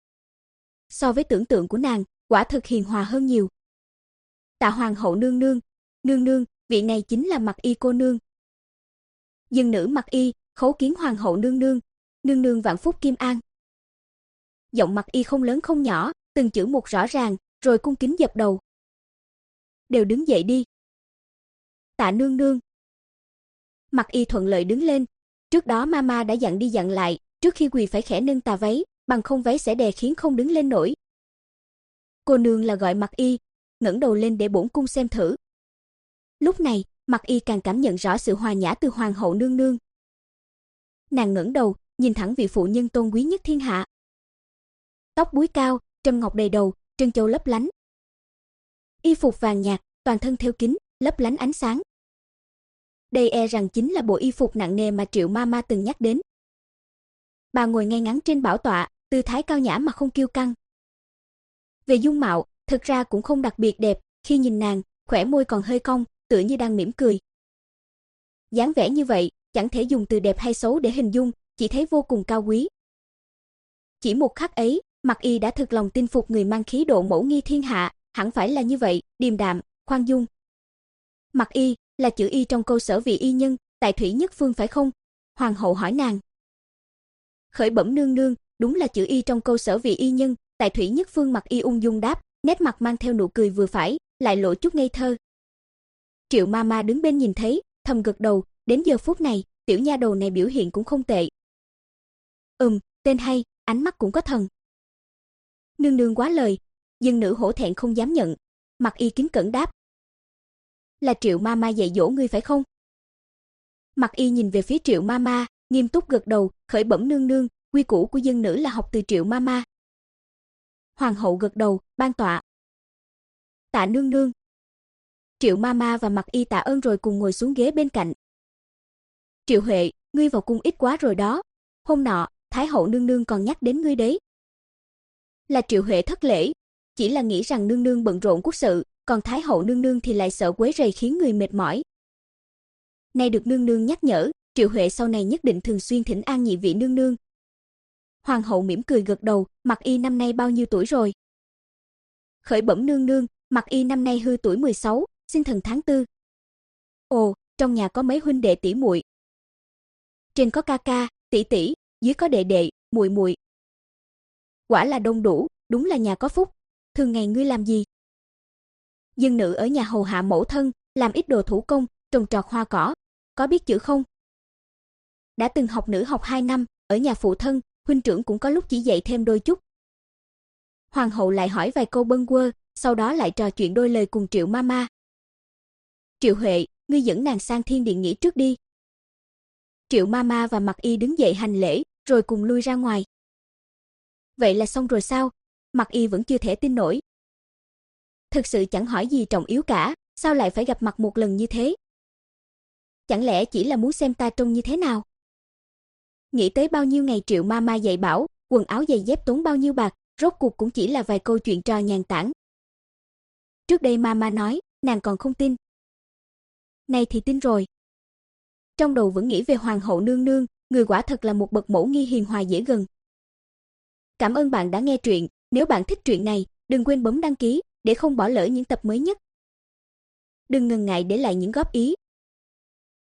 So với tưởng tượng của nàng, quả thực hiền hòa hơn nhiều. Tạ hoàng hậu nương nương, nương nương, vị này chính là Mặc Y cô nương. Dân nữ Mặc Y, khấu kiến hoàng hậu nương nương, nương nương vạn phúc kim an. Giọng Mặc Y không lớn không nhỏ, từng chữ một rõ ràng, rồi cung kính dập đầu. Đều đứng dậy đi. Tạ nương nương. Mặc Y thuận lợi đứng lên. Trước đó Mama đã dặn đi dặn lại, trước khi quỳ phải khẽ nâng tà váy, bằng không váy sẽ đè khiến không đứng lên nổi. Cô nương là gọi Mặc Y, ngẩng đầu lên để bổn cung xem thử. Lúc này, Mặc Y càng cảm nhận rõ sự hòa nhã từ hoàng hậu nương nương. Nàng ngẩng đầu, nhìn thẳng vị phụ nhân tôn quý nhất thiên hạ. Tóc búi cao, trâm ngọc đầy đầu, trân châu lấp lánh. Y phục vàng nhạt, toàn thân thêu kính, lấp lánh ánh sáng. Đây e rằng chính là bộ y phục nặng nề mà Triệu Mama từng nhắc đến. Bà ngồi ngay ngắn trên bảo tọa, tư thái cao nhã mà không kiêu căng. Về dung mạo, thực ra cũng không đặc biệt đẹp, khi nhìn nàng, khóe môi còn hơi cong, tựa như đang mỉm cười. Dáng vẻ như vậy, chẳng thể dùng từ đẹp hay xấu để hình dung, chỉ thấy vô cùng cao quý. Chỉ một khắc ấy, Mặc Y đã thực lòng tin phục người mang khí độ mẫu nghi thiên hạ, hẳn phải là như vậy, điềm đạm, khoan dung. Mặc Y là chữ Y trong câu sở vị y nhân, tại Thủy Nhất Phương phải không? Hoàng hậu hỏi nàng. Khởi bẩm nương nương, đúng là chữ Y trong câu sở vị y nhân, tại Thủy Nhất Phương. Mặc Y ung dung đáp, nét mặt mang theo nụ cười vừa phải, lại lộ chút ngây thơ. Triệu Mama đứng bên nhìn thấy, thầm gật đầu, đến giờ phút này, tiểu nha đầu này biểu hiện cũng không tệ. Ừm, tên hay, ánh mắt cũng có thần. Nương nương quá lời, dân nữ hổ thẹn không dám nhận. Mặc Y kính cẩn đáp. Là Triệu Mama dạy dỗ ngươi phải không? Mặc Y nhìn về phía Triệu Mama, nghiêm túc gật đầu, khởi bẩm nương nương, quy củ của dân nữ là học từ Triệu Mama. Hoàng hậu gật đầu, ban tọa. Tạ nương nương. Triệu Mama và Mặc Y tạ ơn rồi cùng ngồi xuống ghế bên cạnh. Triệu Huệ, ngươi vào cung ít quá rồi đó. Hôm nọ, Thái hậu nương nương còn nhắc đến ngươi đấy. Là Triệu Huệ thất lễ, chỉ là nghĩ rằng nương nương bận rộn quốc sự, còn Thái hậu nương nương thì lại sợ quấy rầy khiến người mệt mỏi. Nay được nương nương nhắc nhở, Triệu Huệ sau này nhất định thường xuyên thỉnh an nhị vị nương nương. Hoàng hậu mỉm cười gật đầu, Mặc Y năm nay bao nhiêu tuổi rồi? Khởi bẩm nương nương, Mặc Y năm nay hư tuổi mười sáu, sinh thần tháng tư. Ồ, trong nhà có mấy huynh đệ tỷ muội? Trên có ca ca, tỷ tỷ, dưới có đệ đệ, muội muội. Quả là đông đủ, đúng là nhà có phúc. Thường ngày ngươi làm gì? Dân nữ ở nhà hầu hạ mẫu thân, làm ít đồ thủ công, trồng trọt hoa cỏ. Có biết chữ không? Đã từng học nữ học hai năm, ở nhà phụ thân, huynh trưởng cũng có lúc chỉ dạy thêm đôi chút. Hoàng hậu lại hỏi vài câu bâng quơ, sau đó lại trò chuyện đôi lời cùng Triệu Mama. Triệu Huệ, ngươi dẫn nàng sang thiên điện nghỉ trước đi. Triệu Mama và Mặc Y đứng dậy hành lễ, rồi cùng lui ra ngoài. Vậy là xong rồi sao? Mặc Y vẫn chưa thể tin nổi. Thực sự chẳng hỏi gì trọng yếu cả, sao lại phải gặp mặt một lần như thế? Chẳng lẽ chỉ là muốn xem ta trông như thế nào? Nghĩ tới bao nhiêu ngày Triệu Mama dạy bảo, quần áo giày dép tốn bao nhiêu bạc, rốt cuộc cũng chỉ là vài câu chuyện trò nhàn tản. Trước đây Mama nói, nàng còn không tin. Nay thì tin rồi. Trong đầu vẫn nghĩ về hoàng hậu nương nương, người quả thật là một bậc mẫu nghi hiền hòa dễ gần. Cảm ơn bạn đã nghe truyện, nếu bạn thích truyện này, đừng quên bấm đăng ký để không bỏ lỡ những tập mới nhất. Đừng ngần ngại để lại những góp ý